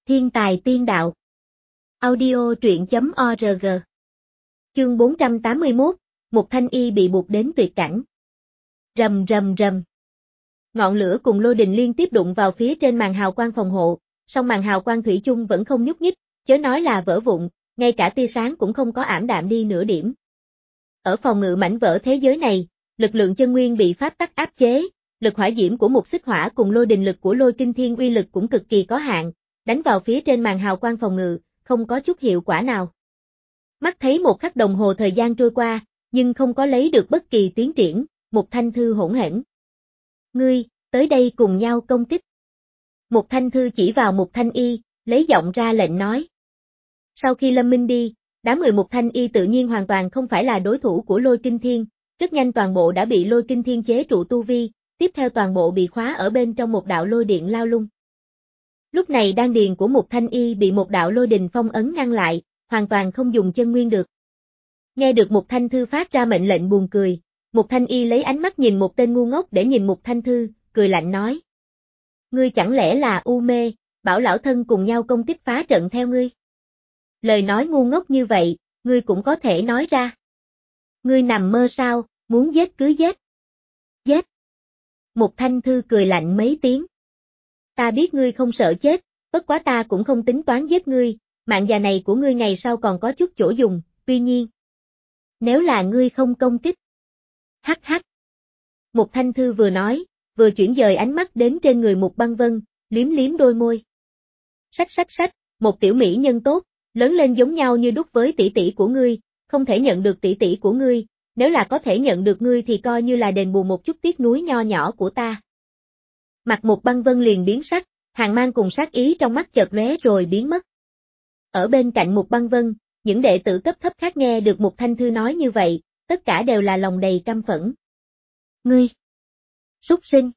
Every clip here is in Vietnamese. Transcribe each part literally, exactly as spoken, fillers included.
Thiên tài tiên đạo. Audio truyện chấm org. Chương bốn trăm tám mươi mốt, Mục Thanh Y bị buộc đến tuyệt cảnh. Rầm rầm rầm. Ngọn lửa cùng lôi đình liên tiếp đụng vào phía trên màn hào quang phòng hộ, song màn hào quang thủy chung vẫn không nhúc nhích, chớ nói là vỡ vụn, ngay cả tia sáng cũng không có ảm đạm đi nửa điểm. Ở phòng ngự mảnh vỡ thế giới này, lực lượng chân nguyên bị pháp tắc áp chế, lực hỏa diễm của một xích hỏa cùng lôi đình lực của lôi kinh thiên uy lực cũng cực kỳ có hạn, đánh vào phía trên màn hào quang phòng ngự, không có chút hiệu quả nào. Mắt thấy một khắc đồng hồ thời gian trôi qua, nhưng không có lấy được bất kỳ tiến triển, Mục Thanh Thư hỗn hển. Ngươi, tới đây cùng nhau công kích. Mục Thanh Thư chỉ vào Mục Thanh Y, lấy giọng ra lệnh nói. Sau khi Lâm Minh đi, đám người Mục Thanh Y tự nhiên hoàn toàn không phải là đối thủ của lôi kinh thiên, rất nhanh toàn bộ đã bị lôi kinh thiên chế trụ tu vi, tiếp theo toàn bộ bị khóa ở bên trong một đạo lôi điện lao lung. Lúc này đan điền của Mục Thanh Y bị một đạo lôi đình phong ấn ngăn lại, hoàn toàn không dùng chân nguyên được. Nghe được Mục Thanh Thư phát ra mệnh lệnh buồn cười, Mục Thanh Y lấy ánh mắt nhìn một tên ngu ngốc để nhìn Mục Thanh Thư, cười lạnh nói. Ngươi chẳng lẽ là u mê, bảo lão thân cùng nhau công kích phá trận theo ngươi? Lời nói ngu ngốc như vậy, ngươi cũng có thể nói ra. Ngươi nằm mơ sao, muốn giết cứ giết. Giết. Mục Thanh Thư cười lạnh mấy tiếng. Ta biết ngươi không sợ chết, bất quá ta cũng không tính toán giết ngươi, mạng già này của ngươi ngày sau còn có chút chỗ dùng, tuy nhiên. Nếu là ngươi không công kích. Hắc hắc. Mục Thanh Thư vừa nói, vừa chuyển dời ánh mắt đến trên người Mục Băng Vân, liếm liếm đôi môi. Sách sách sách, một tiểu mỹ nhân tốt, lớn lên giống nhau như đúc với tỷ tỷ của ngươi, không thể nhận được tỷ tỷ của ngươi, nếu là có thể nhận được ngươi thì coi như là đền bù một chút tiếc nuối nho nhỏ của ta. Mặt Mục Băng Vân liền biến sắc, hàn mang cùng sát ý trong mắt chợt lóe rồi biến mất. Ở bên cạnh Mục Băng Vân, những đệ tử cấp thấp khác nghe được Mục Thanh Thư nói như vậy, tất cả đều là lòng đầy căm phẫn. Ngươi! Súc sinh!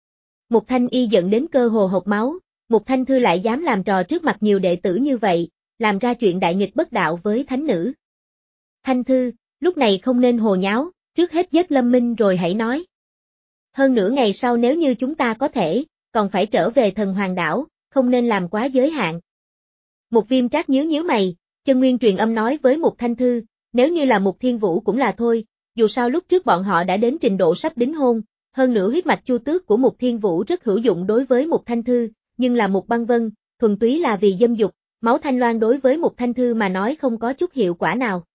Mục Thanh Y giận đến cơ hồ hộc máu, Mục Thanh Thư lại dám làm trò trước mặt nhiều đệ tử như vậy, làm ra chuyện đại nghịch bất đạo với thánh nữ. Thanh Thư, lúc này không nên hồ nháo, trước hết giết Lâm Minh rồi hãy nói. Hơn nửa ngày sau nếu như chúng ta có thể, còn phải trở về Thần Hoàng Đảo, không nên làm quá giới hạn. Mục Viêm Trác nhíu nhíu mày, chân nguyên truyền âm nói với Mục Thanh Thư, nếu như là Mục Thiên Vũ cũng là thôi, dù sao lúc trước bọn họ đã đến trình độ sắp đính hôn, hơn nữa huyết mạch chu tước của Mục Thiên Vũ rất hữu dụng đối với Mục Thanh Thư, nhưng là Mục Băng Vân, thuần túy là vì dâm dục, máu thanh loan đối với Mục Thanh Thư mà nói không có chút hiệu quả nào.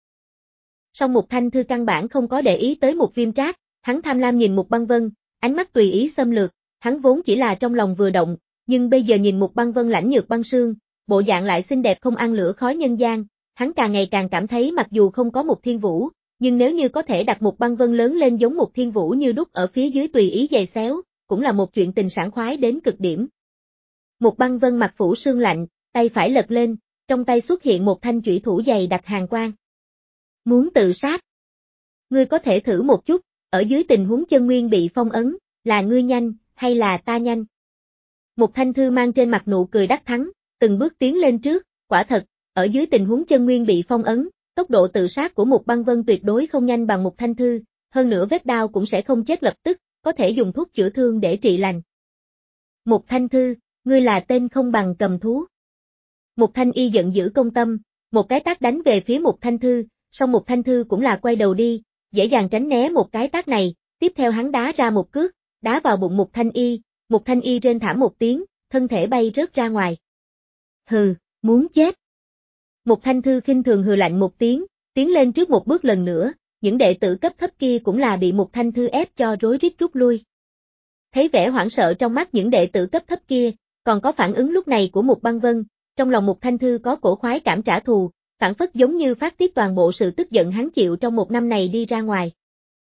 Song Mục Thanh Thư căn bản không có để ý tới Mục Viêm Trác, hắn tham lam nhìn Mục Băng Vân, ánh mắt tùy ý xâm lược, hắn vốn chỉ là trong lòng vừa động, nhưng bây giờ nhìn Mục Băng Vân lãnh nhược băng sương, bộ dạng lại xinh đẹp không ăn lửa khói nhân gian, hắn càng ngày càng cảm thấy mặc dù không có Mục Thiên Vũ, nhưng nếu như có thể đặt Mục Băng Vân lớn lên giống Mục Thiên Vũ như đúc ở phía dưới tùy ý giày xéo, cũng là một chuyện tình sảng khoái đến cực điểm. Mục Băng Vân mặt phủ sương lạnh, tay phải lật lên, trong tay xuất hiện một thanh chủy thủ dày đặc hàn quang. Muốn tự sát? Ngươi có thể thử một chút, ở dưới tình huống chân nguyên bị phong ấn, là ngươi nhanh, hay là ta nhanh? Mục Thanh Thư mang trên mặt nụ cười đắc thắng, từng bước tiến lên trước, quả thật, ở dưới tình huống chân nguyên bị phong ấn, tốc độ tự sát của Mục Băng Vân tuyệt đối không nhanh bằng Mục Thanh Thư, hơn nữa vết đao cũng sẽ không chết lập tức, có thể dùng thuốc chữa thương để trị lành. Mục Thanh Thư, ngươi là tên không bằng cầm thú. Mục Thanh Y giận dữ công tâm, một cái tát đánh về phía Mục Thanh Thư, song Mục Thanh Thư cũng là quay đầu đi, dễ dàng tránh né một cái tát này, tiếp theo hắn đá ra một cước, đá vào bụng Mục Thanh Y, Mục Thanh Y rên thảm một tiếng, thân thể bay rớt ra ngoài. Hừ, muốn chết. Mục Thanh Thư khinh thường hừ lạnh một tiếng, tiến lên trước một bước lần nữa, những đệ tử cấp thấp kia cũng là bị Mục Thanh Thư ép cho rối rít rút lui. Thấy vẻ hoảng sợ trong mắt những đệ tử cấp thấp kia, còn có phản ứng lúc này của Mục Băng Vân, trong lòng Mục Thanh Thư có cổ khoái cảm trả thù, phản phất giống như phát tiết toàn bộ sự tức giận hắn chịu trong một năm này đi ra ngoài.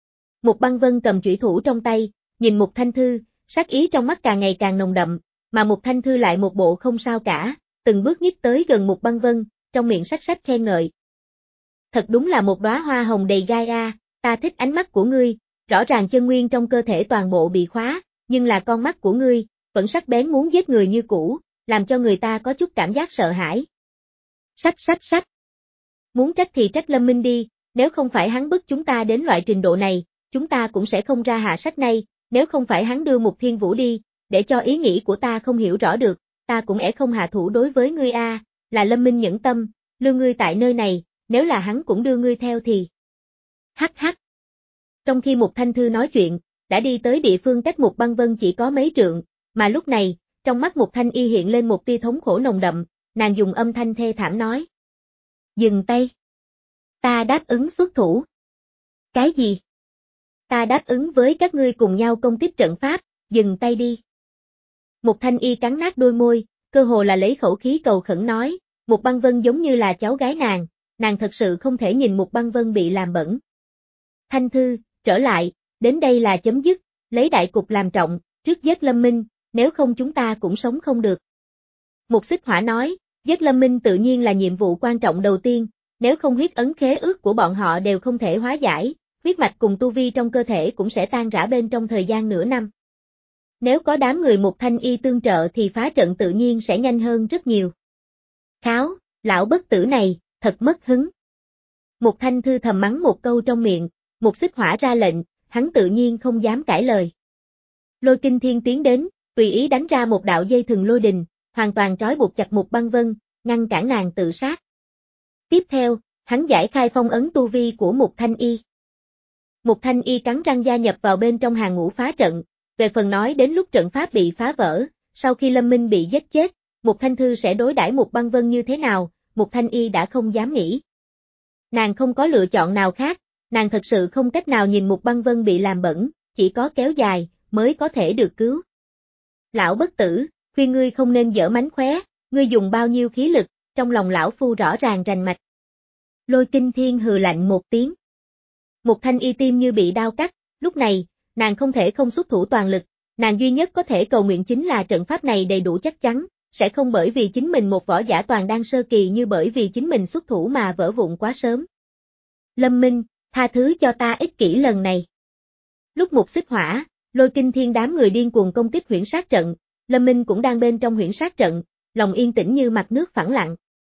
Mục Băng Vân cầm chủy thủ trong tay, nhìn Mục Thanh Thư, sát ý trong mắt càng ngày càng nồng đậm, mà Mục Thanh Thư lại một bộ không sao cả, từng bước nhích tới gần Mục Băng Vân, trong miệng sách sách khen ngợi. Thật đúng là một đóa hoa hồng đầy gai a, ta thích ánh mắt của ngươi, rõ ràng chân nguyên trong cơ thể toàn bộ bị khóa, nhưng là con mắt của ngươi, vẫn sắc bén muốn giết người như cũ, làm cho người ta có chút cảm giác sợ hãi. Sách sách sách. Muốn trách thì trách Lâm Minh đi, nếu không phải hắn bức chúng ta đến loại trình độ này, chúng ta cũng sẽ không ra hạ sách này, nếu không phải hắn đưa Mục Thiên Vũ đi, để cho ý nghĩ của ta không hiểu rõ được, ta cũng ẻ không hạ thủ đối với ngươi a, là Lâm Minh nhẫn tâm, lưu ngươi tại nơi này, nếu là hắn cũng đưa ngươi theo thì. Hắc hắc. Trong khi Mục Thanh Thư nói chuyện, đã đi tới địa phương cách Mục Băng Vân chỉ có mấy trượng, mà lúc này, trong mắt Mục Thanh Y hiện lên một tia thống khổ nồng đậm, nàng dùng âm thanh thê thảm nói. Dừng tay. Ta đáp ứng xuất thủ. Cái gì? Ta đáp ứng với các ngươi cùng nhau công tiếp trận pháp, dừng tay đi. Mục Thanh Y cắn nát đôi môi, cơ hồ là lấy khẩu khí cầu khẩn nói, Mục Băng Vân giống như là cháu gái nàng, nàng thật sự không thể nhìn Mục Băng Vân bị làm bẩn. Thanh Thư, trở lại, đến đây là chấm dứt, lấy đại cục làm trọng, trước giết Lâm Minh, nếu không chúng ta cũng sống không được. Mục Xích Hỏa nói, giết Lâm Minh tự nhiên là nhiệm vụ quan trọng đầu tiên, nếu không huyết ấn khế ước của bọn họ đều không thể hóa giải, huyết mạch cùng tu vi trong cơ thể cũng sẽ tan rã bên trong thời gian nửa năm. Nếu có đám người Mục Thanh Y tương trợ thì phá trận tự nhiên sẽ nhanh hơn rất nhiều. Kháo, lão bất tử này, thật mất hứng. Mục Thanh Thư thầm mắng một câu trong miệng, Mục Xích Hỏa ra lệnh, hắn tự nhiên không dám cãi lời. Lôi Kinh Thiên tiến đến, tùy ý đánh ra một đạo dây thừng lôi đình, hoàn toàn trói buộc chặt Mục Băng Vân, ngăn cản nàng tự sát. Tiếp theo, hắn giải khai phong ấn tu vi của Mục Thanh Y. Mục Thanh Y cắn răng gia nhập vào bên trong hàng ngũ phá trận, về phần nói đến lúc trận pháp bị phá vỡ, sau khi Lâm Minh bị giết chết, Mục Thanh Thư sẽ đối đãi Mục Băng Vân như thế nào, Mục Thanh Y đã không dám nghĩ. Nàng không có lựa chọn nào khác, nàng thật sự không cách nào nhìn Mục Băng Vân bị làm bẩn, chỉ có kéo dài, mới có thể được cứu. Lão bất tử, khuyên ngươi không nên dở mánh khóe, ngươi dùng bao nhiêu khí lực, trong lòng lão phu rõ ràng rành mạch. Lôi Kinh Thiên hừ lạnh một tiếng. Mục Thanh Y tim như bị đao cắt, lúc này, nàng không thể không xuất thủ toàn lực, nàng duy nhất có thể cầu nguyện chính là trận pháp này đầy đủ chắc chắn, sẽ không bởi vì chính mình một võ giả toàn đang sơ kỳ như bởi vì chính mình xuất thủ mà vỡ vụn quá sớm. Lâm Minh, tha thứ cho ta ích kỷ lần này. Lúc Mục Xích Hỏa, Lôi Kinh Thiên đám người điên cuồng công kích huyễn sát trận, Lâm Minh cũng đang bên trong huyễn sát trận, lòng yên tĩnh như mặt nước phẳng lặng.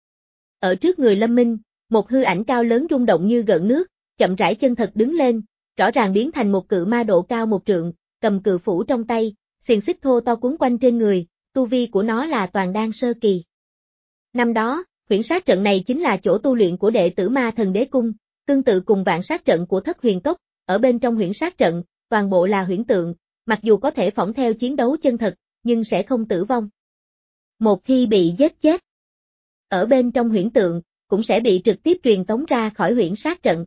Ở trước người Lâm Minh, một hư ảnh cao lớn rung động như gợn nước, chậm rãi chân thật đứng lên, rõ ràng biến thành một cự ma độ cao một trượng, cầm cự phủ trong tay, xiềng xích thô to cuốn quanh trên người, tu vi của nó là toàn đan sơ kỳ. Năm đó, huyễn sát trận này chính là chỗ tu luyện của đệ tử Ma Thần Đế Cung, tương tự cùng vạn sát trận của Thất Huyền Cốc, ở bên trong huyễn sát trận, toàn bộ là huyễn tượng, mặc dù có thể phỏng theo chiến đấu chân thật, nhưng sẽ không tử vong. Một khi bị giết chết, ở bên trong huyễn tượng, cũng sẽ bị trực tiếp truyền tống ra khỏi huyễn sát trận.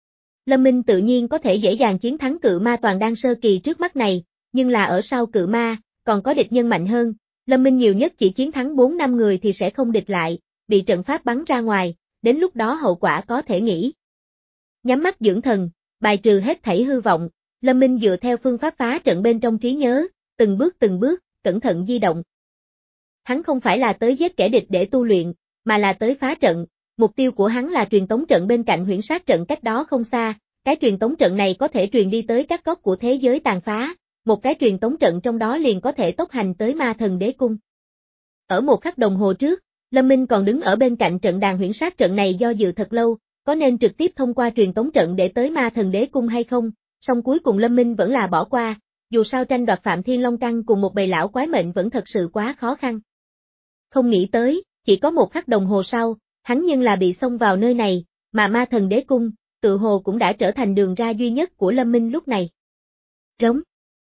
Lâm Minh tự nhiên có thể dễ dàng chiến thắng cự ma toàn đan sơ kỳ trước mắt này, nhưng là ở sau cự ma, còn có địch nhân mạnh hơn, Lâm Minh nhiều nhất chỉ chiến thắng bốn năm người thì sẽ không địch lại, bị trận pháp bắn ra ngoài, đến lúc đó hậu quả có thể nghĩ. Nhắm mắt dưỡng thần, bài trừ hết thảy hư vọng, Lâm Minh dựa theo phương pháp phá trận bên trong trí nhớ, từng bước từng bước, cẩn thận di động. Hắn không phải là tới giết kẻ địch để tu luyện, mà là tới phá trận, mục tiêu của hắn là truyền tống trận bên cạnh huyễn sát trận cách đó không xa, cái truyền tống trận này có thể truyền đi tới các góc của thế giới tàn phá, một cái truyền tống trận trong đó liền có thể tốc hành tới Ma Thần Đế Cung. Ở một khắc đồng hồ trước, Lâm Minh còn đứng ở bên cạnh trận đàn huyễn sát trận này do dự thật lâu, có nên trực tiếp thông qua truyền tống trận để tới Ma Thần Đế Cung hay không, song cuối cùng Lâm Minh vẫn là bỏ qua, dù sao tranh đoạt Phạm Thiên Long Căn cùng một bầy lão quái mệnh vẫn thật sự quá khó khăn. Không nghĩ tới, chỉ có một khắc đồng hồ sau, hắn nhưng là bị xông vào nơi này, mà Ma Thần Đế Cung, tự hồ cũng đã trở thành đường ra duy nhất của Lâm Minh lúc này. Rống.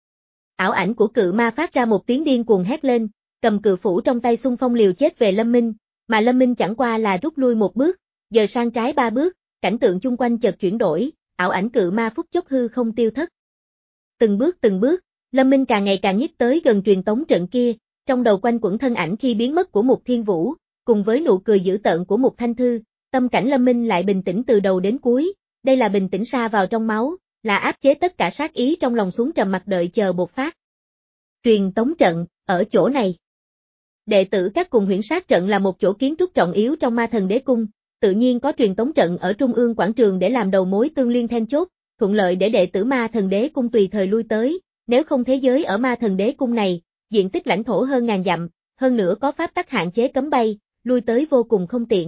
Ảo ảnh của cự ma phát ra một tiếng điên cuồng hét lên, cầm cự phủ trong tay xung phong liều chết về Lâm Minh, mà Lâm Minh chẳng qua là rút lui một bước, giờ sang trái ba bước, cảnh tượng chung quanh chợt chuyển đổi, ảo ảnh cự ma phút chốc hư không tiêu thất. Từng bước từng bước, Lâm Minh càng ngày càng nhích tới gần truyền tống trận kia, trong đầu quanh quẩn thân ảnh khi biến mất của Mục Thiên Vũ, cùng với nụ cười dữ tợn của Mục Thanh Thư, tâm cảnh Lâm Minh lại bình tĩnh từ đầu đến cuối, đây là bình tĩnh sa vào trong máu, là áp chế tất cả sát ý trong lòng xuống trầm mặc đợi chờ bộc phát. Truyền tống trận, ở chỗ này. Đệ tử các cùng huyễn sát trận là một chỗ kiến trúc trọng yếu trong Ma Thần Đế Cung, tự nhiên có truyền tống trận ở trung ương quảng trường để làm đầu mối tương liên then chốt, thuận lợi để đệ tử Ma Thần Đế Cung tùy thời lui tới, nếu không thế giới ở Ma Thần Đế Cung này, diện tích lãnh thổ hơn ngàn dặm, hơn nữa có pháp tắc hạn chế cấm bay, lui tới vô cùng không tiện.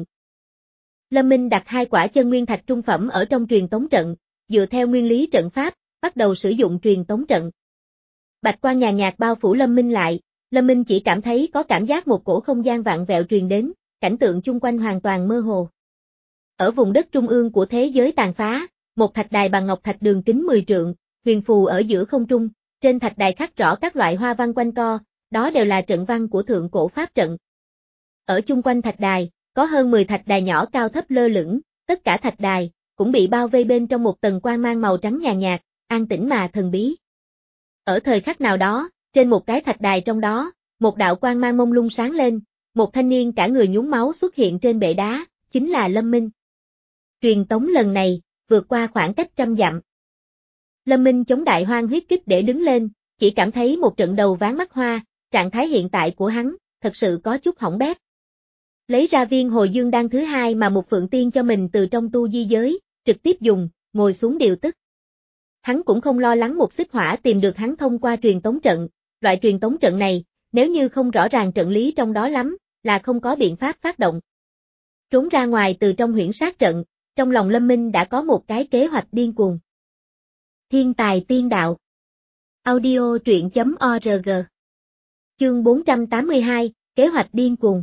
Lâm Minh đặt hai quả chân nguyên thạch trung phẩm ở trong truyền tống trận, dựa theo nguyên lý trận pháp, bắt đầu sử dụng truyền tống trận. Bạch quang nhàn nhạt bao phủ Lâm Minh lại, Lâm Minh chỉ cảm thấy có cảm giác một cổ không gian vặn vẹo truyền đến, cảnh tượng chung quanh hoàn toàn mơ hồ. Ở vùng đất trung ương của thế giới tàn phá, một thạch đài bằng ngọc thạch đường kính mười trượng, huyền phù ở giữa không trung, trên thạch đài khắc rõ các loại hoa văn quanh co, đó đều là trận văn của thượng cổ pháp trận. Ở chung quanh thạch đài, có hơn mười thạch đài nhỏ cao thấp lơ lửng, tất cả thạch đài cũng bị bao vây bên trong một tầng quang mang màu trắng nhàn nhạt, an tĩnh mà thần bí. Ở thời khắc nào đó, trên một cái thạch đài trong đó, một đạo quang mang mông lung sáng lên, một thanh niên cả người nhúng máu xuất hiện trên bệ đá, chính là Lâm Minh. Truyền tống lần này, vượt qua khoảng cách trăm dặm. Lâm Minh chống đại hoang huyết kích để đứng lên, chỉ cảm thấy một trận đầu ván mắt hoa, trạng thái hiện tại của hắn, thật sự có chút hỏng bét. Lấy ra viên hồi dương đan thứ hai mà một phượng tiên cho mình từ trong tu di giới, trực tiếp dùng, ngồi xuống điều tức. Hắn cũng không lo lắng một xích hỏa tìm được hắn thông qua truyền tống trận, loại truyền tống trận này, nếu như không rõ ràng trận lý trong đó lắm, là không có biện pháp phát động. Trốn ra ngoài từ trong huyễn sát trận, trong lòng Lâm Minh đã có một cái kế hoạch điên cuồng. Thiên tài tiên đạo. Audio truyện chấm org. Chương bốn trăm tám mươi hai, kế hoạch điên cuồng.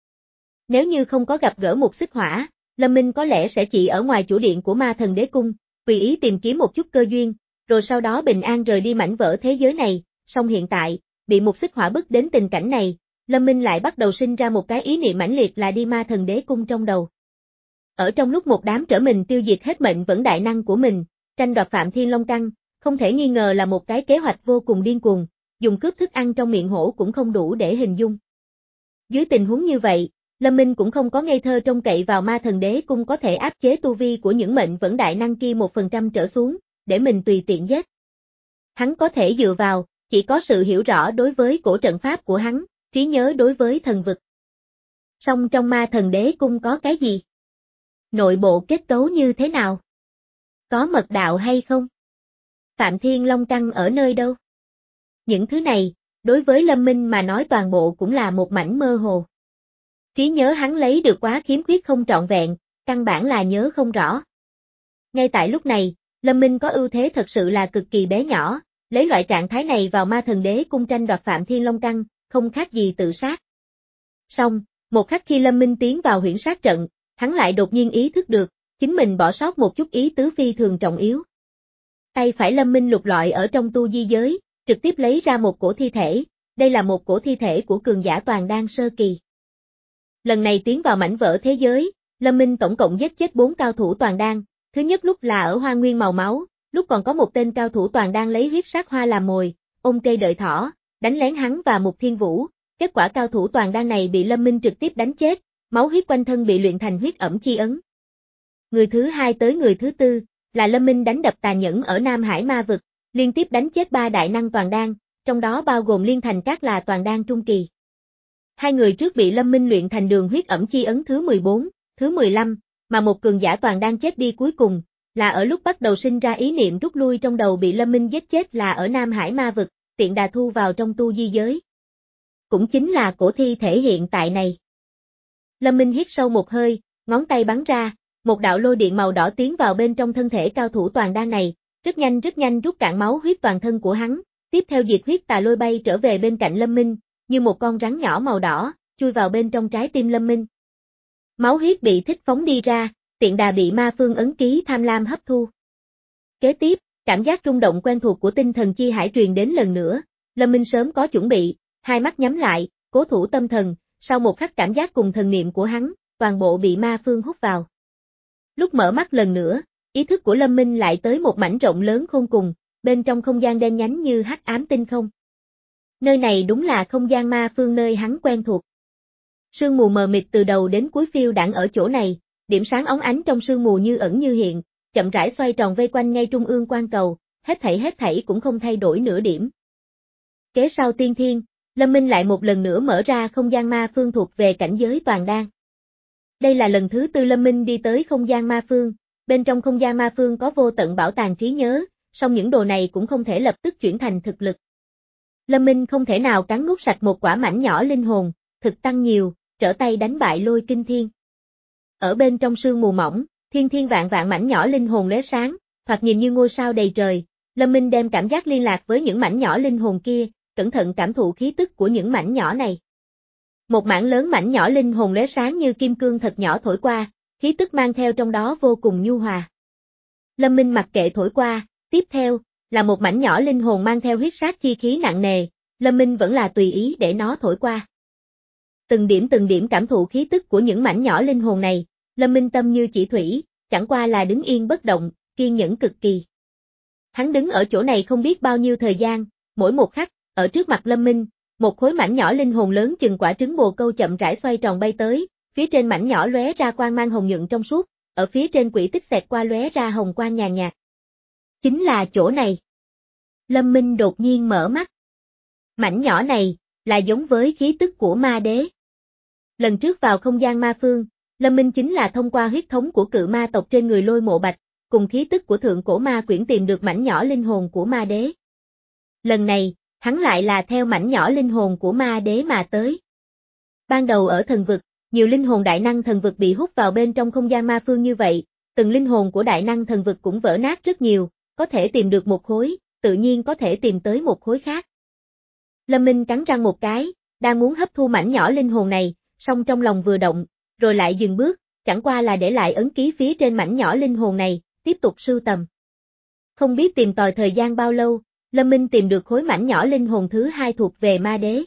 Nếu như không có gặp gỡ một xích hỏa, Lâm Minh có lẽ sẽ chỉ ở ngoài chủ điện của Ma Thần Đế Cung, tùy ý tìm kiếm một chút cơ duyên, rồi sau đó bình an rời đi mảnh vỡ thế giới này, song hiện tại, bị một xích hỏa bức đến tình cảnh này, Lâm Minh lại bắt đầu sinh ra một cái ý niệm mãnh liệt là đi Ma Thần Đế Cung trong đầu. Ở trong lúc một đám trở mình tiêu diệt hết mệnh vẫn đại năng của mình, tranh đoạt Phạm Thiên Long Căn, không thể nghi ngờ là một cái kế hoạch vô cùng điên cuồng, dùng cướp thức ăn trong miệng hổ cũng không đủ để hình dung. Dưới tình huống như vậy, Lâm Minh cũng không có ngây thơ trông cậy vào Ma Thần Đế Cung có thể áp chế tu vi của những mệnh vẫn đại năng kia một phần trăm trở xuống, để mình tùy tiện giết. Hắn có thể dựa vào, chỉ có sự hiểu rõ đối với cổ trận pháp của hắn, trí nhớ đối với thần vực. Song trong Ma Thần Đế Cung có cái gì? Nội bộ kết cấu như thế nào? Có mật đạo hay không? Phạm Thiên Long Căn ở nơi đâu? Những thứ này, đối với Lâm Minh mà nói toàn bộ cũng là một mảnh mơ hồ. Trí nhớ hắn lấy được quá khiếm khuyết không trọn vẹn, căn bản là nhớ không rõ. Ngay tại lúc này, Lâm Minh có ưu thế thật sự là cực kỳ bé nhỏ, lấy loại trạng thái này vào Ma Thần Đế Cung tranh đoạt Phạm Thiên Long Căn, không khác gì tự sát. Song, một khắc khi Lâm Minh tiến vào huyễn sát trận, hắn lại đột nhiên ý thức được, chính mình bỏ sót một chút ý tứ phi thường trọng yếu. Tay phải Lâm Minh lục lọi ở trong tu di giới, trực tiếp lấy ra một cổ thi thể, đây là một cổ thi thể của cường giả toàn đan sơ kỳ. Lần này tiến vào mảnh vỡ thế giới, Lâm Minh tổng cộng giết chết bốn cao thủ toàn đan, thứ nhất lúc là ở hoa nguyên màu máu, lúc còn có một tên cao thủ toàn đan lấy huyết sát hoa làm mồi, ôm cây đợi thỏ, đánh lén hắn và Mục Thiên Vũ, kết quả cao thủ toàn đan này bị Lâm Minh trực tiếp đánh chết, máu huyết quanh thân bị luyện thành huyết ẩm chi ấn. Người thứ hai tới người thứ tư, là Lâm Minh đánh đập tàn nhẫn ở Nam Hải Ma Vực, liên tiếp đánh chết ba đại năng toàn đan, trong đó bao gồm Liên Thành Các là toàn đan trung kỳ. Hai người trước bị Lâm Minh luyện thành đường huyết ẩm chi ấn thứ mười bốn, thứ mười lăm, mà một cường giả toàn đan chết đi cuối cùng, là ở lúc bắt đầu sinh ra ý niệm rút lui trong đầu bị Lâm Minh giết chết là ở Nam Hải Ma Vực, tiện đà thu vào trong tu di giới. Cũng chính là cổ thi thể hiện tại này. Lâm Minh hít sâu một hơi, ngón tay bắn ra, một đạo lôi điện màu đỏ tiến vào bên trong thân thể cao thủ toàn đan này, rất nhanh rất nhanh rút cạn máu huyết toàn thân của hắn, tiếp theo diệt huyết tà lôi bay trở về bên cạnh Lâm Minh, như một con rắn nhỏ màu đỏ, chui vào bên trong trái tim Lâm Minh. Máu huyết bị thích phóng đi ra, tiện đà bị ma phương ấn ký tham lam hấp thu. Kế tiếp, cảm giác rung động quen thuộc của tinh thần chi hải truyền đến lần nữa, Lâm Minh sớm có chuẩn bị, hai mắt nhắm lại, cố thủ tâm thần, sau một khắc cảm giác cùng thần niệm của hắn, toàn bộ bị ma phương hút vào. Lúc mở mắt lần nữa, ý thức của Lâm Minh lại tới một mảnh rộng lớn khôn cùng, bên trong không gian đen nhánh như hắc ám tinh không. Nơi này đúng là không gian ma phương nơi hắn quen thuộc. Sương mù mờ mịt từ đầu đến cuối phiêu đãng ở chỗ này, điểm sáng óng ánh trong sương mù như ẩn như hiện, chậm rãi xoay tròn vây quanh ngay trung ương quan cầu, hết thảy hết thảy cũng không thay đổi nửa điểm. Kế sau tiên thiên, Lâm Minh lại một lần nữa mở ra không gian ma phương thuộc về cảnh giới toàn đan. Đây là lần thứ tư Lâm Minh đi tới không gian ma phương, bên trong không gian ma phương có vô tận bảo tàng trí nhớ, song những đồ này cũng không thể lập tức chuyển thành thực lực. Lâm Minh không thể nào cắn nuốt sạch một quả mảnh nhỏ linh hồn, thực tăng nhiều, trở tay đánh bại Lôi Kinh Thiên. Ở bên trong sương mù mỏng, thiên thiên vạn vạn mảnh nhỏ linh hồn lóe sáng, thoạt nhìn như ngôi sao đầy trời, Lâm Minh đem cảm giác liên lạc với những mảnh nhỏ linh hồn kia, cẩn thận cảm thụ khí tức của những mảnh nhỏ này. Một mảng lớn mảnh nhỏ linh hồn lóe sáng như kim cương thật nhỏ thổi qua, khí tức mang theo trong đó vô cùng nhu hòa. Lâm Minh mặc kệ thổi qua, tiếp theo, là một mảnh nhỏ linh hồn mang theo huyết sát chi khí nặng nề, Lâm Minh vẫn là tùy ý để nó thổi qua. Từng điểm từng điểm cảm thụ khí tức của những mảnh nhỏ linh hồn này, Lâm Minh tâm như chỉ thủy, chẳng qua là đứng yên bất động, kiên nhẫn cực kỳ. Hắn đứng ở chỗ này không biết bao nhiêu thời gian, mỗi một khắc, ở trước mặt Lâm Minh, một khối mảnh nhỏ linh hồn lớn chừng quả trứng bồ câu chậm rãi xoay tròn bay tới, phía trên mảnh nhỏ lóe ra quang mang hồng nhuận trong suốt, ở phía trên quỹ tích xẹt qua lóe ra hồng quang nhàn nhạt. Chính là chỗ này. Lâm Minh đột nhiên mở mắt. Mảnh nhỏ này, là giống với khí tức của ma đế. Lần trước vào không gian ma phương, Lâm Minh chính là thông qua huyết thống của cự ma tộc trên người Lôi Mộ Bạch, cùng khí tức của thượng cổ ma quyển tìm được mảnh nhỏ linh hồn của ma đế. Lần này, hắn lại là theo mảnh nhỏ linh hồn của ma đế mà tới. Ban đầu ở thần vực, nhiều linh hồn đại năng thần vực bị hút vào bên trong không gian ma phương như vậy, từng linh hồn của đại năng thần vực cũng vỡ nát rất nhiều, có thể tìm được một khối, tự nhiên có thể tìm tới một khối khác. Lâm Minh cắn răng một cái, đang muốn hấp thu mảnh nhỏ linh hồn này, song trong lòng vừa động, rồi lại dừng bước, chẳng qua là để lại ấn ký phía trên mảnh nhỏ linh hồn này, tiếp tục sưu tầm. Không biết tìm tòi thời gian bao lâu, Lâm Minh tìm được khối mảnh nhỏ linh hồn thứ hai thuộc về ma đế.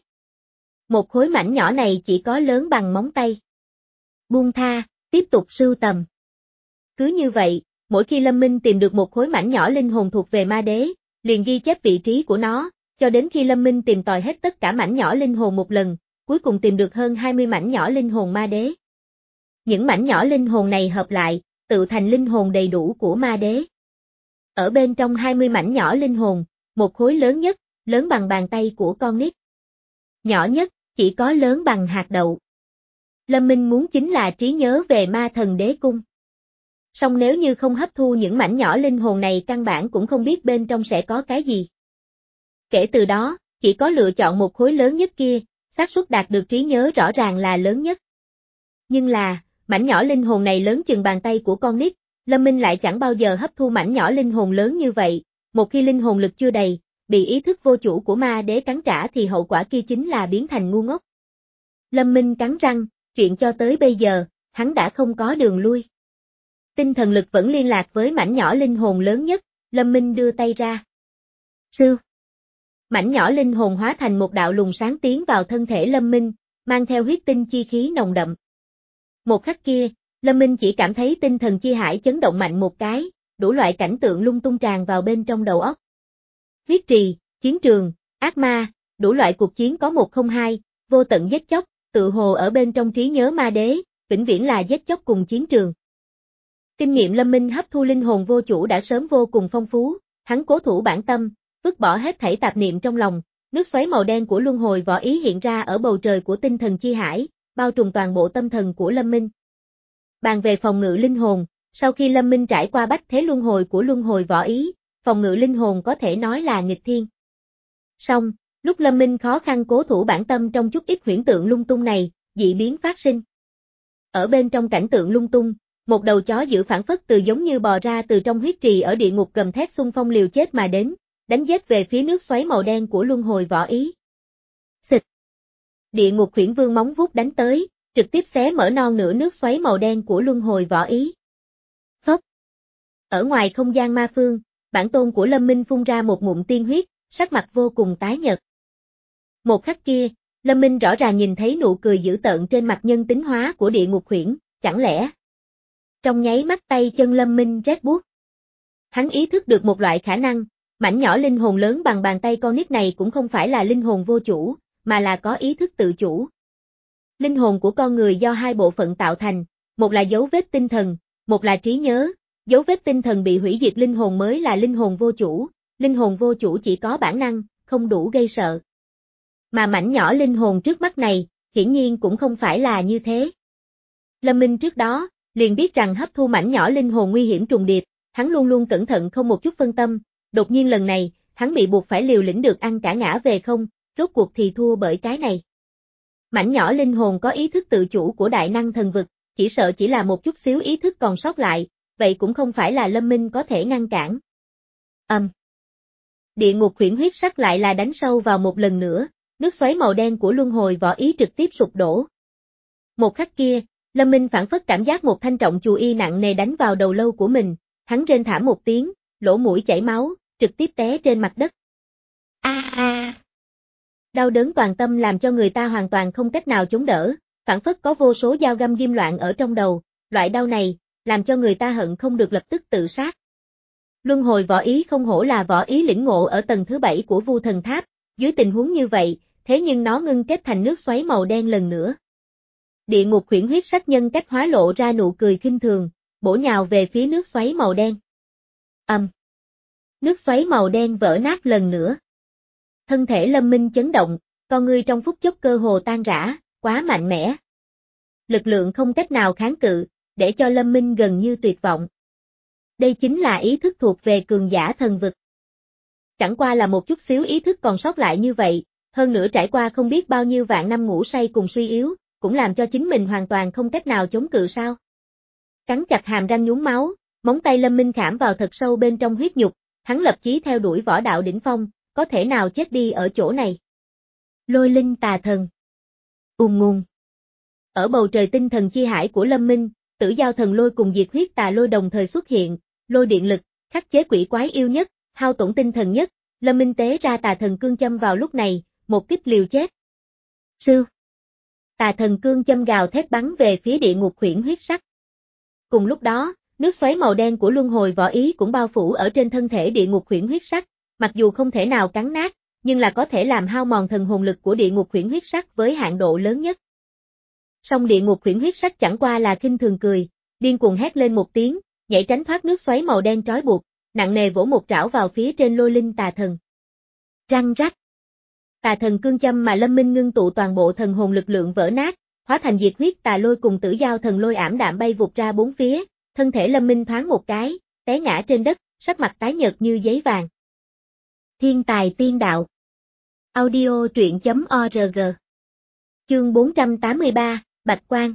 Một khối mảnh nhỏ này chỉ có lớn bằng móng tay. Buông tha, tiếp tục sưu tầm. Cứ như vậy, mỗi khi Lâm Minh tìm được một khối mảnh nhỏ linh hồn thuộc về ma đế, liền ghi chép vị trí của nó, cho đến khi Lâm Minh tìm tòi hết tất cả mảnh nhỏ linh hồn một lần, cuối cùng tìm được hơn hai mươi mảnh nhỏ linh hồn ma đế. Những mảnh nhỏ linh hồn này hợp lại, tự thành linh hồn đầy đủ của ma đế. Ở bên trong hai mươi mảnh nhỏ linh hồn, một khối lớn nhất, lớn bằng bàn tay của con nít. Nhỏ nhất, chỉ có lớn bằng hạt đậu. Lâm Minh muốn chính là trí nhớ về ma thần đế cung. Song nếu như không hấp thu những mảnh nhỏ linh hồn này căn bản cũng không biết bên trong sẽ có cái gì. Kể từ đó, chỉ có lựa chọn một khối lớn nhất kia, xác suất đạt được trí nhớ rõ ràng là lớn nhất. Nhưng là, mảnh nhỏ linh hồn này lớn chừng bàn tay của con nít, Lâm Minh lại chẳng bao giờ hấp thu mảnh nhỏ linh hồn lớn như vậy, một khi linh hồn lực chưa đầy, bị ý thức vô chủ của ma đế cắn trả thì hậu quả kia chính là biến thành ngu ngốc. Lâm Minh cắn răng, chuyện cho tới bây giờ, hắn đã không có đường lui. Tinh thần lực vẫn liên lạc với mảnh nhỏ linh hồn lớn nhất, Lâm Minh đưa tay ra. Sư. Mảnh nhỏ linh hồn hóa thành một đạo luồng sáng tiến vào thân thể Lâm Minh, mang theo huyết tinh chi khí nồng đậm. Một khắc kia, Lâm Minh chỉ cảm thấy tinh thần chi hải chấn động mạnh một cái, đủ loại cảnh tượng lung tung tràn vào bên trong đầu óc. Huyết trì, chiến trường, ác ma, đủ loại cuộc chiến có một không hai, vô tận giết chóc, tự hồ ở bên trong trí nhớ ma đế, vĩnh viễn là giết chóc cùng chiến trường. Kinh nghiệm Lâm Minh hấp thu linh hồn vô chủ đã sớm vô cùng phong phú, hắn cố thủ bản tâm, vứt bỏ hết thảy tạp niệm trong lòng, nước xoáy màu đen của luân hồi võ ý hiện ra ở bầu trời của tinh thần chi hải, bao trùm toàn bộ tâm thần của Lâm Minh. Bàn về phòng ngự linh hồn, sau khi Lâm Minh trải qua bách thế luân hồi của luân hồi võ ý, phòng ngự linh hồn có thể nói là nghịch thiên. Song, lúc Lâm Minh khó khăn cố thủ bản tâm trong chút ít huyễn tượng lung tung này, dị biến phát sinh. Ở bên trong cảnh tượng lung tung, một đầu chó dữ phản phất từ giống như bò ra từ trong huyết trì ở địa ngục gầm thét xung phong liều chết mà đến, đánh giết về phía nước xoáy màu đen của luân hồi võ ý. Xịt. Địa ngục khuyển vương móng vuốt đánh tới, trực tiếp xé mở non nửa nước xoáy màu đen của luân hồi võ ý. Phốc. Ở ngoài không gian ma phương, bản tôn của Lâm Minh phun ra một ngụm tiên huyết, sắc mặt vô cùng tái nhợt. Một khắc kia, Lâm Minh rõ ràng nhìn thấy nụ cười dữ tợn trên mặt nhân tính hóa của địa ngục khuyển, chẳng lẽ? Trong nháy mắt tay chân Lâm Minh rét buốt. Hắn ý thức được một loại khả năng, mảnh nhỏ linh hồn lớn bằng bàn tay con nít này cũng không phải là linh hồn vô chủ, mà là có ý thức tự chủ. Linh hồn của con người do hai bộ phận tạo thành, một là dấu vết tinh thần, một là trí nhớ, dấu vết tinh thần bị hủy diệt linh hồn mới là linh hồn vô chủ, linh hồn vô chủ chỉ có bản năng, không đủ gây sợ. Mà mảnh nhỏ linh hồn trước mắt này, hiển nhiên cũng không phải là như thế. Lâm Minh trước đó, liền biết rằng hấp thu mảnh nhỏ linh hồn nguy hiểm trùng điệp, hắn luôn luôn cẩn thận không một chút phân tâm, đột nhiên lần này, hắn bị buộc phải liều lĩnh được ăn cả ngã về không, rốt cuộc thì thua bởi cái này. Mảnh nhỏ linh hồn có ý thức tự chủ của đại năng thần vực, chỉ sợ chỉ là một chút xíu ý thức còn sót lại, vậy cũng không phải là Lâm Minh có thể ngăn cản. Âm. Um. Địa ngục khuyển huyết sắc lại là đánh sâu vào một lần nữa, nước xoáy màu đen của luân hồi võ ý trực tiếp sụp đổ. Một khắc kia, Lâm Minh phản phất cảm giác một thanh trọng chù y nặng nề đánh vào đầu lâu của mình, hắn rên thảm một tiếng, lỗ mũi chảy máu, trực tiếp té trên mặt đất. A a. Đau đớn toàn tâm làm cho người ta hoàn toàn không cách nào chống đỡ, phản phất có vô số dao găm ghim loạn ở trong đầu, loại đau này, làm cho người ta hận không được lập tức tự sát. Luân hồi võ ý không hổ là võ ý lĩnh ngộ ở tầng thứ bảy của Vu Thần Tháp, dưới tình huống như vậy, thế nhưng nó ngưng kết thành nước xoáy màu đen lần nữa. Địa ngục khuyển huyết sắc nhân cách hóa lộ ra nụ cười khinh thường, bổ nhào về phía nước xoáy màu đen. Ầm. Um. Nước xoáy màu đen vỡ nát lần nữa. Thân thể Lâm Minh chấn động, con ngươi trong phút chốc cơ hồ tan rã, quá mạnh mẽ. Lực lượng không cách nào kháng cự, để cho Lâm Minh gần như tuyệt vọng. Đây chính là ý thức thuộc về cường giả thần vực. Chẳng qua là một chút xíu ý thức còn sót lại như vậy, hơn nữa trải qua không biết bao nhiêu vạn năm ngủ say cùng suy yếu, cũng làm cho chính mình hoàn toàn không cách nào chống cự sao. Cắn chặt hàm răng nhúng máu, móng tay Lâm Minh khảm vào thật sâu bên trong huyết nhục, hắn lập chí theo đuổi võ đạo đỉnh phong, có thể nào chết đi ở chỗ này. Lôi linh tà thần. Ùm ngùng. Ở bầu trời tinh thần chi hải của Lâm Minh, Tử Giao thần lôi cùng diệt huyết tà lôi đồng thời xuất hiện, lôi điện lực, khắc chế quỷ quái yêu nhất, hao tổn tinh thần nhất, Lâm Minh tế ra tà thần cương châm vào lúc này, một kích liều chết. Sư. Tà thần cương châm gào thét bắn về phía địa ngục khuyển huyết sắc. Cùng lúc đó, nước xoáy màu đen của luân hồi võ ý cũng bao phủ ở trên thân thể địa ngục khuyển huyết sắc, mặc dù không thể nào cắn nát, nhưng là có thể làm hao mòn thần hồn lực của địa ngục khuyển huyết sắc với hạn độ lớn nhất. Song địa ngục khuyển huyết sắc chẳng qua là khinh thường cười, điên cuồng hét lên một tiếng, nhảy tránh thoát nước xoáy màu đen trói buộc, nặng nề vỗ một trảo vào phía trên lôi linh tà thần. Răng rắc. Tà thần cương châm mà Lâm Minh ngưng tụ toàn bộ thần hồn lực lượng vỡ nát, hóa thành diệt huyết tà lôi cùng Tử Giao thần lôi ảm đạm bay vụt ra bốn phía, thân thể Lâm Minh thoáng một cái, té ngã trên đất, sắc mặt tái nhợt như giấy vàng. Thiên tài tiên đạo. Audio truyện chấm org. Chương bốn trăm tám mươi ba, Bạch Quang.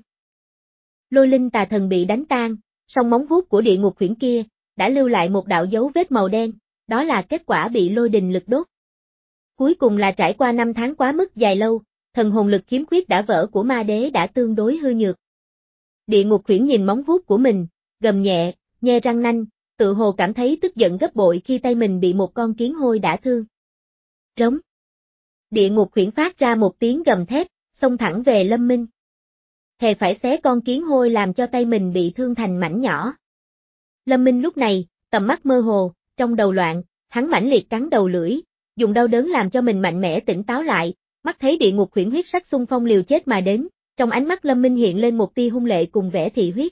Lôi linh tà thần bị đánh tan, song móng vuốt của địa ngục khuyển kia đã lưu lại một đạo dấu vết màu đen, đó là kết quả bị lôi đình lực đốt. Cuối cùng là trải qua năm tháng quá mức dài lâu, thần hồn lực khiếm khuyết đã vỡ của ma đế đã tương đối hư nhược. Địa ngục khuyển nhìn móng vuốt của mình, gầm nhẹ, nhe răng nanh, tự hồ cảm thấy tức giận gấp bội khi tay mình bị một con kiến hôi đả thương. Rống. Địa ngục khuyển phát ra một tiếng gầm thét, xông thẳng về Lâm Minh. Thề phải xé con kiến hôi làm cho tay mình bị thương thành mảnh nhỏ. Lâm Minh lúc này, tầm mắt mơ hồ, trong đầu loạn, hắn mãnh liệt cắn đầu lưỡi, dùng đau đớn làm cho mình mạnh mẽ tỉnh táo lại, mắt thấy địa ngục khuyển huyết sắc xung phong liều chết mà đến, trong ánh mắt Lâm Minh hiện lên một tia hung lệ cùng vẻ thị huyết.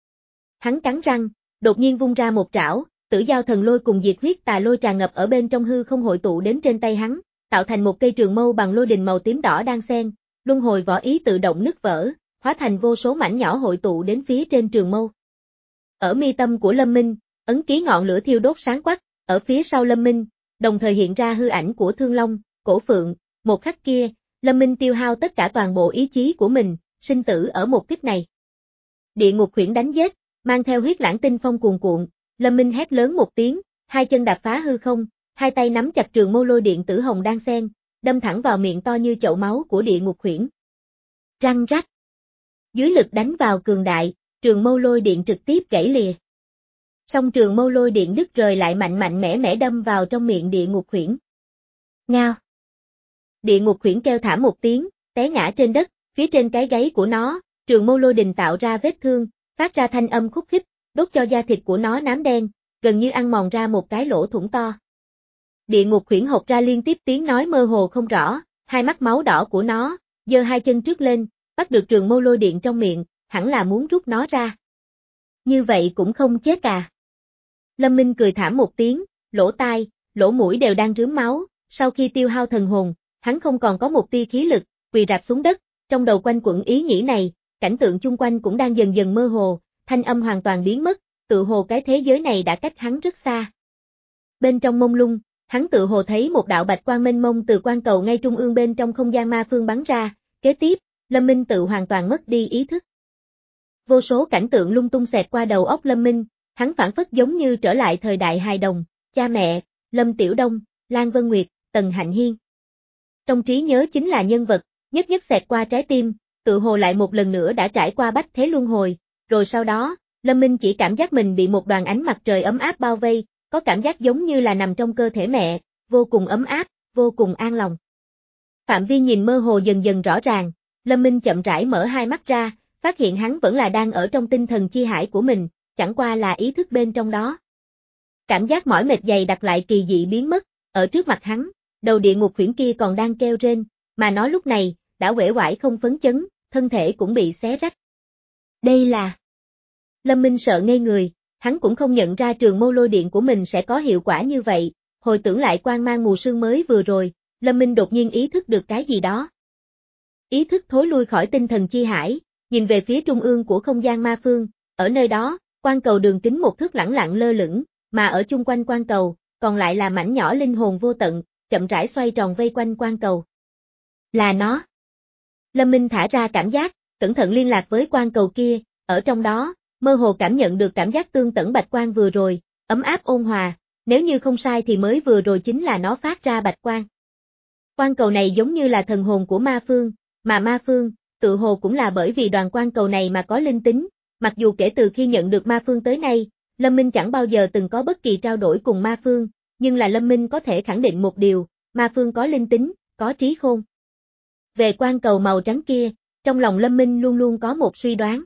Hắn cắn răng, đột nhiên vung ra một trảo, Tử Giao thần lôi cùng diệt huyết tà lôi tràn ngập ở bên trong hư không hội tụ đến trên tay hắn, tạo thành một cây trường mâu bằng lôi đình màu tím đỏ đan xen, luân hồi võ ý tự động nứt vỡ, hóa thành vô số mảnh nhỏ hội tụ đến phía trên trường mâu. Ở mi tâm của Lâm Minh, ấn ký ngọn lửa thiêu đốt sáng quắc, ở phía sau Lâm Minh, đồng thời hiện ra hư ảnh của Thương Long, Cổ Phượng, một khắc kia, Lâm Minh tiêu hao tất cả toàn bộ ý chí của mình, sinh tử ở một kích này. Địa ngục khuyển đánh giết, mang theo huyết lãng tinh phong cuồn cuộn, Lâm Minh hét lớn một tiếng, hai chân đạp phá hư không, hai tay nắm chặt trường mâu lôi điện tử hồng đan xen, đâm thẳng vào miệng to như chậu máu của địa ngục khuyển. Răng rắc. Dưới lực đánh vào cường đại, trường mâu lôi điện trực tiếp gãy lìa. Song trường mâu lôi điện đứt rời lại mạnh mạnh mẽ mẽ đâm vào trong miệng địa ngục khuyển. Ngao. Địa ngục khuyển kêu thảm một tiếng, té ngã trên đất, phía trên cái gáy của nó, trường mâu lôi đình tạo ra vết thương, phát ra thanh âm khúc khích, đốt cho da thịt của nó nám đen, gần như ăn mòn ra một cái lỗ thủng to. Địa ngục khuyển hộc ra liên tiếp tiếng nói mơ hồ không rõ, hai mắt máu đỏ của nó, giơ hai chân trước lên, bắt được trường mâu lôi điện trong miệng, hẳn là muốn rút nó ra. Như vậy cũng không chết à. Lâm Minh cười thảm một tiếng, lỗ tai, lỗ mũi đều đang rướm máu, sau khi tiêu hao thần hồn, hắn không còn có một tia khí lực, quỳ rạp xuống đất, trong đầu quanh quẩn ý nghĩ này, cảnh tượng chung quanh cũng đang dần dần mơ hồ, thanh âm hoàn toàn biến mất, tự hồ cái thế giới này đã cách hắn rất xa. Bên trong mông lung, hắn tự hồ thấy một đạo bạch quang mênh mông từ quan cầu ngay trung ương bên trong không gian ma phương bắn ra, kế tiếp, Lâm Minh tự hoàn toàn mất đi ý thức. Vô số cảnh tượng lung tung xẹt qua đầu óc Lâm Minh, hắn phản phất giống như trở lại thời đại hài đồng, cha mẹ, Lâm Tiểu Đông, Lan Vân Nguyệt, Tần Hạnh Hiên. Trong trí nhớ chính là nhân vật, nhất nhất xẹt qua trái tim, tự hồ lại một lần nữa đã trải qua bách thế luân hồi, rồi sau đó, Lâm Minh chỉ cảm giác mình bị một đoàn ánh mặt trời ấm áp bao vây, có cảm giác giống như là nằm trong cơ thể mẹ, vô cùng ấm áp, vô cùng an lòng. Phạm vi nhìn mơ hồ dần dần rõ ràng, Lâm Minh chậm rãi mở hai mắt ra, phát hiện hắn vẫn là đang ở trong tinh thần chi hải của mình, chẳng qua là ý thức bên trong đó. Cảm giác mỏi mệt dày đặc lại kỳ dị biến mất, ở trước mặt hắn, đầu địa ngục huyễn kia còn đang kêu rên, mà nó lúc này, đã uể oải không phấn chấn, thân thể cũng bị xé rách. Đây là... Lâm Minh sợ ngây người, hắn cũng không nhận ra trường mâu lôi điện của mình sẽ có hiệu quả như vậy, hồi tưởng lại quang mang mù sương mới vừa rồi, Lâm Minh đột nhiên ý thức được cái gì đó. Ý thức thối lui khỏi tinh thần chi hải, nhìn về phía trung ương của không gian ma phương, ở nơi đó, quan cầu đường kính một thước lẳng lặng lơ lửng, mà ở chung quanh quan cầu, còn lại là mảnh nhỏ linh hồn vô tận, chậm rãi xoay tròn vây quanh quan cầu. Là nó. Lâm Minh thả ra cảm giác, cẩn thận liên lạc với quan cầu kia, ở trong đó, mơ hồ cảm nhận được cảm giác tương tẩn bạch quang vừa rồi, ấm áp ôn hòa, nếu như không sai thì mới vừa rồi chính là nó phát ra bạch quang. Quan cầu này giống như là thần hồn của ma phương, mà ma phương, tự hồ cũng là bởi vì đoàn quan cầu này mà có linh tính, mặc dù kể từ khi nhận được ma phương tới nay, Lâm Minh chẳng bao giờ từng có bất kỳ trao đổi cùng ma phương, nhưng là Lâm Minh có thể khẳng định một điều, ma phương có linh tính, có trí khôn. Về quan cầu màu trắng kia, trong lòng Lâm Minh luôn luôn có một suy đoán.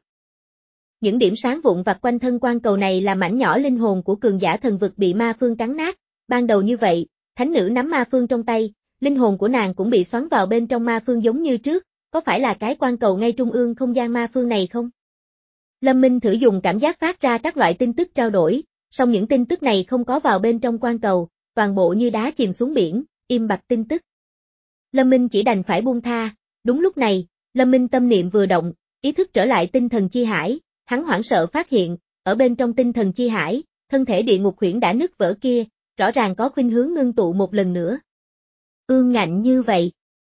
Những điểm sáng vụn vặt quanh thân quan cầu này là mảnh nhỏ linh hồn của cường giả thần vực bị ma phương cắn nát, ban đầu như vậy, thánh nữ nắm ma phương trong tay, linh hồn của nàng cũng bị xoắn vào bên trong ma phương giống như trước, có phải là cái quan cầu ngay trung ương không gian ma phương này không? Lâm Minh thử dùng cảm giác phát ra các loại tin tức trao đổi, song những tin tức này không có vào bên trong quan cầu, toàn bộ như đá chìm xuống biển, im bặt tin tức. Lâm Minh chỉ đành phải buông tha, đúng lúc này, Lâm Minh tâm niệm vừa động, ý thức trở lại tinh thần chi hải, hắn hoảng sợ phát hiện, ở bên trong tinh thần chi hải, thân thể địa ngục huyễn đã nứt vỡ kia, rõ ràng có khuynh hướng ngưng tụ một lần nữa. Ương ngạnh như vậy.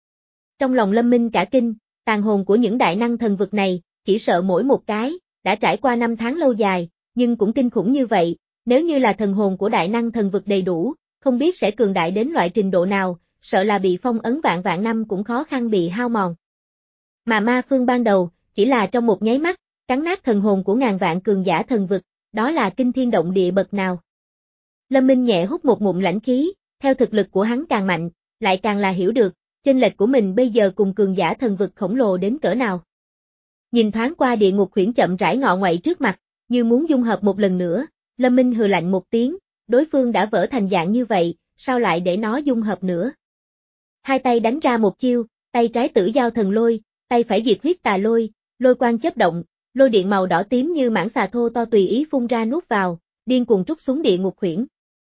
Trong lòng Lâm Minh cả kinh, tàn hồn của những đại năng thần vực này, chỉ sợ mỗi một cái, đã trải qua năm tháng lâu dài, nhưng cũng kinh khủng như vậy, nếu như là thần hồn của đại năng thần vực đầy đủ, không biết sẽ cường đại đến loại trình độ nào, sợ là bị phong ấn vạn vạn năm cũng khó khăn bị hao mòn. Mà ma phương ban đầu, chỉ là trong một nháy mắt, cắn nát thần hồn của ngàn vạn cường giả thần vực, đó là kinh thiên động địa bậc nào. Lâm Minh nhẹ hút một ngụm lãnh khí, theo thực lực của hắn càng mạnh, lại càng là hiểu được, chênh lệch của mình bây giờ cùng cường giả thần vực khổng lồ đến cỡ nào. Nhìn thoáng qua địa ngục huyễn chậm rãi ngọ nguậy trước mặt, như muốn dung hợp một lần nữa, Lâm Minh hừ lạnh một tiếng, đối phương đã vỡ thành dạng như vậy, sao lại để nó dung hợp nữa. Hai tay đánh ra một chiêu, tay trái tử giao thần lôi, tay phải diệt huyết tà lôi, lôi quang chớp động, lôi điện màu đỏ tím như mãng xà thô to tùy ý phun ra nuốt vào, điên cuồng trút xuống địa ngục huyễn.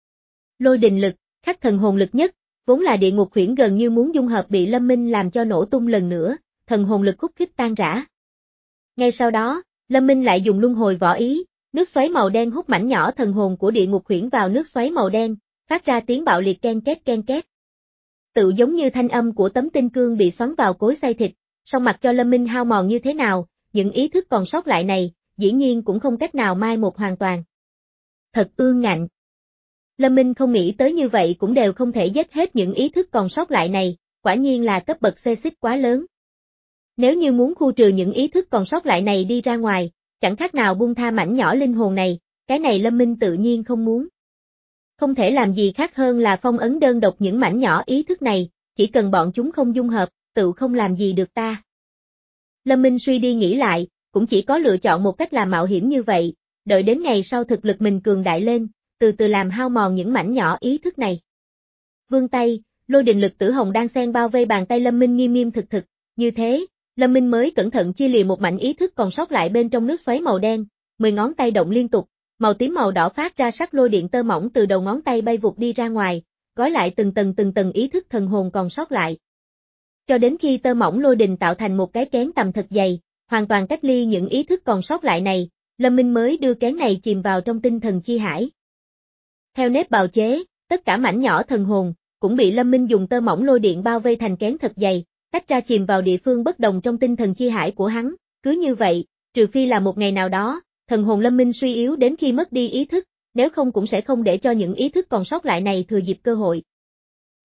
Lôi đình lực, khắc thần hồn lực nhất, vốn là địa ngục huyễn gần như muốn dung hợp bị Lâm Minh làm cho nổ tung lần nữa, thần hồn lực khúc khích tan rã. Ngay sau đó, Lâm Minh lại dùng luân hồi võ ý, nước xoáy màu đen hút mảnh nhỏ thần hồn của địa ngục huyễn vào nước xoáy màu đen, phát ra tiếng bạo liệt ken két ken két. Tự giống như thanh âm của tấm tinh cương bị xoắn vào cối xay thịt, song mặc cho Lâm Minh hao mòn như thế nào, những ý thức còn sót lại này, dĩ nhiên cũng không cách nào mai một hoàn toàn. Thật ương ngạnh. Lâm Minh không nghĩ tới như vậy cũng đều không thể giết hết những ý thức còn sót lại này, quả nhiên là cấp bậc xê xích quá lớn. Nếu như muốn khu trừ những ý thức còn sót lại này đi ra ngoài, chẳng khác nào buông tha mảnh nhỏ linh hồn này, cái này Lâm Minh tự nhiên không muốn. Không thể làm gì khác hơn là phong ấn đơn độc những mảnh nhỏ ý thức này, chỉ cần bọn chúng không dung hợp, tự không làm gì được ta. Lâm Minh suy đi nghĩ lại, cũng chỉ có lựa chọn một cách làm mạo hiểm như vậy, đợi đến ngày sau thực lực mình cường đại lên, từ từ làm hao mòn những mảnh nhỏ ý thức này. Vươn tay, lôi đình lực tử hồng đang xen bao vây bàn tay Lâm Minh nghiêm nghiêm thực thực, như thế, Lâm Minh mới cẩn thận chia lìa một mảnh ý thức còn sót lại bên trong nước xoáy màu đen, mười ngón tay động liên tục, màu tím màu đỏ phát ra sắc lôi điện tơ mỏng từ đầu ngón tay bay vụt đi ra ngoài, gói lại từng tầng từng tầng ý thức thần hồn còn sót lại. Cho đến khi tơ mỏng lôi đình tạo thành một cái kén tầm thật dày, hoàn toàn cách ly những ý thức còn sót lại này, Lâm Minh mới đưa kén này chìm vào trong tinh thần chi hải. Theo nếp bào chế, tất cả mảnh nhỏ thần hồn, cũng bị Lâm Minh dùng tơ mỏng lôi điện bao vây thành kén thật dày, tách ra chìm vào địa phương bất đồng trong tinh thần chi hải của hắn, cứ như vậy, trừ phi là một ngày nào đó, thần hồn Lâm Minh suy yếu đến khi mất đi ý thức, nếu không cũng sẽ không để cho những ý thức còn sót lại này thừa dịp cơ hội.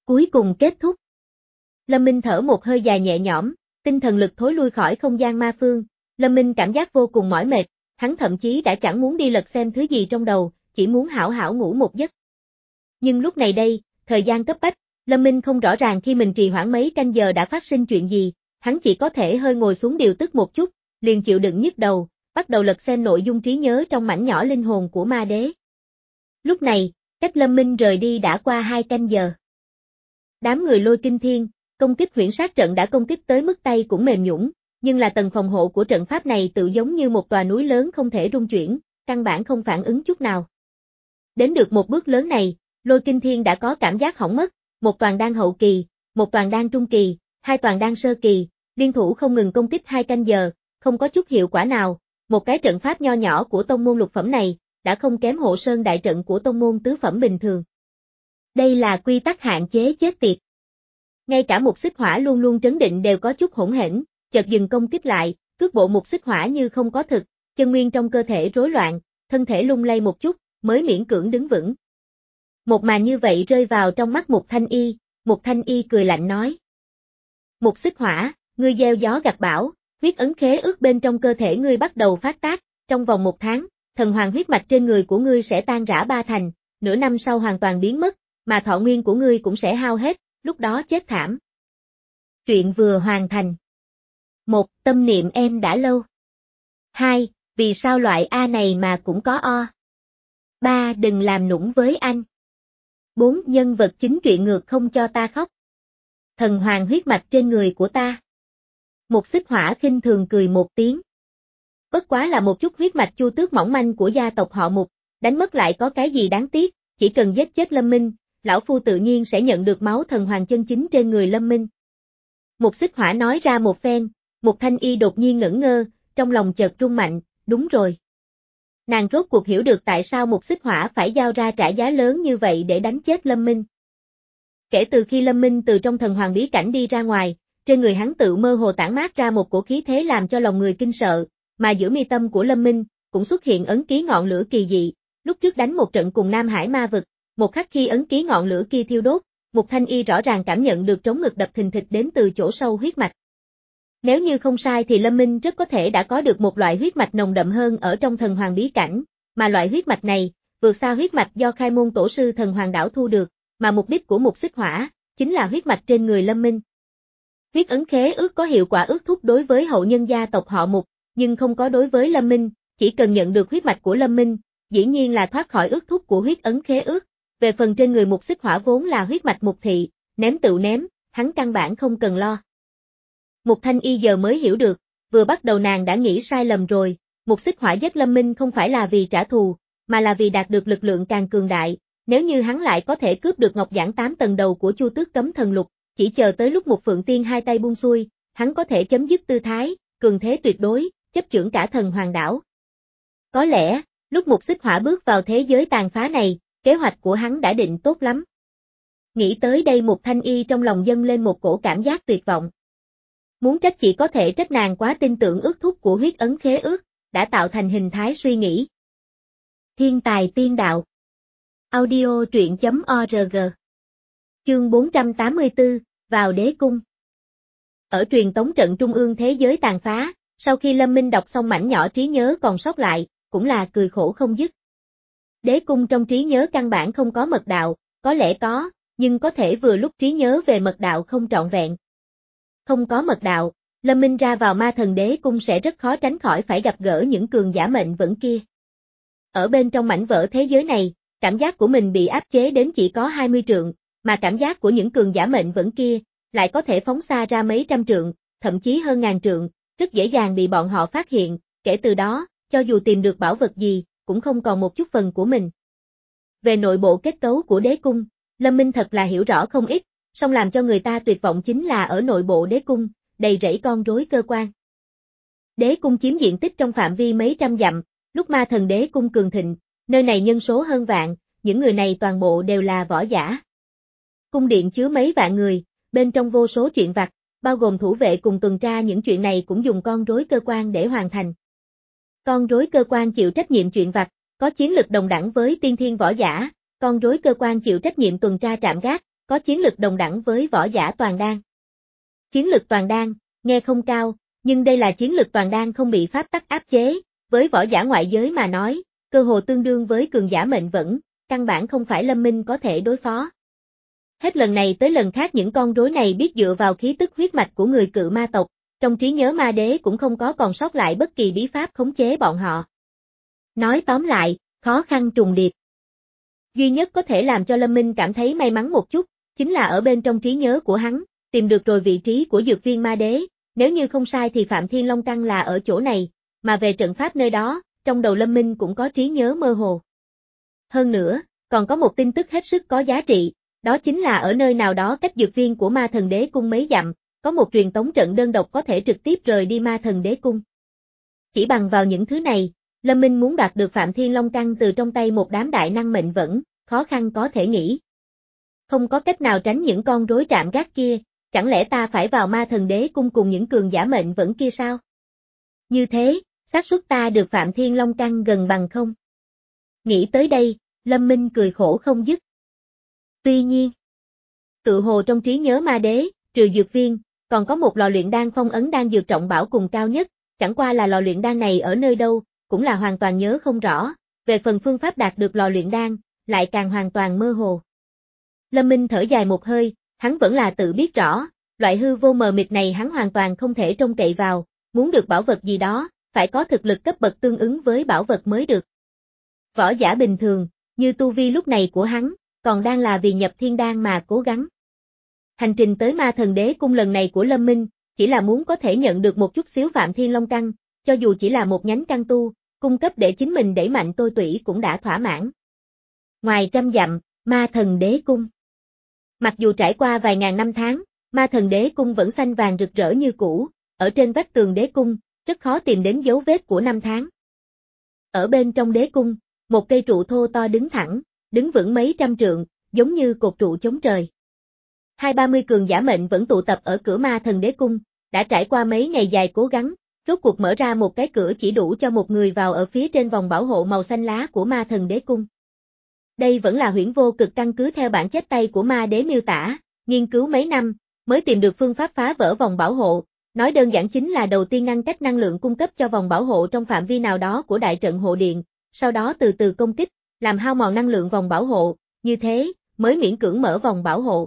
Cuối cùng kết thúc. Lâm Minh thở một hơi dài nhẹ nhõm, tinh thần lực thối lui khỏi không gian ma phương, Lâm Minh cảm giác vô cùng mỏi mệt, hắn thậm chí đã chẳng muốn đi lật xem thứ gì trong đầu, chỉ muốn hảo hảo ngủ một giấc. Nhưng lúc này đây, thời gian cấp bách, Lâm Minh không rõ ràng khi mình trì hoãn mấy canh giờ đã phát sinh chuyện gì, hắn chỉ có thể hơi ngồi xuống điều tức một chút, liền chịu đựng nhức đầu, bắt đầu lật xem nội dung trí nhớ trong mảnh nhỏ linh hồn của ma đế. Lúc này, cách Lâm Minh rời đi đã qua hai canh giờ. Đám người Lôi Kinh Thiên, công kích huyễn sát trận đã công kích tới mức tay cũng mềm nhũn, nhưng là tầng phòng hộ của trận pháp này tự giống như một tòa núi lớn không thể rung chuyển, căn bản không phản ứng chút nào. Đến được một bước lớn này, Lôi Kinh Thiên đã có cảm giác hỏng mất, một toàn đan hậu kỳ, một toàn đan trung kỳ, hai toàn đan sơ kỳ, liên thủ không ngừng công kích hai canh giờ, không có chút hiệu quả nào, một cái trận pháp nho nhỏ của tông môn lục phẩm này, đã không kém hộ sơn đại trận của tông môn tứ phẩm bình thường. Đây là quy tắc hạn chế chết tiệt. Ngay cả Mục Xích Hỏa luôn luôn trấn định đều có chút hỗn hển, chợt dừng công kích lại, cước bộ Mục Xích Hỏa như không có thực, chân nguyên trong cơ thể rối loạn, thân thể lung lay một chút, mới miễn cưỡng đứng vững. Một màn như vậy rơi vào trong mắt Mục Thanh Y, Mục Thanh Y cười lạnh nói. Mục Xích Hỏa, ngươi gieo gió gặt bão, huyết ấn khế ước bên trong cơ thể ngươi bắt đầu phát tác, trong vòng một tháng, thần hoàng huyết mạch trên người của ngươi sẽ tan rã ba thành, nửa năm sau hoàn toàn biến mất, mà thọ nguyên của ngươi cũng sẽ hao hết, lúc đó chết thảm. Truyện vừa hoàn thành. một. Tâm niệm em đã lâu. hai. Vì sao loại A này mà cũng có O. ba. Đừng làm nũng với anh. bốn. Nhân vật chính truyện ngược không cho ta khóc. Thần hoàng huyết mạch trên người của ta. Mục Xích Hỏa khinh thường cười một tiếng. Bất quá là một chút huyết mạch chu tước mỏng manh của gia tộc họ Mục, đánh mất lại có cái gì đáng tiếc, chỉ cần giết chết Lâm Minh, lão phu tự nhiên sẽ nhận được máu thần hoàng chân chính trên người Lâm Minh. Mục Xích Hỏa nói ra một phen, Mục Thanh Y đột nhiên ngẩn ngơ, trong lòng chợt rung mạnh, đúng rồi. Nàng rốt cuộc hiểu được tại sao Mục Xích Hỏa phải giao ra trả giá lớn như vậy để đánh chết Lâm Minh. Kể từ khi Lâm Minh từ trong thần hoàng bí cảnh đi ra ngoài, trên người hắn tự mơ hồ tản mát ra một cổ khí thế làm cho lòng người kinh sợ, mà giữa mi tâm của Lâm Minh cũng xuất hiện ấn ký ngọn lửa kỳ dị, lúc trước đánh một trận cùng Nam Hải ma vực, một khắc khi ấn ký ngọn lửa kia thiêu đốt, Mục Thanh Y rõ ràng cảm nhận được trống ngực đập thình thịch đến từ chỗ sâu huyết mạch. Nếu như không sai thì Lâm Minh rất có thể đã có được một loại huyết mạch nồng đậm hơn ở trong thần hoàng bí cảnh, mà loại huyết mạch này vượt xa huyết mạch do khai môn tổ sư thần hoàng đảo thu được, mà mục đích của Mục Xích Hỏa chính là huyết mạch trên người Lâm Minh. Huyết ấn khế ước có hiệu quả ước thúc đối với hậu nhân gia tộc họ Mục, nhưng không có đối với Lâm Minh, chỉ cần nhận được huyết mạch của Lâm Minh, dĩ nhiên là thoát khỏi ước thúc của huyết ấn khế ước. Về phần trên người Mục Xích Hỏa vốn là huyết mạch Mục thị, ném tựu ném, hắn căn bản không cần lo. Mục Thanh Y giờ mới hiểu được, vừa bắt đầu nàng đã nghĩ sai lầm rồi, Mục Xích Hỏa giết Lâm Minh không phải là vì trả thù, mà là vì đạt được lực lượng càng cường đại, nếu như hắn lại có thể cướp được ngọc giản tám tầng đầu của Chu Tước Cấm Thần Lục, chỉ chờ tới lúc một Phượng Tiên hai tay buông xuôi, hắn có thể chấm dứt tư thái, cường thế tuyệt đối, chấp chưởng cả thần hoàng đảo. Có lẽ, lúc Mục Xích Hỏa bước vào thế giới tàn phá này, kế hoạch của hắn đã định tốt lắm. Nghĩ tới đây Mục Thanh Y trong lòng dâng lên một cổ cảm giác tuyệt vọng. Muốn trách chỉ có thể trách nàng quá tin tưởng ước thúc của huyết ấn khế ước, đã tạo thành hình thái suy nghĩ. Thiên tài tiên đạo. Audio truyện chấm org. Chương bốn trăm tám mươi tư, vào đế cung. Ở truyền tống trận trung ương thế giới tàn phá, sau khi Lâm Minh đọc xong mảnh nhỏ trí nhớ còn sót lại, cũng là cười khổ không dứt. Đế cung trong trí nhớ căn bản không có mật đạo, có lẽ có, nhưng có thể vừa lúc trí nhớ về mật đạo không trọn vẹn. Không có mật đạo, Lâm Minh ra vào ma thần đế cung sẽ rất khó tránh khỏi phải gặp gỡ những cường giả mệnh vẫn kia. Ở bên trong mảnh vỡ thế giới này, cảm giác của mình bị áp chế đến chỉ có hai mươi trượng, mà cảm giác của những cường giả mệnh vẫn kia lại có thể phóng xa ra mấy trăm trượng, thậm chí hơn ngàn trượng, rất dễ dàng bị bọn họ phát hiện, kể từ đó, cho dù tìm được bảo vật gì, cũng không còn một chút phần của mình. Về nội bộ kết cấu của đế cung, Lâm Minh thật là hiểu rõ không ít, song làm cho người ta tuyệt vọng chính là ở nội bộ đế cung, đầy rẫy con rối cơ quan. Đế cung chiếm diện tích trong phạm vi mấy trăm dặm, lúc ma thần đế cung cường thịnh, nơi này nhân số hơn vạn, những người này toàn bộ đều là võ giả. Cung điện chứa mấy vạn người, bên trong vô số chuyện vặt, bao gồm thủ vệ cùng tuần tra những chuyện này cũng dùng con rối cơ quan để hoàn thành. Con rối cơ quan chịu trách nhiệm chuyện vặt, có chiến lực đồng đẳng với tiên thiên võ giả, con rối cơ quan chịu trách nhiệm tuần tra trạm gác, có chiến lực đồng đẳng với võ giả toàn đan. Chiến lực toàn đan, nghe không cao, nhưng đây là chiến lực toàn đan không bị pháp tắc áp chế, với võ giả ngoại giới mà nói, cơ hồ tương đương với cường giả mệnh vẫn, căn bản không phải Lâm Minh có thể đối phó. Hết lần này tới lần khác những con rối này biết dựa vào khí tức huyết mạch của người cự ma tộc, trong trí nhớ ma đế cũng không có còn sót lại bất kỳ bí pháp khống chế bọn họ. Nói tóm lại, khó khăn trùng điệp. Duy nhất có thể làm cho Lâm Minh cảm thấy may mắn một chút, chính là ở bên trong trí nhớ của hắn, tìm được rồi vị trí của dược viên ma đế, nếu như không sai thì Phạm Thiên Long Căn là ở chỗ này, mà về trận pháp nơi đó, trong đầu Lâm Minh cũng có trí nhớ mơ hồ. Hơn nữa, còn có một tin tức hết sức có giá trị, đó chính là ở nơi nào đó cách dược viên của ma thần đế cung mấy dặm, có một truyền tống trận đơn độc có thể trực tiếp rời đi ma thần đế cung. Chỉ bằng vào những thứ này, Lâm Minh muốn đoạt được Phạm Thiên Long Căn từ trong tay một đám đại năng mệnh vẫn, khó khăn có thể nghĩ. Không có cách nào tránh những con rối trạm gác kia, chẳng lẽ ta phải vào ma thần đế cung cùng những cường giả mệnh vẫn kia sao? Như thế, xác suất ta được Phạm Thiên Long Căn gần bằng không? Nghĩ tới đây, Lâm Minh cười khổ không dứt. Tuy nhiên, tự hồ trong trí nhớ ma đế, trừ dược viên, còn có một lò luyện đan phong ấn đan dược trọng bảo cùng cao nhất, chẳng qua là lò luyện đan này ở nơi đâu, cũng là hoàn toàn nhớ không rõ, về phần phương pháp đạt được lò luyện đan, lại càng hoàn toàn mơ hồ. Lâm Minh thở dài một hơi, hắn vẫn là tự biết rõ, loại hư vô mờ mịt này hắn hoàn toàn không thể trông cậy vào, muốn được bảo vật gì đó, phải có thực lực cấp bậc tương ứng với bảo vật mới được. Võ giả bình thường, như tu vi lúc này của hắn, còn đang là vì nhập thiên đan mà cố gắng. Hành trình tới ma thần đế cung lần này của Lâm Minh, chỉ là muốn có thể nhận được một chút xíu Phạm Thiên Long Căn, cho dù chỉ là một nhánh căn tu, cung cấp để chính mình đẩy mạnh tôi tủy cũng đã thỏa mãn. Ngoài trăm dặm, ma thần đế cung. Mặc dù trải qua vài ngàn năm tháng, ma thần đế cung vẫn xanh vàng rực rỡ như cũ, ở trên vách tường đế cung, rất khó tìm đến dấu vết của năm tháng. Ở bên trong đế cung, một cây trụ thô to đứng thẳng, đứng vững mấy trăm trượng, giống như cột trụ chống trời. Hai ba mươi cường giả mệnh vẫn tụ tập ở cửa ma thần đế cung, đã trải qua mấy ngày dài cố gắng, rốt cuộc mở ra một cái cửa chỉ đủ cho một người vào ở phía trên vòng bảo hộ màu xanh lá của ma thần đế cung. Đây vẫn là Huyễn Vô Cực căn cứ theo bản chép tay của ma đế miêu tả, nghiên cứu mấy năm, mới tìm được phương pháp phá vỡ vòng bảo hộ, nói đơn giản chính là đầu tiên ngăn cách năng lượng cung cấp cho vòng bảo hộ trong phạm vi nào đó của đại trận hộ điện, sau đó từ từ công kích, làm hao mòn năng lượng vòng bảo hộ, như thế, mới miễn cưỡng mở vòng bảo hộ.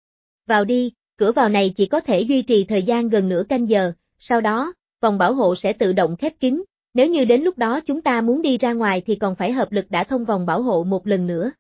Vào đi, cửa vào này chỉ có thể duy trì thời gian gần nửa canh giờ, sau đó, vòng bảo hộ sẽ tự động khép kín, nếu như đến lúc đó chúng ta muốn đi ra ngoài thì còn phải hợp lực đã thông vòng bảo hộ một lần nữa.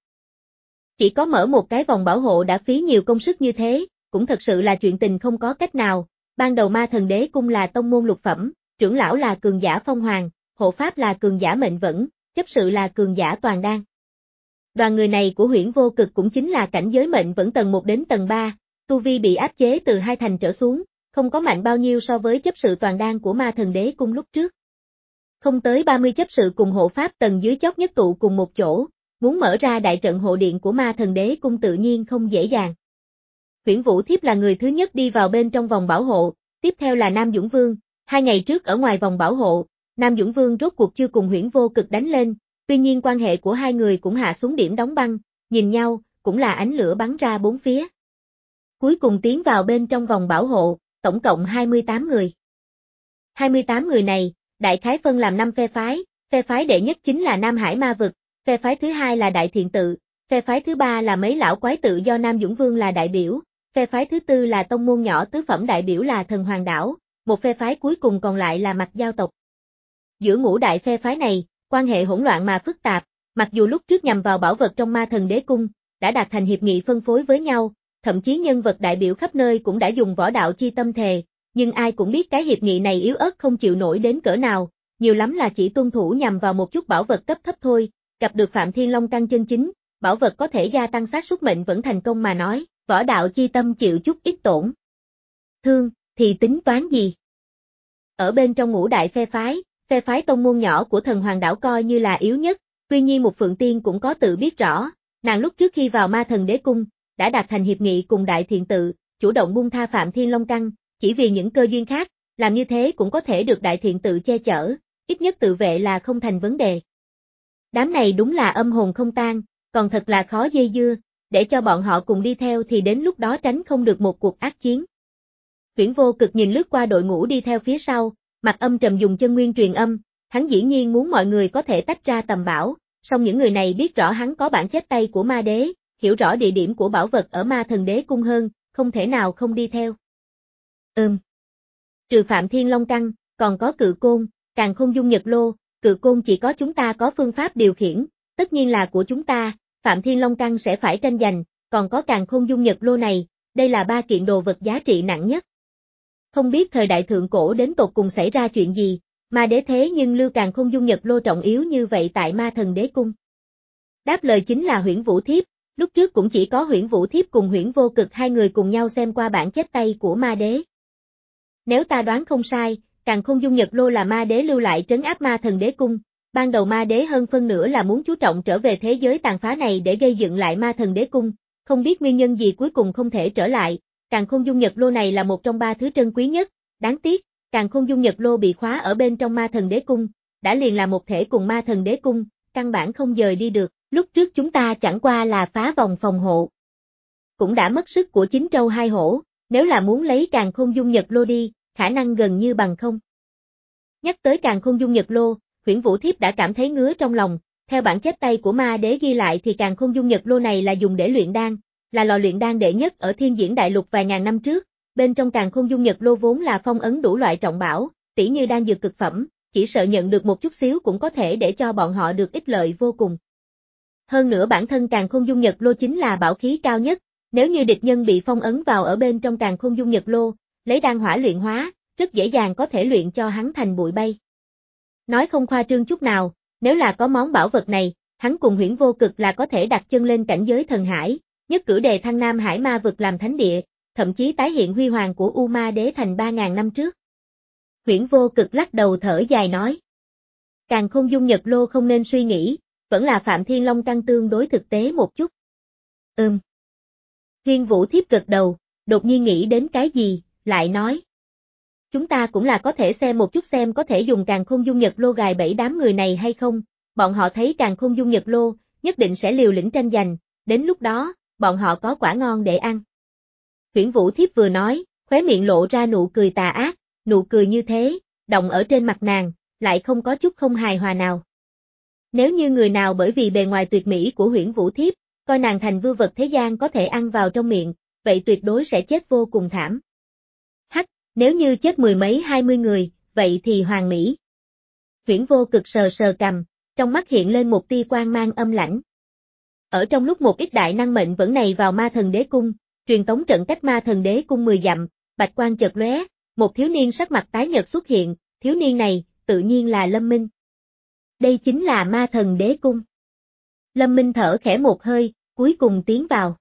Chỉ có mở một cái vòng bảo hộ đã phí nhiều công sức như thế, cũng thật sự là chuyện tình không có cách nào, ban đầu ma thần đế cung là tông môn lục phẩm, trưởng lão là cường giả phong hoàng, hộ pháp là cường giả mệnh vẫn, chấp sự là cường giả toàn đan. Đoàn người này của Huyễn Vô Cực cũng chính là cảnh giới mệnh vẫn tầng một đến tầng ba, tu vi bị áp chế từ hai thành trở xuống, không có mạnh bao nhiêu so với chấp sự toàn đan của ma thần đế cung lúc trước. Không tới ba mươi chấp sự cùng hộ pháp tầng dưới chót nhất tụ cùng một chỗ, muốn mở ra đại trận hộ điện của ma thần đế cung tự nhiên không dễ dàng. Huyễn Vũ Thiếp là người thứ nhất đi vào bên trong vòng bảo hộ, tiếp theo là Nam Dũng Vương, hai ngày trước ở ngoài vòng bảo hộ, Nam Dũng Vương rốt cuộc chưa cùng Huyễn Vô Cực đánh lên, tuy nhiên quan hệ của hai người cũng hạ xuống điểm đóng băng, nhìn nhau, cũng là ánh lửa bắn ra bốn phía. Cuối cùng tiến vào bên trong vòng bảo hộ, tổng cộng hai mươi tám người. hai mươi tám người này, đại khái phân làm năm phe phái, phe phái đệ nhất chính là Nam Hải Ma Vực, phe phái thứ hai là Đại Thiện Tự, phe phái thứ ba là mấy lão quái tự do Nam Dũng Vương là đại biểu, phe phái thứ tư là tông môn nhỏ tứ phẩm đại biểu là Thần Hoàng Đảo, một phe phái cuối cùng còn lại là Mạc Giao tộc. Giữa ngũ đại phe phái này, quan hệ hỗn loạn mà phức tạp, mặc dù lúc trước nhằm vào bảo vật trong ma thần đế cung, đã đạt thành hiệp nghị phân phối với nhau, thậm chí nhân vật đại biểu khắp nơi cũng đã dùng võ đạo chi tâm thề, nhưng ai cũng biết cái hiệp nghị này yếu ớt không chịu nổi đến cỡ nào, nhiều lắm là chỉ tuân thủ nhằm vào một chút bảo vật cấp thấp thôi, gặp được Phạm Thiên Long Căn chân chính, bảo vật có thể gia tăng xác suất mệnh vẫn thành công mà nói, võ đạo chi tâm chịu chút ít tổn thương, thì tính toán gì? Ở bên trong ngũ đại phe phái, phe phái tông môn nhỏ của Thần Hoàng Đảo coi như là yếu nhất, tuy nhiên một Phượng Tiên cũng có tự biết rõ, nàng lúc trước khi vào ma thần đế cung, đã đạt thành hiệp nghị cùng Đại Thiện Tự, chủ động buông tha Phạm Thiên Long Căn, chỉ vì những cơ duyên khác, làm như thế cũng có thể được Đại Thiện Tự che chở, ít nhất tự vệ là không thành vấn đề. Đám này đúng là âm hồn không tan, còn thật là khó dây dưa, để cho bọn họ cùng đi theo thì đến lúc đó tránh không được một cuộc ác chiến. Huyễn Vô Cực nhìn lướt qua đội ngũ đi theo phía sau, mặt âm trầm dùng chân nguyên truyền âm, hắn dĩ nhiên muốn mọi người có thể tách ra tầm bảo, song những người này biết rõ hắn có bản chép tay của ma đế, hiểu rõ địa điểm của bảo vật ở ma thần đế cung hơn, không thể nào không đi theo. Ừm. Trừ Phạm Thiên Long Căn, còn có Cự Côn, Càn Khôn Dung Nhật Lô, Cự Côn chỉ có chúng ta có phương pháp điều khiển, tất nhiên là của chúng ta, Phạm Thiên Long Căn sẽ phải tranh giành, còn có Càn Khôn Dung Nhật Lô này, đây là ba kiện đồ vật giá trị nặng nhất. Không biết thời đại thượng cổ đến tột cùng xảy ra chuyện gì, ma đế thế nhưng lưu Càn Khôn Dung Nhật Lô trọng yếu như vậy tại ma thần đế cung. Đáp lời chính là Huyễn Vũ Thiếp, lúc trước cũng chỉ có Huyễn Vũ Thiếp cùng Huyễn Vô Cực hai người cùng nhau xem qua bản chép tay của ma đế. Nếu ta đoán không sai, Càn Khôn Dung Nhật Lô là ma đế lưu lại trấn áp ma thần đế cung, ban đầu ma đế hơn phân nửa là muốn chú trọng trở về thế giới tàn phá này để gây dựng lại ma thần đế cung, không biết nguyên nhân gì cuối cùng không thể trở lại, Càn Khôn Dung Nhật Lô này là một trong ba thứ trân quý nhất, đáng tiếc, Càn Khôn Dung Nhật Lô bị khóa ở bên trong ma thần đế cung, đã liền là một thể cùng ma thần đế cung, căn bản không dời đi được, lúc trước chúng ta chẳng qua là phá vòng phòng hộ. Cũng đã mất sức của chín trâu hai hổ, nếu là muốn lấy Càn Khôn Dung Nhật Lô đi, khả năng gần như bằng không. Nhắc tới Càn Khôn Dung Nhật Lô, Huyễn Vũ Thiếp đã cảm thấy ngứa trong lòng, theo bản chép tay của ma đế ghi lại thì Càn Khôn Dung Nhật Lô này là dùng để luyện đan, là lò luyện đan đệ nhất ở Thiên Diễn Đại Lục vài ngàn năm trước, bên trong Càn Khôn Dung Nhật Lô vốn là phong ấn đủ loại trọng bảo, tỉ như đan dược cực phẩm, chỉ sợ nhận được một chút xíu cũng có thể để cho bọn họ được ích lợi vô cùng. Hơn nữa bản thân Càn Khôn Dung Nhật Lô chính là bảo khí cao nhất, nếu như địch nhân bị phong ấn vào ở bên trong Càn Khôn Dung Nhật Lô, lấy đan hỏa luyện hóa, rất dễ dàng có thể luyện cho hắn thành bụi bay. Nói không khoa trương chút nào, nếu là có món bảo vật này, hắn cùng Huyễn Vô Cực là có thể đặt chân lên cảnh giới thần hải, nhất cử đề thăng Nam Hải ma vực làm thánh địa, thậm chí tái hiện huy hoàng của U Ma Đế thành ba ngàn năm trước. Huyễn Vô Cực lắc đầu thở dài nói. Càn Khôn Dung Nhật Lô không nên suy nghĩ, vẫn là Phạm Thiên Long Căn tương đối thực tế một chút. Ừm. Huyễn Vũ Thiếp gật đầu, đột nhiên nghĩ đến cái gì, lại nói. Chúng ta cũng là có thể xem một chút xem có thể dùng Càn Khôn Dung Nhật Lô gài bẫy đám người này hay không, bọn họ thấy Càn Khôn Dung Nhật Lô, nhất định sẽ liều lĩnh tranh giành, đến lúc đó, bọn họ có quả ngon để ăn. Huyễn Vũ Thiếp vừa nói, khóe miệng lộ ra nụ cười tà ác, nụ cười như thế, động ở trên mặt nàng, lại không có chút không hài hòa nào. Nếu như người nào bởi vì bề ngoài tuyệt mỹ của Huyễn Vũ Thiếp, coi nàng thành vưu vật thế gian có thể ăn vào trong miệng, vậy tuyệt đối sẽ chết vô cùng thảm. Hắc, nếu như chết mười mấy hai mươi người, vậy thì hoàn mỹ. Huyễn Vô Cực sờ sờ cằm, trong mắt hiện lên một tia quang mang âm lãnh. Ở trong lúc một ít đại năng mệnh vẫn này vào ma thần đế cung, truyền tống trận cách ma thần đế cung mười dặm, bạch quang chợt lóe, một thiếu niên sắc mặt tái nhợt xuất hiện, thiếu niên này, tự nhiên là Lâm Minh. Đây chính là ma thần đế cung. Lâm Minh thở khẽ một hơi, cuối cùng tiến vào.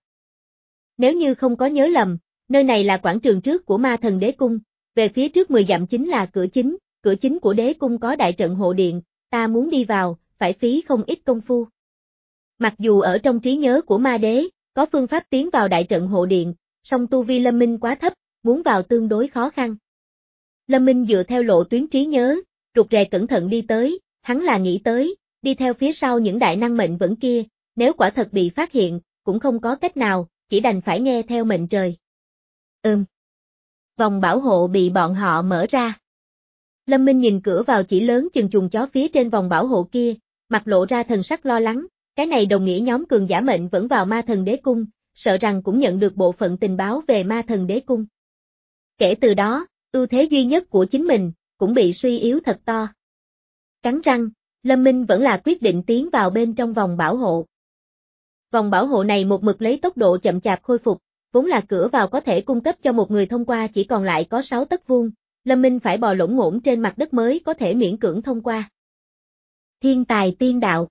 Nếu như không có nhớ lầm, nơi này là quảng trường trước của ma thần đế cung, về phía trước mười dặm chính là cửa chính, cửa chính của đế cung có đại trận hộ điện, ta muốn đi vào, phải phí không ít công phu. Mặc dù ở trong trí nhớ của ma đế, có phương pháp tiến vào đại trận hộ điện, song tu vi Lâm Minh quá thấp, muốn vào tương đối khó khăn. Lâm Minh dựa theo lộ tuyến trí nhớ, rụt rè cẩn thận đi tới, hắn là nghĩ tới, đi theo phía sau những đại năng mệnh vẫn kia, nếu quả thật bị phát hiện, cũng không có cách nào, chỉ đành phải nghe theo mệnh trời. Ừm. Vòng bảo hộ bị bọn họ mở ra. Lâm Minh nhìn cửa vào chỉ lớn chừng chuồng chó phía trên vòng bảo hộ kia, mặt lộ ra thần sắc lo lắng, cái này đồng nghĩa nhóm cường giả mệnh vẫn vào ma thần đế cung, sợ rằng cũng nhận được bộ phận tình báo về ma thần đế cung. Kể từ đó, ưu thế duy nhất của chính mình, cũng bị suy yếu thật to. Cắn răng, Lâm Minh vẫn là quyết định tiến vào bên trong vòng bảo hộ. Vòng bảo hộ này một mực lấy tốc độ chậm chạp khôi phục, vốn là cửa vào có thể cung cấp cho một người thông qua chỉ còn lại có sáu tấc vuông, Lâm Minh phải bò lổn ngổn trên mặt đất mới có thể miễn cưỡng thông qua. Thiên tài tiên đạo.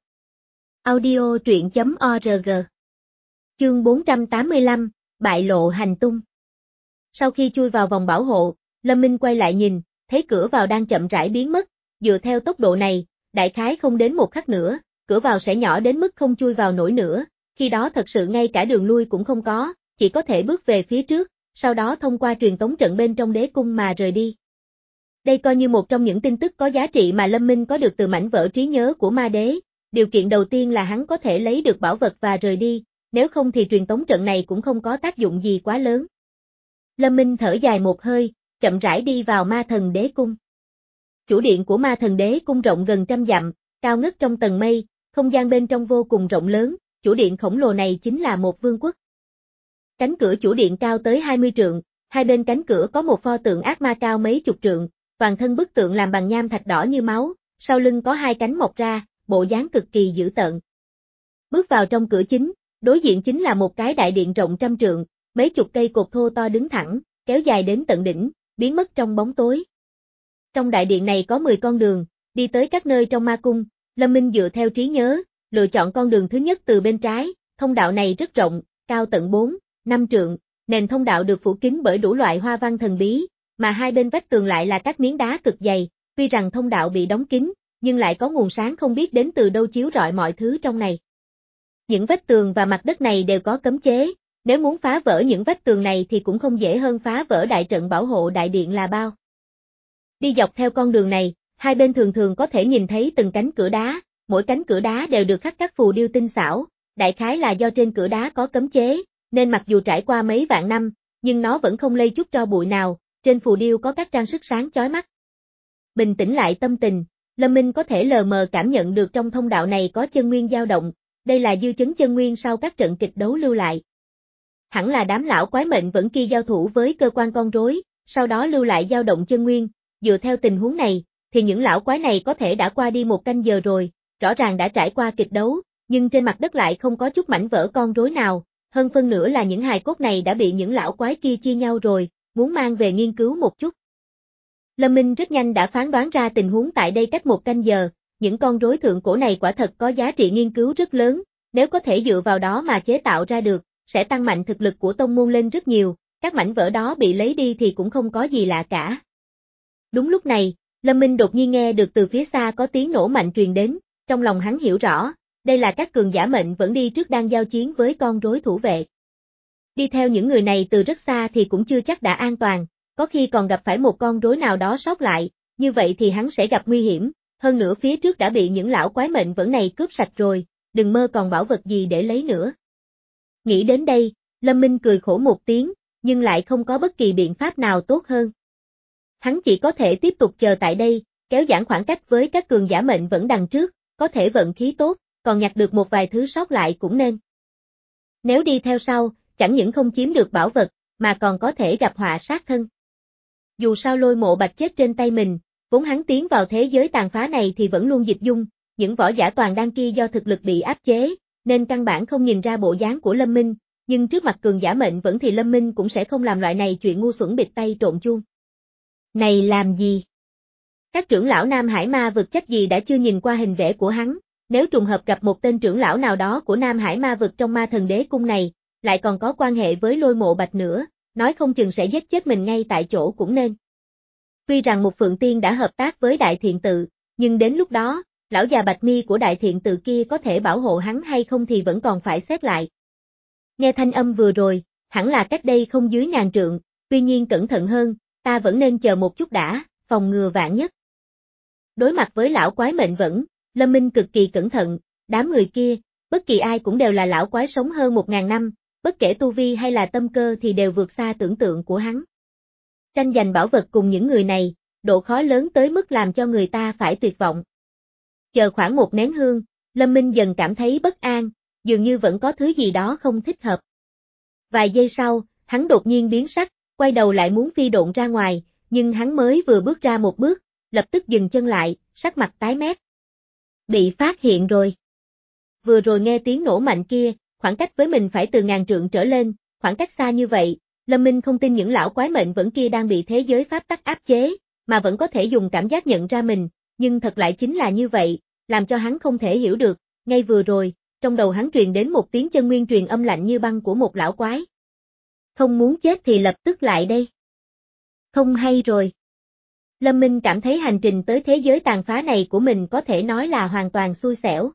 Audio truyện chấm org. Chương bốn trăm tám mươi lăm, bại lộ hành tung. Sau khi chui vào vòng bảo hộ, Lâm Minh quay lại nhìn, thấy cửa vào đang chậm rãi biến mất, dựa theo tốc độ này, đại khái không đến một khắc nữa, cửa vào sẽ nhỏ đến mức không chui vào nổi nữa, khi đó thật sự ngay cả đường lui cũng không có, chỉ có thể bước về phía trước, sau đó thông qua truyền tống trận bên trong đế cung mà rời đi. Đây coi như một trong những tin tức có giá trị mà Lâm Minh có được từ mảnh vỡ trí nhớ của ma đế, điều kiện đầu tiên là hắn có thể lấy được bảo vật và rời đi, nếu không thì truyền tống trận này cũng không có tác dụng gì quá lớn. Lâm Minh thở dài một hơi, chậm rãi đi vào Ma Thần Đế Cung. Chủ điện của Ma Thần Đế Cung rộng gần trăm dặm, cao ngất trong tầng mây, không gian bên trong vô cùng rộng lớn, chủ điện khổng lồ này chính là một vương quốc. Cánh cửa chủ điện cao tới hai mươi trượng, hai bên cánh cửa có một pho tượng ác ma cao mấy chục trượng, toàn thân bức tượng làm bằng nham thạch đỏ như máu, sau lưng có hai cánh mọc ra, bộ dáng cực kỳ dữ tợn. Bước vào trong cửa chính, đối diện chính là một cái đại điện rộng trăm trượng, mấy chục cây cột thô to đứng thẳng, kéo dài đến tận đỉnh, biến mất trong bóng tối. Trong đại điện này có mười con đường, đi tới các nơi trong ma cung, Lâm Minh dựa theo trí nhớ, lựa chọn con đường thứ nhất từ bên trái, thông đạo này rất rộng, cao tận bốn, năm trượng, nền thông đạo được phủ kín bởi đủ loại hoa văn thần bí, mà hai bên vách tường lại là các miếng đá cực dày, tuy rằng thông đạo bị đóng kín, nhưng lại có nguồn sáng không biết đến từ đâu chiếu rọi mọi thứ trong này. Những vách tường và mặt đất này đều có cấm chế, nếu muốn phá vỡ những vách tường này thì cũng không dễ hơn phá vỡ đại trận bảo hộ đại điện là bao. Đi dọc theo con đường này, hai bên thường thường có thể nhìn thấy từng cánh cửa đá, mỗi cánh cửa đá đều được khắc các phù điêu tinh xảo, đại khái là do trên cửa đá có cấm chế, nên mặc dù trải qua mấy vạn năm, nhưng nó vẫn không lây chút tro bụi nào, trên phù điêu có các trang sức sáng chói mắt. Bình tĩnh lại tâm tình, Lâm Minh có thể lờ mờ cảm nhận được trong thông đạo này có chân nguyên dao động, đây là dư chấn chân nguyên sau các trận kịch đấu lưu lại. Hẳn là đám lão quái mệnh vẫn kia giao thủ với cơ quan con rối, sau đó lưu lại dao động chân nguyên, dựa theo tình huống này, thì những lão quái này có thể đã qua đi một canh giờ rồi, rõ ràng đã trải qua kịch đấu, nhưng trên mặt đất lại không có chút mảnh vỡ con rối nào, hơn phân nửa là những hài cốt này đã bị những lão quái kia chia nhau rồi, muốn mang về nghiên cứu một chút. Lâm Minh rất nhanh đã phán đoán ra tình huống tại đây cách một canh giờ, những con rối thượng cổ này quả thật có giá trị nghiên cứu rất lớn, nếu có thể dựa vào đó mà chế tạo ra được, sẽ tăng mạnh thực lực của tông môn lên rất nhiều, các mảnh vỡ đó bị lấy đi thì cũng không có gì lạ cả. Đúng lúc này, Lâm Minh đột nhiên nghe được từ phía xa có tiếng nổ mạnh truyền đến, trong lòng hắn hiểu rõ, đây là các cường giả mệnh vẫn đi trước đang giao chiến với con rối thủ vệ. Đi theo những người này từ rất xa thì cũng chưa chắc đã an toàn, có khi còn gặp phải một con rối nào đó sót lại, như vậy thì hắn sẽ gặp nguy hiểm, hơn nữa phía trước đã bị những lão quái mệnh vẫn này cướp sạch rồi, đừng mơ còn bảo vật gì để lấy nữa. Nghĩ đến đây, Lâm Minh cười khổ một tiếng, nhưng lại không có bất kỳ biện pháp nào tốt hơn. Hắn chỉ có thể tiếp tục chờ tại đây, kéo giãn khoảng cách với các cường giả mệnh vẫn đằng trước, có thể vận khí tốt, còn nhặt được một vài thứ sót lại cũng nên. Nếu đi theo sau, chẳng những không chiếm được bảo vật, mà còn có thể gặp họa sát thân. Dù sao Lôi Mộ Bạch chết trên tay mình, vốn hắn tiến vào thế giới tàn phá này thì vẫn luôn dịch dung, những võ giả toàn đan kia do thực lực bị áp chế, nên căn bản không nhìn ra bộ dáng của Lâm Minh, nhưng trước mặt cường giả mệnh vẫn thì Lâm Minh cũng sẽ không làm loại này chuyện ngu xuẩn bịt tay trộn chuông. Này làm gì? Các trưởng lão Nam Hải Ma vực chắc gì đã chưa nhìn qua hình vẽ của hắn, nếu trùng hợp gặp một tên trưởng lão nào đó của Nam Hải Ma vực trong Ma Thần Đế Cung này, lại còn có quan hệ với Lôi Mộ Bạch nữa, nói không chừng sẽ giết chết mình ngay tại chỗ cũng nên. Tuy rằng một Phượng Tiên đã hợp tác với Đại Thiện Tự, nhưng đến lúc đó, lão già Bạch Mi của Đại Thiện Tự kia có thể bảo hộ hắn hay không thì vẫn còn phải xếp lại. Nghe thanh âm vừa rồi, hẳn là cách đây không dưới ngàn trượng, tuy nhiên cẩn thận hơn, ta vẫn nên chờ một chút đã, phòng ngừa vạn nhất. Đối mặt với lão quái mệnh vẫn, Lâm Minh cực kỳ cẩn thận, đám người kia, bất kỳ ai cũng đều là lão quái sống hơn một ngàn năm, bất kể tu vi hay là tâm cơ thì đều vượt xa tưởng tượng của hắn. Tranh giành bảo vật cùng những người này, độ khó lớn tới mức làm cho người ta phải tuyệt vọng. Chờ khoảng một nén hương, Lâm Minh dần cảm thấy bất an, dường như vẫn có thứ gì đó không thích hợp. Vài giây sau, hắn đột nhiên biến sắc, quay đầu lại muốn phi độn ra ngoài, nhưng hắn mới vừa bước ra một bước, lập tức dừng chân lại, sắc mặt tái mét. Bị phát hiện rồi. Vừa rồi nghe tiếng nổ mạnh kia, khoảng cách với mình phải từ ngàn trượng trở lên, khoảng cách xa như vậy, Lâm Minh không tin những lão quái mệnh vẫn kia đang bị thế giới pháp tắc áp chế, mà vẫn có thể dùng cảm giác nhận ra mình, nhưng thật lại chính là như vậy, làm cho hắn không thể hiểu được, ngay vừa rồi, trong đầu hắn truyền đến một tiếng chân nguyên truyền âm lạnh như băng của một lão quái. Không muốn chết thì lập tức lại đây. Không hay rồi. Lâm Minh cảm thấy hành trình tới thế giới tàn phá này của mình có thể nói là hoàn toàn xui xẻo.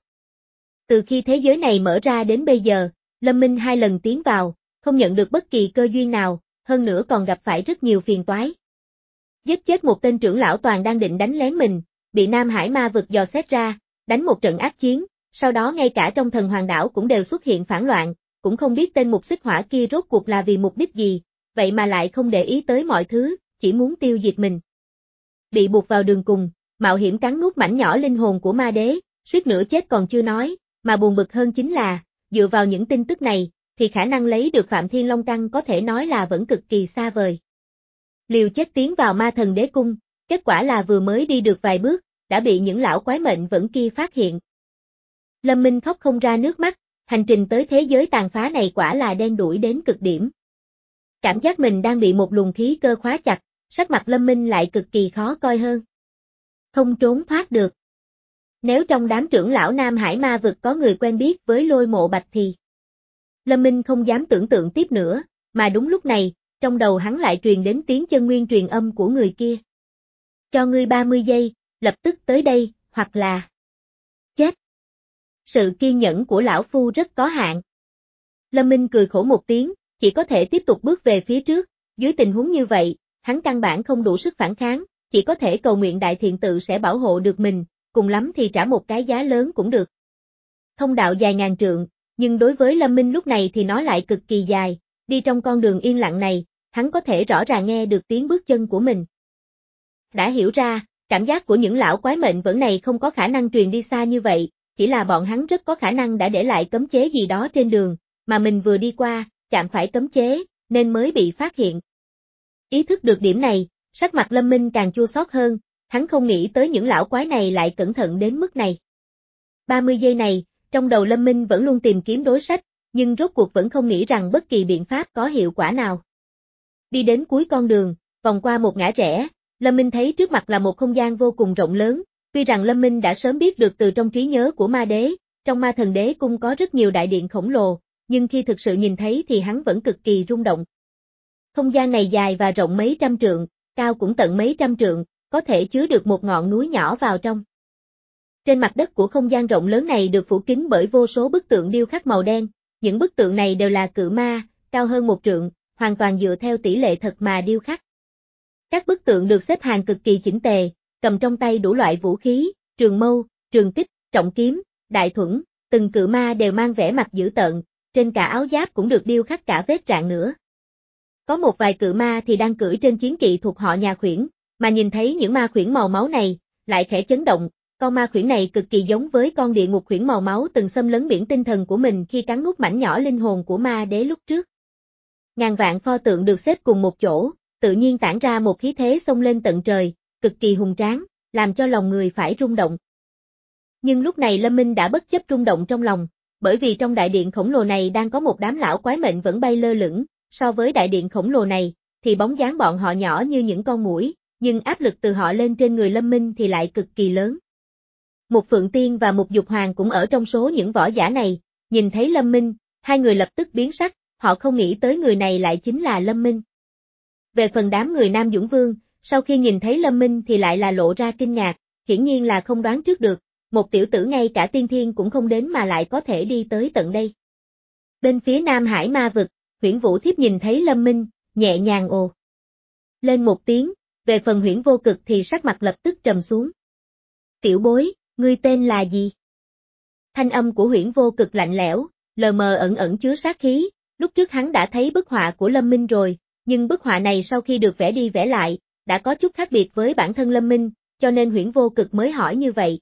Từ khi thế giới này mở ra đến bây giờ, Lâm Minh hai lần tiến vào, không nhận được bất kỳ cơ duyên nào, hơn nữa còn gặp phải rất nhiều phiền toái. Giết chết một tên trưởng lão toàn đang định đánh lén mình, bị Nam Hải Ma vực dò xét ra, đánh một trận ác chiến, sau đó ngay cả trong Thần Hoàng đảo cũng đều xuất hiện phản loạn, cũng không biết tên mục xích hỏa kia rốt cuộc là vì mục đích gì, vậy mà lại không để ý tới mọi thứ, chỉ muốn tiêu diệt mình. Bị buộc vào đường cùng, mạo hiểm cắn nuốt mảnh nhỏ linh hồn của ma đế, suýt nữa chết còn chưa nói, mà buồn bực hơn chính là, dựa vào những tin tức này, thì khả năng lấy được Phạm Thiên Long Căn có thể nói là vẫn cực kỳ xa vời. Liều chết tiến vào ma thần đế cung, kết quả là vừa mới đi được vài bước, đã bị những lão quái mệnh vẫn kia phát hiện. Lâm Minh khóc không ra nước mắt, hành trình tới thế giới tàn phá này quả là đen đủi đến cực điểm. Cảm giác mình đang bị một luồng khí cơ khóa chặt, sắc mặt Lâm Minh lại cực kỳ khó coi hơn. Không trốn thoát được. Nếu trong đám trưởng lão Nam Hải ma vực có người quen biết với Lôi Mộ Bạch thì... Lâm Minh không dám tưởng tượng tiếp nữa, mà đúng lúc này, trong đầu hắn lại truyền đến tiếng chân nguyên truyền âm của người kia. Cho ngươi ba mươi giây, lập tức tới đây, hoặc là... chết. Sự kiên nhẫn của lão phu rất có hạn. Lâm Minh cười khổ một tiếng, chỉ có thể tiếp tục bước về phía trước, dưới tình huống như vậy, hắn căn bản không đủ sức phản kháng, chỉ có thể cầu nguyện đại thiện tự sẽ bảo hộ được mình, cùng lắm thì trả một cái giá lớn cũng được. Thông đạo dài ngàn trượng, nhưng đối với Lâm Minh lúc này thì nó lại cực kỳ dài, đi trong con đường yên lặng này, hắn có thể rõ ràng nghe được tiếng bước chân của mình. Đã hiểu ra, cảm giác của những lão quái mệnh vẫn này không có khả năng truyền đi xa như vậy, chỉ là bọn hắn rất có khả năng đã để lại cấm chế gì đó trên đường, mà mình vừa đi qua, chạm phải cấm chế, nên mới bị phát hiện. Ý thức được điểm này, sắc mặt Lâm Minh càng chua xót hơn, hắn không nghĩ tới những lão quái này lại cẩn thận đến mức này. ba mươi giây này, trong đầu Lâm Minh vẫn luôn tìm kiếm đối sách, nhưng rốt cuộc vẫn không nghĩ rằng bất kỳ biện pháp có hiệu quả nào. Đi đến cuối con đường, vòng qua một ngã rẽ, Lâm Minh thấy trước mặt là một không gian vô cùng rộng lớn, tuy rằng Lâm Minh đã sớm biết được từ trong trí nhớ của ma đế, trong ma thần đế cung có rất nhiều đại điện khổng lồ, nhưng khi thực sự nhìn thấy thì hắn vẫn cực kỳ rung động. Không gian này dài và rộng mấy trăm trượng, cao cũng tận mấy trăm trượng, có thể chứa được một ngọn núi nhỏ vào trong. Trên mặt đất của không gian rộng lớn này được phủ kín bởi vô số bức tượng điêu khắc màu đen, những bức tượng này đều là cự ma, cao hơn một trượng, hoàn toàn dựa theo tỷ lệ thật mà điêu khắc. Các bức tượng được xếp hàng cực kỳ chỉnh tề, cầm trong tay đủ loại vũ khí, trường mâu, trường kích, trọng kiếm, đại thuẫn, từng cự ma đều mang vẻ mặt dữ tợn, trên cả áo giáp cũng được điêu khắc cả vết rạn nữa. Có một vài cự ma thì đang cưỡi trên chiến kỵ thuộc họ nhà Khuyển, mà nhìn thấy những ma khuyển màu máu này, lại khẽ chấn động, con ma khuyển này cực kỳ giống với con địa ngục khuyển màu máu từng xâm lấn biển tinh thần của mình khi cắn nuốt mảnh nhỏ linh hồn của ma đế lúc trước. Ngàn vạn pho tượng được xếp cùng một chỗ, tự nhiên tản ra một khí thế xông lên tận trời, cực kỳ hùng tráng, làm cho lòng người phải rung động. Nhưng lúc này Lâm Minh đã bất chấp rung động trong lòng, bởi vì trong đại điện khổng lồ này đang có một đám lão quái mệnh vẫn bay lơ lửng, so với đại điện khổng lồ này, thì bóng dáng bọn họ nhỏ như những con muỗi, nhưng áp lực từ họ lên trên người Lâm Minh thì lại cực kỳ lớn. Một Phượng Tiên và một Dục Hoàng cũng ở trong số những võ giả này, nhìn thấy Lâm Minh, hai người lập tức biến sắc, họ không nghĩ tới người này lại chính là Lâm Minh. Về phần đám người Nam Dũng Vương, sau khi nhìn thấy Lâm Minh thì lại là lộ ra kinh ngạc, hiển nhiên là không đoán trước được, một tiểu tử ngay cả tiên thiên cũng không đến mà lại có thể đi tới tận đây. Bên phía Nam Hải ma vực, Huyễn Vũ Thiếp nhìn thấy Lâm Minh, nhẹ nhàng ồ lên một tiếng, về phần Huyễn Vô Cực thì sắc mặt lập tức trầm xuống. Tiểu bối, ngươi tên là gì? Thanh âm của Huyễn Vô Cực lạnh lẽo, lờ mờ ẩn ẩn chứa sát khí, lúc trước hắn đã thấy bức họa của Lâm Minh rồi, nhưng bức họa này sau khi được vẽ đi vẽ lại, đã có chút khác biệt với bản thân Lâm Minh, cho nên Huyễn Vô Cực mới hỏi như vậy.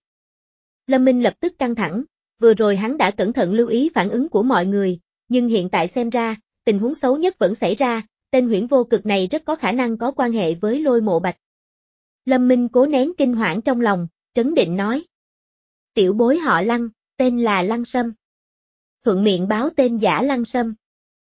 Lâm Minh lập tức căng thẳng, vừa rồi hắn đã cẩn thận lưu ý phản ứng của mọi người, nhưng hiện tại xem ra, tình huống xấu nhất vẫn xảy ra, tên Huyễn Vô Cực này rất có khả năng có quan hệ với Lôi Mộ Bạch. Lâm Minh cố nén kinh hoảng trong lòng, trấn định nói. Tiểu bối họ Lăng, tên là Lăng Sâm. Thuận miệng báo tên giả Lăng Sâm.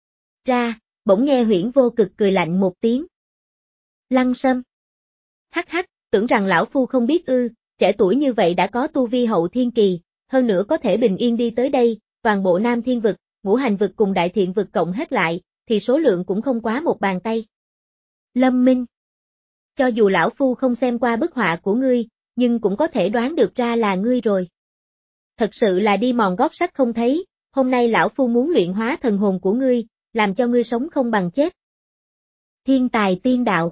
Ra, bỗng nghe Huyễn Vô Cực cười lạnh một tiếng. Lăng Sâm. Hắc hắc, tưởng rằng lão phu không biết ư, trẻ tuổi như vậy đã có tu vi hậu thiên kỳ, hơn nữa có thể bình yên đi tới đây, toàn bộ Nam Thiên vực, ngũ hành vực cùng đại thiện vực cộng hết lại, thì số lượng cũng không quá một bàn tay. Lâm Minh. Cho dù lão phu không xem qua bức họa của ngươi, nhưng cũng có thể đoán được ra là ngươi rồi. Thật sự là đi mòn gót sắt không thấy, hôm nay lão phu muốn luyện hóa thần hồn của ngươi, làm cho ngươi sống không bằng chết. Thiên tài tiên đạo.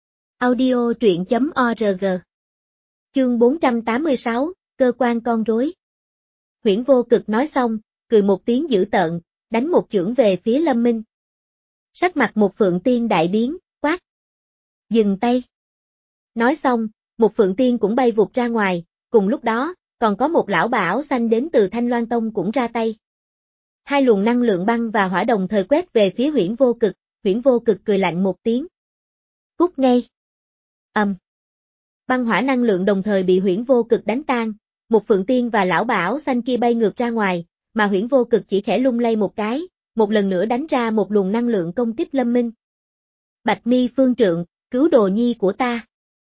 Audio truyện chấm org. Chương bốn trăm tám mươi sáu, cơ quan con rối. Huyễn Vô Cực nói xong, cười một tiếng dữ tợn, đánh một chưởng về phía Lâm Minh. Sắc mặt một Phượng Tiên đại biến, quát. Dừng tay. Nói xong, một Phượng Tiên cũng bay vụt ra ngoài, cùng lúc đó, còn có một lão bà áo xanh đến từ Thanh Loan Tông cũng ra tay. Hai luồng năng lượng băng và hỏa đồng thời quét về phía Huyễn Vô Cực, Huyễn Vô Cực cười lạnh một tiếng. Cút ngay. Ầm. Um. Băng hỏa năng lượng đồng thời bị Huyễn Vô Cực đánh tan, một Phượng Tiên và lão bà áo xanh kia bay ngược ra ngoài, mà Huyễn Vô Cực chỉ khẽ lung lay một cái, một lần nữa đánh ra một luồng năng lượng công kích Lâm Minh. Bạch Mi Phương Trượng, cứu đồ nhi của ta.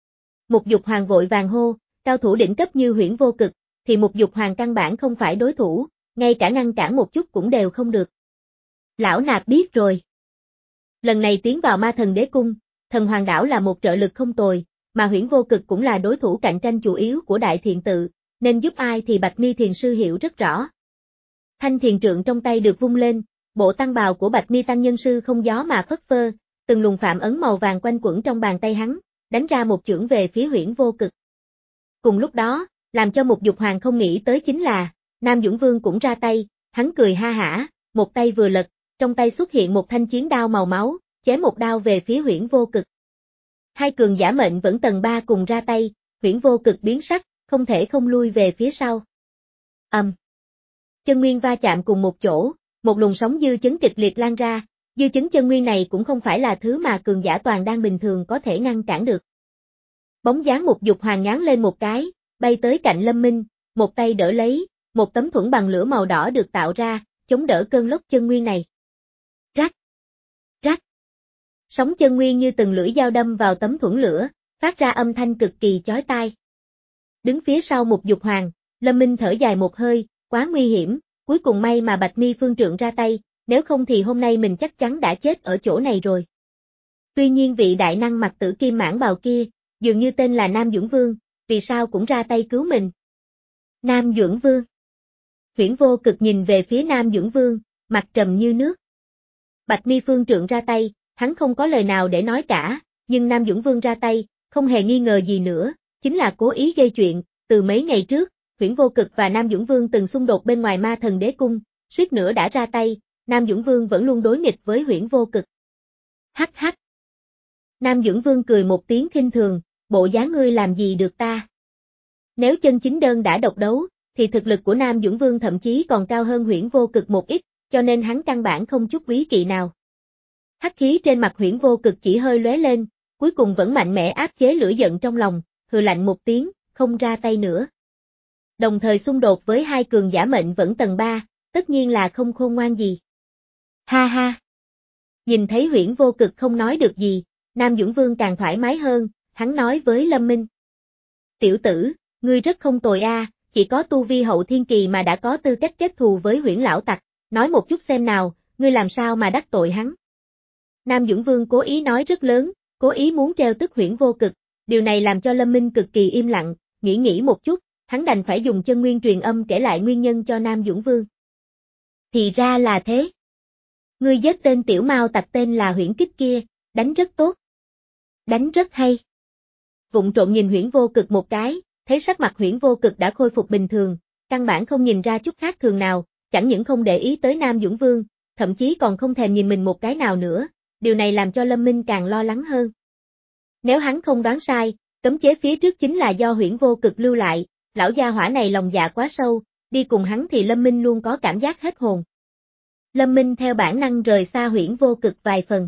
Một Dục Hoàng vội vàng hô, cao thủ đỉnh cấp như Huyễn Vô Cực, thì một Dục Hoàng căn bản không phải đối thủ, ngay cả ngăn cản một chút cũng đều không được. Lão nạp biết rồi. Lần này tiến vào Ma Thần Đế Cung, Thần Hoàng Đảo là một trợ lực không tồi, mà Huyễn Vô Cực cũng là đối thủ cạnh tranh chủ yếu của Đại Thiện Tự, nên giúp ai thì Bạch Mi Thiền Sư hiểu rất rõ. Thanh thiền trượng trong tay được vung lên, bộ tăng bào của Bạch Mi Tăng Nhân Sư không gió mà phất phơ, từng luồng phạm ấn màu vàng quanh quẩn trong bàn tay hắn, đánh ra một chưởng về phía Huyễn Vô Cực. Cùng lúc đó, làm cho một Dục Hoàng không nghĩ tới chính là, Nam Dũng Vương cũng ra tay, hắn cười ha hả, một tay vừa lật, trong tay xuất hiện một thanh chiến đao màu máu, chém một đao về phía Huyễn Vô Cực. Hai cường giả mệnh vẫn tầng ba cùng ra tay, Huyễn Vô Cực biến sắc, không thể không lui về phía sau. Ầm. Um. Chân nguyên va chạm cùng một chỗ, một luồng sóng dư chấn kịch liệt lan ra, dư chấn chân nguyên này cũng không phải là thứ mà cường giả toàn đang bình thường có thể ngăn cản được. Bóng dáng một Dục Hoàng nhán lên một cái, bay tới cạnh Lâm Minh, một tay đỡ lấy, một tấm thuẫn bằng lửa màu đỏ được tạo ra, chống đỡ cơn lốc chân nguyên này. Rắc, rắc. Sóng chân nguyên như từng lưỡi dao đâm vào tấm thuẫn lửa, phát ra âm thanh cực kỳ chói tai. Đứng phía sau một Dục Hoàng, Lâm Minh thở dài một hơi, quá nguy hiểm, cuối cùng may mà Bạch Mi Phương Trượng ra tay, nếu không thì hôm nay mình chắc chắn đã chết ở chỗ này rồi. Tuy nhiên vị đại năng mặc tử kim mãn bào kia, dường như tên là Nam Dũng Vương, vì sao cũng ra tay cứu mình. Nam Dũng Vương. Huyễn Vô Cực nhìn về phía Nam Dũng Vương, mặt trầm như nước. Bạch Mi Phương Trượng ra tay, hắn không có lời nào để nói cả, nhưng Nam Dũng Vương ra tay, không hề nghi ngờ gì nữa, chính là cố ý gây chuyện, từ mấy ngày trước, Huyễn Vô Cực và Nam Dũng Vương từng xung đột bên ngoài Ma Thần Đế Cung, suýt nữa đã ra tay, Nam Dũng Vương vẫn luôn đối nghịch với Huyễn Vô Cực. Hắc hắc. Nam Dũng Vương cười một tiếng khinh thường, bộ dáng ngươi làm gì được ta. Nếu chân chính đơn đã độc đấu, thì thực lực của Nam Dũng Vương thậm chí còn cao hơn Huyễn Vô Cực một ít, cho nên hắn căn bản không chút quý kỵ nào. Hắc khí trên mặt Huyễn Vô Cực chỉ hơi lóe lên, cuối cùng vẫn mạnh mẽ áp chế lửa giận trong lòng, hừ lạnh một tiếng, không ra tay nữa. Đồng thời xung đột với hai cường giả mệnh vẫn tầng ba, tất nhiên là không khôn ngoan gì. Ha ha. Nhìn thấy Huyễn Vô Cực không nói được gì, Nam Dũng Vương càng thoải mái hơn, hắn nói với Lâm Minh. Tiểu tử, ngươi rất không tồi a, chỉ có tu vi hậu thiên kỳ mà đã có tư cách kết thù với Huyễn lão tặc, nói một chút xem nào, ngươi làm sao mà đắc tội hắn. Nam Dũng Vương cố ý nói rất lớn, cố ý muốn treo tức Huyễn Vô Cực, điều này làm cho Lâm Minh cực kỳ im lặng, nghĩ nghĩ một chút, hắn đành phải dùng chân nguyên truyền âm kể lại nguyên nhân cho Nam Dũng Vương. Thì ra là thế. Ngươi giết tên tiểu mao tặc tên là Huyễn Kích kia, đánh rất tốt. Đánh rất hay. Vụng trộm nhìn Huyễn Vô Cực một cái, thấy sắc mặt Huyễn Vô Cực đã khôi phục bình thường, căn bản không nhìn ra chút khác thường nào, chẳng những không để ý tới Nam Dũng Vương, thậm chí còn không thèm nhìn mình một cái nào nữa, điều này làm cho Lâm Minh càng lo lắng hơn. Nếu hắn không đoán sai, cấm chế phía trước chính là do Huyễn Vô Cực lưu lại, lão gia hỏa này lòng dạ quá sâu, đi cùng hắn thì Lâm Minh luôn có cảm giác hết hồn. Lâm Minh theo bản năng rời xa Huyễn Vô Cực vài phần.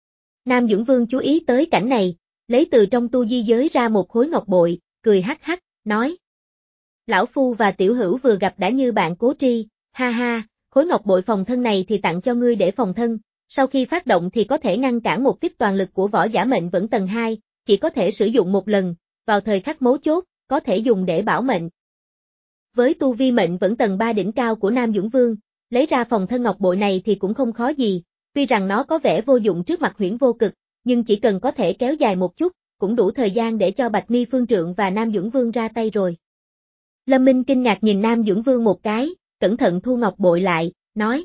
Nam Dũng Vương chú ý tới cảnh này, lấy từ trong tu di giới ra một khối ngọc bội, cười hắc hắc, nói. Lão Phu và Tiểu Hữu vừa gặp đã như bạn cố tri, ha ha, khối ngọc bội phòng thân này thì tặng cho ngươi để phòng thân, sau khi phát động thì có thể ngăn cản một kích toàn lực của võ giả mệnh vẫn tầng hai, chỉ có thể sử dụng một lần, vào thời khắc mấu chốt, có thể dùng để bảo mệnh. Với tu vi mệnh vẫn tầng ba đỉnh cao của Nam Dũng Vương, lấy ra phòng thân ngọc bội này thì cũng không khó gì, tuy rằng nó có vẻ vô dụng trước mặt Huyễn Vô Cực, nhưng chỉ cần có thể kéo dài một chút, cũng đủ thời gian để cho Bạch Mi Phương Trượng và Nam Dũng Vương ra tay rồi. Lâm Minh kinh ngạc nhìn Nam Dũng Vương một cái, cẩn thận thu ngọc bội lại, nói.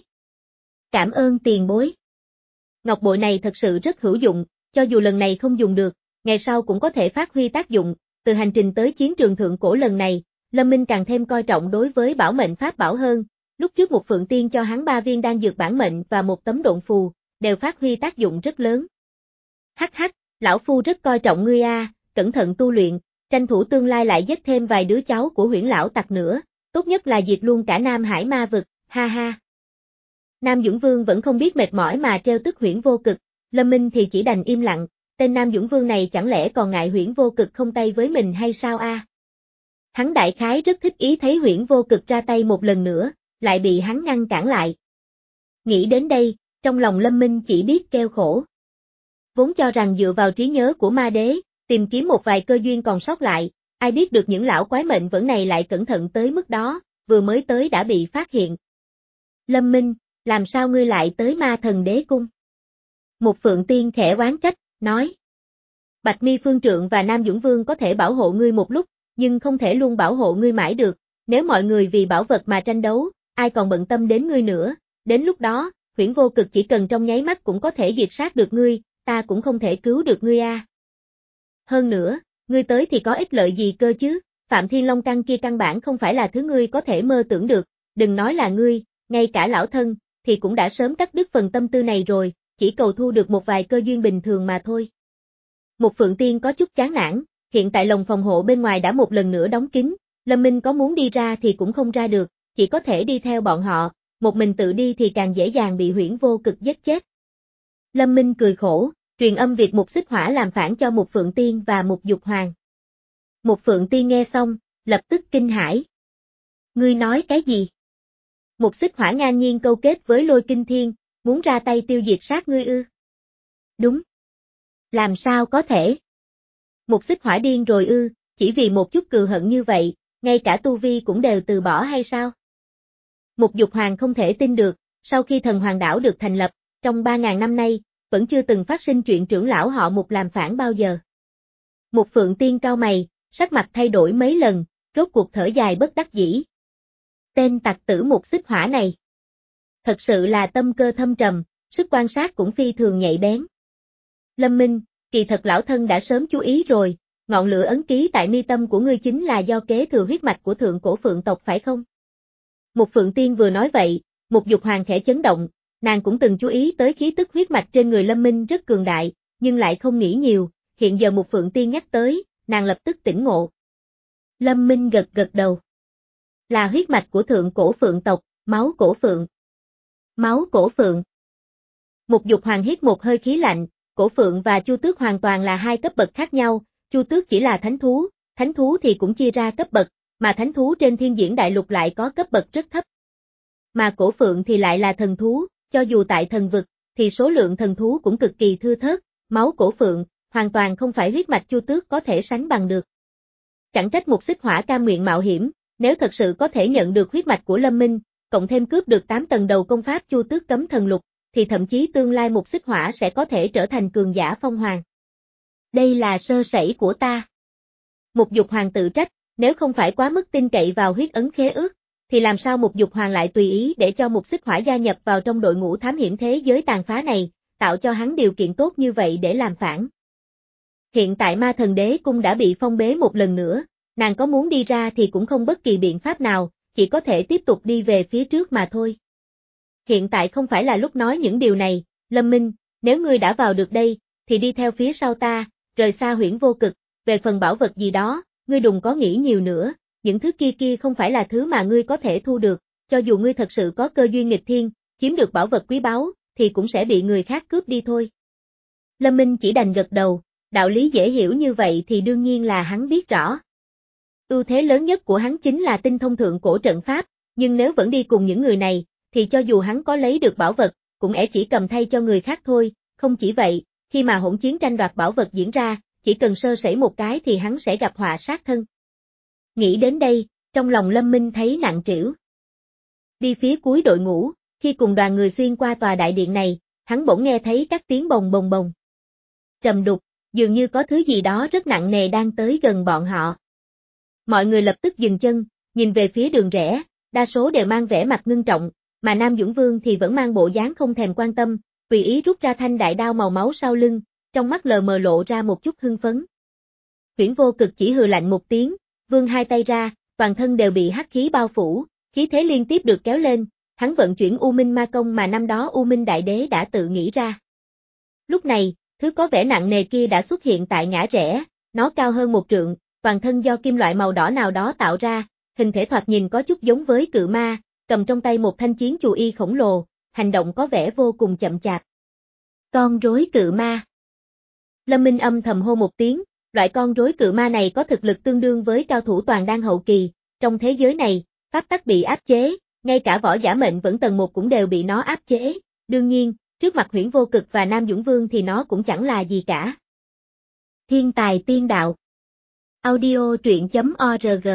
Cảm ơn tiền bối. Ngọc bội này thật sự rất hữu dụng, cho dù lần này không dùng được, ngày sau cũng có thể phát huy tác dụng, từ hành trình tới chiến trường thượng cổ lần này, Lâm Minh càng thêm coi trọng đối với bảo mệnh pháp bảo hơn, lúc trước một Phượng Tiên cho hắn ba viên đan dược bản mệnh và một tấm độn phù, đều phát huy tác dụng rất lớn. Hắc hắc, lão phu rất coi trọng ngươi a, cẩn thận tu luyện, tranh thủ tương lai lại giết thêm vài đứa cháu của Huyễn lão tặc nữa, tốt nhất là diệt luôn cả Nam Hải ma vực, ha ha. Nam Dũng Vương vẫn không biết mệt mỏi mà trêu tức Huyễn Vô Cực, Lâm Minh thì chỉ đành im lặng, tên Nam Dũng Vương này chẳng lẽ còn ngại Huyễn Vô Cực không tay với mình hay sao a? Hắn đại khái rất thích ý thấy Huyễn Vô Cực ra tay một lần nữa, lại bị hắn ngăn cản lại. Nghĩ đến đây, trong lòng Lâm Minh chỉ biết kêu khổ. Vốn cho rằng dựa vào trí nhớ của ma đế, tìm kiếm một vài cơ duyên còn sót lại, ai biết được những lão quái mệnh vẫn này lại cẩn thận tới mức đó, vừa mới tới đã bị phát hiện. Lâm Minh, làm sao ngươi lại tới ma thần đế cung? Một Phượng Tiên khẽ oán trách, nói. Bạch Mi Phương Trượng và Nam Dũng Vương có thể bảo hộ ngươi một lúc, nhưng không thể luôn bảo hộ ngươi mãi được, nếu mọi người vì bảo vật mà tranh đấu, ai còn bận tâm đến ngươi nữa, đến lúc đó, Huyễn Vô Cực chỉ cần trong nháy mắt cũng có thể diệt sát được ngươi, ta cũng không thể cứu được ngươi a. Hơn nữa, ngươi tới thì có ích lợi gì cơ chứ, Phạm Thiên Long Căn kia căn bản không phải là thứ ngươi có thể mơ tưởng được, đừng nói là ngươi, ngay cả lão thân, thì cũng đã sớm cắt đứt phần tâm tư này rồi, chỉ cầu thu được một vài cơ duyên bình thường mà thôi. Một Phượng Tiên có chút chán nản, hiện tại lồng phòng hộ bên ngoài đã một lần nữa đóng kín, Lâm Minh có muốn đi ra thì cũng không ra được, chỉ có thể đi theo bọn họ, một mình tự đi thì càng dễ dàng bị Huyễn Vô Cực giết chết. Lâm Minh cười khổ, truyền âm việc Một Xích Hỏa làm phản cho Một Phượng Tiên và Một Dục Hoàng. Một Phượng Tiên nghe xong, lập tức kinh hãi. Ngươi nói cái gì? Một Xích Hỏa ngang nhiên câu kết với Lôi Kinh Thiên, muốn ra tay tiêu diệt sát ngươi ư? Đúng. Làm sao có thể? Một Xích Hỏa điên rồi ư, chỉ vì một chút cừu hận như vậy, ngay cả tu vi cũng đều từ bỏ hay sao? Một Dục Hoàng không thể tin được, sau khi thần hoàng đảo được thành lập, trong ba ngàn năm nay, vẫn chưa từng phát sinh chuyện trưởng lão họ Một làm phản bao giờ. Một Phượng Tiên cau mày, sắc mặt thay đổi mấy lần, rốt cuộc thở dài bất đắc dĩ. Tên tặc tử Một Xích Hỏa này. Thật sự là tâm cơ thâm trầm, sức quan sát cũng phi thường nhạy bén. Lâm Minh, kỳ thật lão thân đã sớm chú ý rồi, ngọn lửa ấn ký tại mi tâm của ngươi chính là do kế thừa huyết mạch của thượng cổ phượng tộc phải không? Một Phượng Tiên vừa nói vậy, Một Dục Hoàng khẽ chấn động, nàng cũng từng chú ý tới khí tức huyết mạch trên người Lâm Minh rất cường đại, nhưng lại không nghĩ nhiều, hiện giờ Một Phượng Tiên nhắc tới, nàng lập tức tỉnh ngộ. Lâm Minh gật gật đầu. Là huyết mạch của thượng cổ phượng tộc, máu cổ phượng. Máu cổ phượng. Một Dục Hoàng hít một hơi khí lạnh, cổ phượng và chu tước hoàn toàn là hai cấp bậc khác nhau, chu tước chỉ là thánh thú, thánh thú thì cũng chia ra cấp bậc, mà thánh thú trên thiên diễn đại lục lại có cấp bậc rất thấp. Mà cổ phượng thì lại là thần thú, cho dù tại thần vực, thì số lượng thần thú cũng cực kỳ thưa thớt, máu cổ phượng, hoàn toàn không phải huyết mạch chu tước có thể sánh bằng được. Chẳng trách Một Xích Hỏa cam nguyện mạo hiểm, nếu thật sự có thể nhận được huyết mạch của Lâm Minh, cộng thêm cướp được tám tầng đầu công pháp chu tước cấm thần lục, thì thậm chí tương lai Một Xích Hỏa sẽ có thể trở thành cường giả phong hoàng. Đây là sơ sẩy của ta. Một Dục Hoàng tự trách, nếu không phải quá mức tin cậy vào huyết ấn khế ước, thì làm sao Một Dục Hoàng lại tùy ý để cho Một Xích Hỏa gia nhập vào trong đội ngũ thám hiểm thế giới tàn phá này, tạo cho hắn điều kiện tốt như vậy để làm phản. Hiện tại Ma Thần Đế Cung đã bị phong bế một lần nữa, nàng có muốn đi ra thì cũng không bất kỳ biện pháp nào, chỉ có thể tiếp tục đi về phía trước mà thôi. Hiện tại không phải là lúc nói những điều này, Lâm Minh, nếu ngươi đã vào được đây, thì đi theo phía sau ta, rời xa Huyễn Vô Cực, về phần bảo vật gì đó, ngươi đừng có nghĩ nhiều nữa, những thứ kia kia không phải là thứ mà ngươi có thể thu được, cho dù ngươi thật sự có cơ duyên nghịch thiên, chiếm được bảo vật quý báu, thì cũng sẽ bị người khác cướp đi thôi. Lâm Minh chỉ đành gật đầu, đạo lý dễ hiểu như vậy thì đương nhiên là hắn biết rõ. Ưu thế lớn nhất của hắn chính là tinh thông thượng cổ trận pháp, nhưng nếu vẫn đi cùng những người này, thì cho dù hắn có lấy được bảo vật, cũng ẻ chỉ cầm thay cho người khác thôi, không chỉ vậy, khi mà hỗn chiến tranh đoạt bảo vật diễn ra, chỉ cần sơ sẩy một cái thì hắn sẽ gặp họa sát thân. Nghĩ đến đây, trong lòng Lâm Minh thấy nặng trĩu. Đi phía cuối đội ngũ, khi cùng đoàn người xuyên qua tòa đại điện này, hắn bỗng nghe thấy các tiếng bồng bồng bồng. Trầm đục, dường như có thứ gì đó rất nặng nề đang tới gần bọn họ. Mọi người lập tức dừng chân, nhìn về phía đường rẽ, đa số đều mang vẻ mặt ngưng trọng, mà Nam Dũng Vương thì vẫn mang bộ dáng không thèm quan tâm, tùy ý rút ra thanh đại đao màu máu sau lưng, trong mắt lờ mờ lộ ra một chút hưng phấn. Huyễn Vô Cực chỉ hừ lạnh một tiếng, vươn hai tay ra, toàn thân đều bị hắc khí bao phủ, khí thế liên tiếp được kéo lên, hắn vận chuyển U Minh Ma Công mà năm đó U Minh Đại Đế đã tự nghĩ ra. Lúc này, thứ có vẻ nặng nề kia đã xuất hiện tại ngã rẽ, nó cao hơn một trượng, toàn thân do kim loại màu đỏ nào đó tạo ra, hình thể thoạt nhìn có chút giống với cự ma, cầm trong tay một thanh chiến chù y khổng lồ, hành động có vẻ vô cùng chậm chạp. Con rối cự ma. Lâm Minh âm thầm hô một tiếng, loại con rối cự ma này có thực lực tương đương với cao thủ toàn đan hậu kỳ, trong thế giới này, pháp tắc bị áp chế, ngay cả võ giả mệnh vẫn tầng một cũng đều bị nó áp chế, đương nhiên, trước mặt Huyễn Vô Cực và Nam Dũng Vương thì nó cũng chẳng là gì cả. Thiên tài tiên đạo. Audio truyện chấm org.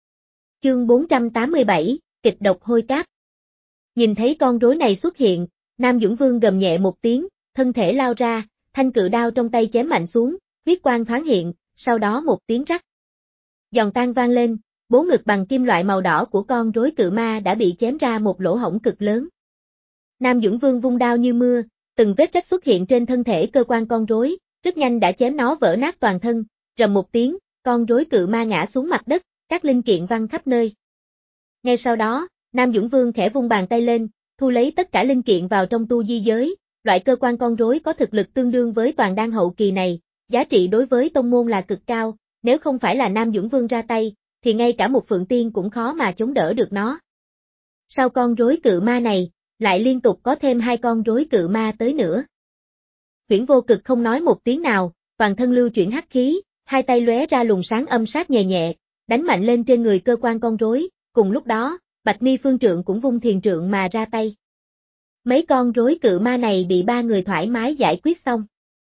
Chương bốn trăm tám mươi bảy, kịch độc hôi cáp. Nhìn thấy con rối này xuất hiện, Nam Dũng Vương gầm nhẹ một tiếng, thân thể lao ra, thanh cự đao trong tay chém mạnh xuống, huyết quang thoáng hiện, sau đó một tiếng rắc. Giòn tan vang lên, bố ngực bằng kim loại màu đỏ của con rối cự ma đã bị chém ra một lỗ hổng cực lớn. Nam Dũng Vương vung đao như mưa, từng vết rách xuất hiện trên thân thể cơ quan con rối, rất nhanh đã chém nó vỡ nát toàn thân, rầm một tiếng, con rối cự ma ngã xuống mặt đất, các linh kiện văng khắp nơi. Ngay sau đó, Nam Dũng Vương khẽ vung bàn tay lên, thu lấy tất cả linh kiện vào trong tu di giới, loại cơ quan con rối có thực lực tương đương với toàn đan hậu kỳ này, giá trị đối với tông môn là cực cao, nếu không phải là Nam Dũng Vương ra tay, thì ngay cả một Phượng Tiên cũng khó mà chống đỡ được nó. Sau con rối cự ma này, lại liên tục có thêm hai con rối cự ma tới nữa. Huyễn Vô Cực không nói một tiếng nào, toàn thân lưu chuyển hắc khí, hai tay lóe ra luồng sáng âm sát nhẹ nhẹ, đánh mạnh lên trên người cơ quan con rối, cùng lúc đó, Bạch Mi Phương Trượng cũng vung thiền trượng mà ra tay. Mấy con rối cự ma này bị ba người thoải mái giải quyết xong.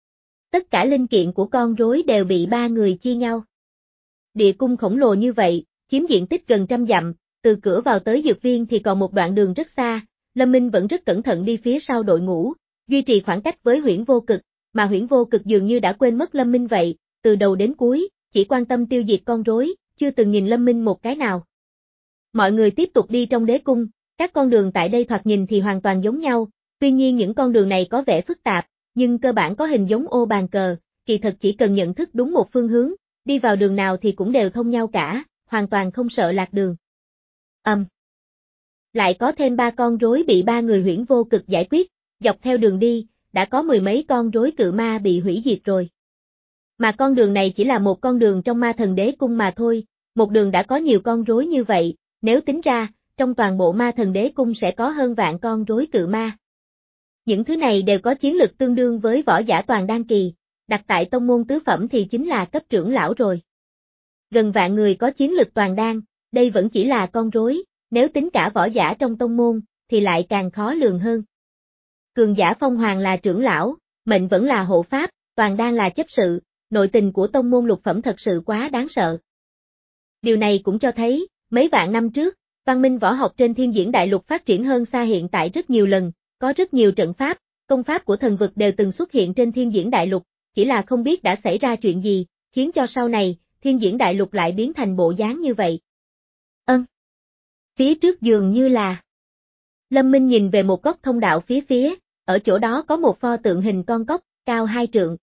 Tất cả linh kiện của con rối đều bị ba người chia nhau. Địa cung khổng lồ như vậy, chiếm diện tích gần trăm dặm, từ cửa vào tới dược viên thì còn một đoạn đường rất xa, Lâm Minh vẫn rất cẩn thận đi phía sau đội ngũ, duy trì khoảng cách với Huyễn Vô Cực, mà Huyễn Vô Cực dường như đã quên mất Lâm Minh vậy, từ đầu đến cuối, chỉ quan tâm tiêu diệt con rối, chưa từng nhìn Lâm Minh một cái nào. Mọi người tiếp tục đi trong đế cung, các con đường tại đây thoạt nhìn thì hoàn toàn giống nhau, tuy nhiên những con đường này có vẻ phức tạp, nhưng cơ bản có hình giống ô bàn cờ, kỳ thật chỉ cần nhận thức đúng một phương hướng, đi vào đường nào thì cũng đều thông nhau cả, hoàn toàn không sợ lạc đường. Ầm. Um. Lại có thêm ba con rối bị ba người Huyễn Vô Cực giải quyết, dọc theo đường đi, đã có mười mấy con rối cự ma bị hủy diệt rồi. Mà con đường này chỉ là một con đường trong Ma Thần Đế Cung mà thôi, một đường đã có nhiều con rối như vậy, nếu tính ra, trong toàn bộ Ma Thần Đế Cung sẽ có hơn vạn con rối cự ma. Những thứ này đều có chiến lực tương đương với võ giả toàn đan kỳ, đặt tại tông môn tứ phẩm thì chính là cấp trưởng lão rồi. Gần vạn người có chiến lực toàn đan, đây vẫn chỉ là con rối, nếu tính cả võ giả trong tông môn, thì lại càng khó lường hơn. Cường giả phong hoàng là trưởng lão, mệnh vẫn là hộ pháp, toàn đan là chấp sự, nội tình của tông môn lục phẩm thật sự quá đáng sợ. Điều này cũng cho thấy, mấy vạn năm trước, văn minh võ học trên thiên diễn đại lục phát triển hơn xa hiện tại rất nhiều lần, có rất nhiều trận pháp, công pháp của thần vực đều từng xuất hiện trên thiên diễn đại lục, chỉ là không biết đã xảy ra chuyện gì, khiến cho sau này, thiên diễn đại lục lại biến thành bộ dáng như vậy. Ân. Phía trước dường như là... Lâm Minh nhìn về một góc thông đạo phía phía, ở chỗ đó có một pho tượng hình con cóc, cao hai trượng.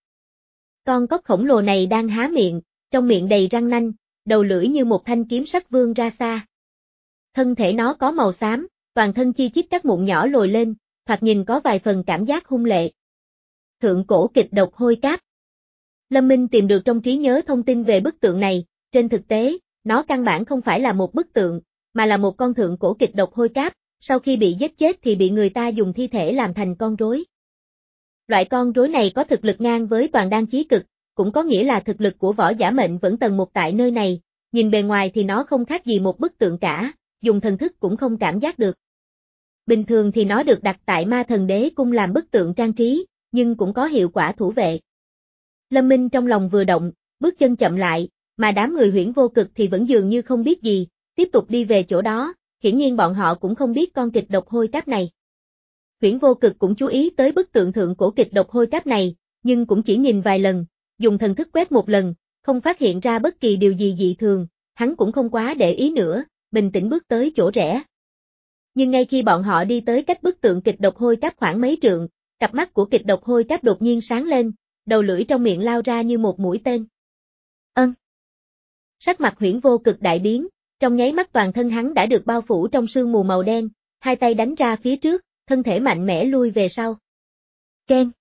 Con cóc khổng lồ này đang há miệng, trong miệng đầy răng nanh, đầu lưỡi như một thanh kiếm sắc vươn ra xa. Thân thể nó có màu xám, toàn thân chi chít các mụn nhỏ lồi lên, thoạt nhìn có vài phần cảm giác hung lệ. Thượng cổ kịch độc hôi cáp. Lâm Minh tìm được trong trí nhớ thông tin về bức tượng này, trên thực tế, nó căn bản không phải là một bức tượng, mà là một con thượng cổ kịch độc hôi cáp, sau khi bị giết chết thì bị người ta dùng thi thể làm thành con rối. Loại con rối này có thực lực ngang với toàn đan chí cực, cũng có nghĩa là thực lực của võ giả mệnh vẫn tầng một tại nơi này, nhìn bề ngoài thì nó không khác gì một bức tượng cả, dùng thần thức cũng không cảm giác được. Bình thường thì nó được đặt tại Ma Thần Đế Cung làm bức tượng trang trí, nhưng cũng có hiệu quả thủ vệ. Lâm Minh trong lòng vừa động, bước chân chậm lại, mà đám người Huyễn Vô Cực thì vẫn dường như không biết gì, tiếp tục đi về chỗ đó, hiển nhiên bọn họ cũng không biết con kịch độc hôi cáp này. Huyễn Vô Cực cũng chú ý tới bức tượng thượng cổ kịch độc hôi cáp này, nhưng cũng chỉ nhìn vài lần, dùng thần thức quét một lần, không phát hiện ra bất kỳ điều gì dị thường, hắn cũng không quá để ý nữa, bình tĩnh bước tới chỗ rẽ. Nhưng ngay khi bọn họ đi tới cách bức tượng kịch độc hôi cáp khoảng mấy trượng, cặp mắt của kịch độc hôi cáp đột nhiên sáng lên, đầu lưỡi trong miệng lao ra như một mũi tên. Ân. Sắc mặt Huyễn Vô Cực đại biến, Trong nháy mắt toàn thân hắn đã được bao phủ trong sương mù màu đen, hai tay đánh ra phía trước, thân thể mạnh mẽ lui về sau. Keng.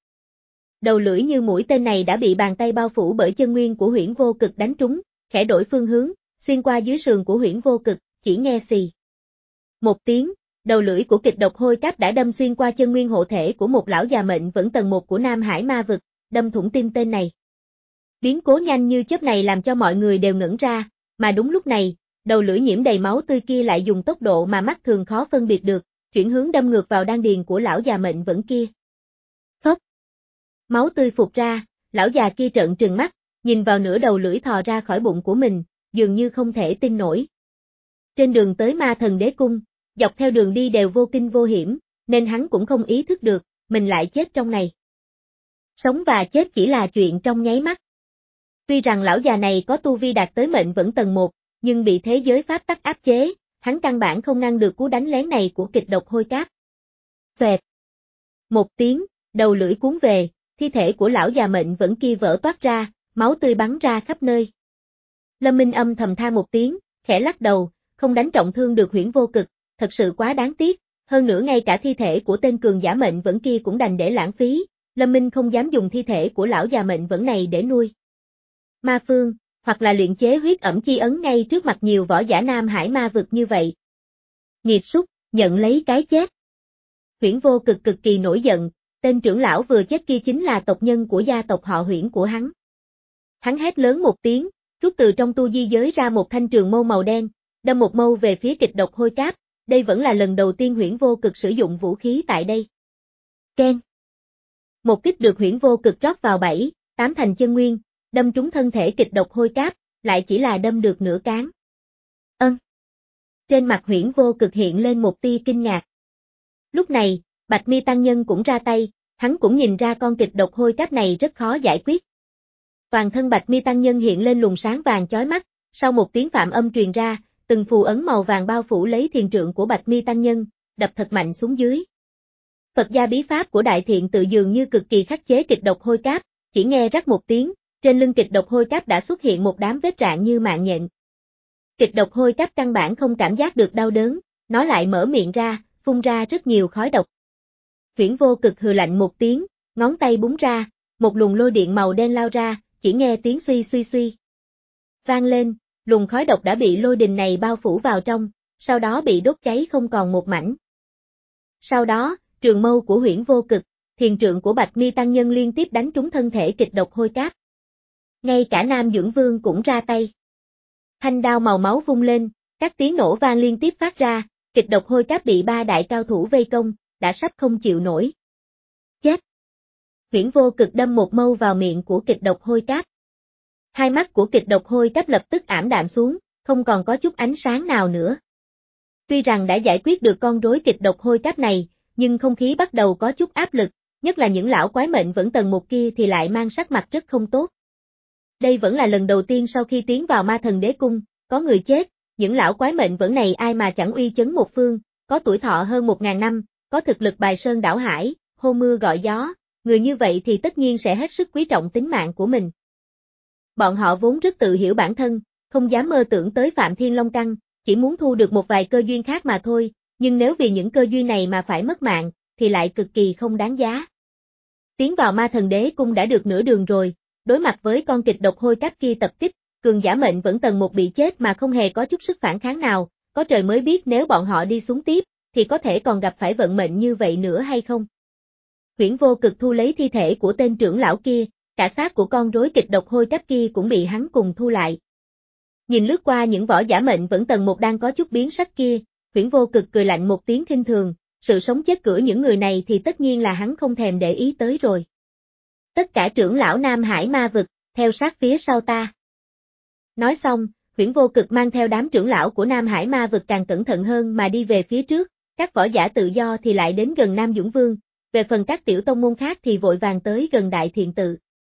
Đầu lưỡi như mũi tên này đã bị bàn tay bao phủ bởi chân nguyên của Huyễn Vô Cực đánh trúng, khẽ đổi phương hướng, xuyên qua dưới sườn của Huyễn Vô Cực, chỉ nghe xì. Một tiếng, đầu lưỡi của kịch độc hôi cáp đã đâm xuyên qua chân nguyên hộ thể của một lão già mệnh vẫn tầng một của Nam Hải Ma Vực, đâm thủng tim tên này. Biến cố nhanh như chớp này làm cho mọi người đều ngẩn ra, mà đúng lúc này, đầu lưỡi nhiễm đầy máu tươi kia lại dùng tốc độ mà mắt thường khó phân biệt được, chuyển hướng đâm ngược vào đan điền của lão già mệnh vẫn kia. Phốc. Máu tươi phụt ra, lão già kia trợn trừng mắt, nhìn vào nửa đầu lưỡi thò ra khỏi bụng của mình, dường như không thể tin nổi. Trên đường tới Ma Thần Đế Cung, dọc theo đường đi đều vô kinh vô hiểm, nên hắn cũng không ý thức được, mình lại chết trong này. Sống và chết chỉ là chuyện trong nháy mắt. Tuy rằng lão già này có tu vi đạt tới mệnh vẫn tầng một, nhưng bị thế giới pháp tắc áp chế, hắn căn bản không ngăn được cú đánh lén này của kịch độc hôi cáp. Xoẹt. Một tiếng, đầu lưỡi cuốn về, thi thể của lão già mệnh vẫn kia vỡ toát ra, máu tươi bắn ra khắp nơi. Lâm Minh âm thầm than một tiếng, khẽ lắc đầu, không đánh trọng thương được Huyễn Vô Cực, thật sự quá đáng tiếc, hơn nữa ngay cả thi thể của tên cường giả mệnh vẫn kia cũng đành để lãng phí, Lâm Minh không dám dùng thi thể của lão già mệnh vẫn này để nuôi ma phương, hoặc là luyện chế huyết ẩm chi ấn ngay trước mặt nhiều võ giả Nam Hải Ma Vực như vậy. Nghiệt súc, nhận lấy cái chết. Huyễn Vô Cực cực kỳ nổi giận, tên trưởng lão vừa chết kia chính là tộc nhân của gia tộc họ Huyễn của hắn. Hắn hét lớn một tiếng, rút từ trong tu di giới ra một thanh trường mâu màu đen, đâm một mâu về phía kịch độc hôi cáp, đây vẫn là lần đầu tiên Huyễn Vô Cực sử dụng vũ khí tại đây. Ken. Một kích được Huyễn Vô Cực rót vào bảy, tám thành chân nguyên, đâm trúng thân thể kịch độc hôi cáp, lại chỉ là đâm được nửa cán. Ân. Trên mặt Huyễn Vô Cực hiện lên một tia kinh ngạc. Lúc này, Bạch Mi tăng nhân cũng ra tay, hắn cũng nhìn ra con kịch độc hôi cáp này rất khó giải quyết. Toàn thân Bạch Mi tăng nhân hiện lên luồng sáng vàng chói mắt, sau một tiếng phạm âm truyền ra, từng phù ấn màu vàng bao phủ lấy thiền trượng của Bạch Mi tăng nhân, đập thật mạnh xuống dưới. Phật gia bí pháp của đại thiện tự dường như cực kỳ khắc chế kịch độc hôi cáp, chỉ nghe rắc một tiếng, trên lưng kịch độc hôi cáp đã xuất hiện một đám vết rạn như mạng nhện. Kịch độc hôi cáp căn bản không cảm giác được đau đớn, nó lại mở miệng ra, phun ra rất nhiều khói độc. Huyễn Vô Cực hừ lạnh một tiếng, ngón tay búng ra, một luồng lôi điện màu đen lao ra, chỉ nghe tiếng suy suy suy. Vang lên, luồng khói độc đã bị lôi đình này bao phủ vào trong, sau đó bị đốt cháy không còn một mảnh. Sau đó, trường mâu của Huyễn Vô Cực, thiền trượng của Bạch Mi tăng nhân liên tiếp đánh trúng thân thể kịch độc hôi cáp. Ngay cả Nam Dưỡng Vương cũng ra tay. Thanh đao màu máu vung lên, các tiếng nổ vang liên tiếp phát ra, kịch độc hôi cáp bị ba đại cao thủ vây công, đã sắp không chịu nổi. Chết! Huyễn Vô Cực đâm một mâu vào miệng của kịch độc hôi cáp. Hai mắt của kịch độc hôi cáp lập tức ảm đạm xuống, không còn có chút ánh sáng nào nữa. Tuy rằng đã giải quyết được con rối kịch độc hôi cáp này, nhưng không khí bắt đầu có chút áp lực, nhất là những lão quái mệnh vẫn tầng một kia thì lại mang sắc mặt rất không tốt. Đây vẫn là lần đầu tiên sau khi tiến vào Ma Thần Đế Cung, có người chết, những lão quái mệnh vẫn này ai mà chẳng uy chấn một phương, có tuổi thọ hơn một ngàn năm, có thực lực bài sơn đảo hải, hô mưa gọi gió, người như vậy thì tất nhiên sẽ hết sức quý trọng tính mạng của mình. Bọn họ vốn rất tự hiểu bản thân, không dám mơ tưởng tới Phạm Thiên Long Căn, chỉ muốn thu được một vài cơ duyên khác mà thôi, nhưng nếu vì những cơ duyên này mà phải mất mạng, thì lại cực kỳ không đáng giá. Tiến vào Ma Thần Đế Cung đã được nửa đường rồi, đối mặt với con kịch độc hôi cáp kia tập kích, cường giả mệnh vẫn tầng một bị chết mà không hề có chút sức phản kháng nào, có trời mới biết nếu bọn họ đi xuống tiếp, thì có thể còn gặp phải vận mệnh như vậy nữa hay không. Huyễn Vô Cực thu lấy thi thể của tên trưởng lão kia, cả xác của con rối kịch độc hôi cáp kia cũng bị hắn cùng thu lại. Nhìn lướt qua những võ giả mệnh vẫn tầng một đang có chút biến sắc kia, Huyễn Vô Cực cười lạnh một tiếng khinh thường, sự sống chết cửa những người này thì tất nhiên là hắn không thèm để ý tới rồi. Tất cả trưởng lão Nam Hải Ma Vực, theo sát phía sau ta. Nói xong, Huyễn Vô Cực mang theo đám trưởng lão của Nam Hải Ma Vực càng cẩn thận hơn mà đi về phía trước, các võ giả tự do thì lại đến gần Nam Dưỡng Vương, về phần các tiểu tông môn khác thì vội vàng tới gần Đại Thiện Tự.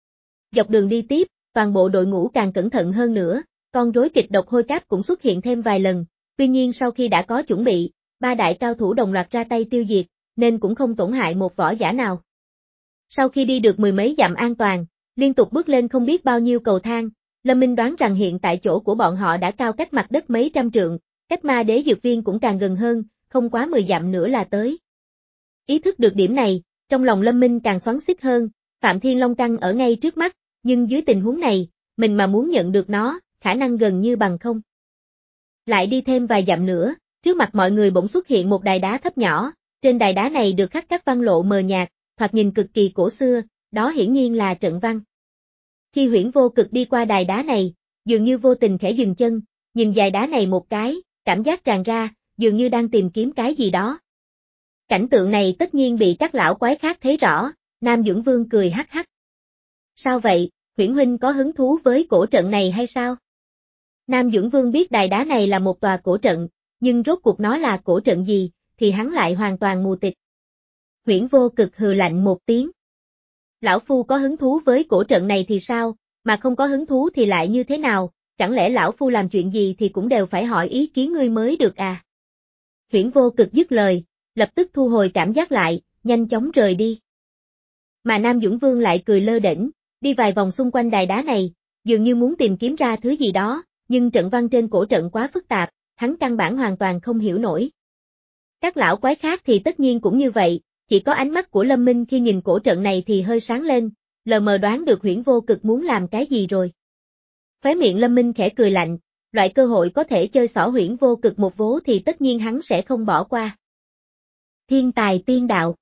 Dọc đường đi tiếp, toàn bộ đội ngũ càng cẩn thận hơn nữa, con rối kịch độc hôi cáp cũng xuất hiện thêm vài lần, tuy nhiên sau khi đã có chuẩn bị, ba đại cao thủ đồng loạt ra tay tiêu diệt, nên cũng không tổn hại một võ giả nào. Sau khi đi được mười mấy dặm an toàn, liên tục bước lên không biết bao nhiêu cầu thang, Lâm Minh đoán rằng hiện tại chỗ của bọn họ đã cao cách mặt đất mấy trăm trượng, cách ma đế dược viên cũng càng gần hơn, không quá mười dặm nữa là tới. Ý thức được điểm này, trong lòng Lâm Minh càng xoắn xít hơn, Phạm Thiên Long Căn ở ngay trước mắt, nhưng dưới tình huống này, mình mà muốn nhận được nó, khả năng gần như bằng không. Lại đi thêm vài dặm nữa, trước mặt mọi người bỗng xuất hiện một đài đá thấp nhỏ, trên đài đá này được khắc các văn lộ mờ nhạt, thoạt nhìn cực kỳ cổ xưa, đó hiển nhiên là trận văn. Khi Huyễn Vô Cực đi qua đài đá này, dường như vô tình khẽ dừng chân, nhìn dải đá này một cái, cảm giác tràn ra, dường như đang tìm kiếm cái gì đó. Cảnh tượng này tất nhiên bị các lão quái khác thấy rõ, Nam Dưỡng Vương cười hắc hắc. Sao vậy, Huyễn huynh có hứng thú với cổ trận này hay sao? Nam Dưỡng Vương biết đài đá này là một tòa cổ trận, nhưng rốt cuộc nó là cổ trận gì, thì hắn lại hoàn toàn mù tịt. Huyễn Vô Cực hừ lạnh một tiếng. Lão Phu có hứng thú với cổ trận này thì sao, mà không có hứng thú thì lại như thế nào, chẳng lẽ Lão Phu làm chuyện gì thì cũng đều phải hỏi ý kiến ngươi mới được à? Huyễn Vô Cực dứt lời, lập tức thu hồi cảm giác lại, nhanh chóng rời đi. Mà Nam Dưỡng Vương lại cười lơ đễnh, đi vài vòng xung quanh đài đá này, dường như muốn tìm kiếm ra thứ gì đó, nhưng trận văn trên cổ trận quá phức tạp, hắn căn bản hoàn toàn không hiểu nổi. Các lão quái khác thì tất nhiên cũng như vậy, chỉ có ánh mắt của Lâm Minh khi nhìn cổ trận này thì hơi sáng lên, lờ mờ đoán được Huyễn Vô Cực muốn làm cái gì rồi. Khóe miệng Lâm Minh khẽ cười lạnh, loại cơ hội có thể chơi xỏ Huyễn Vô Cực một vố thì tất nhiên hắn sẽ không bỏ qua. Thiên tài tiên đạo.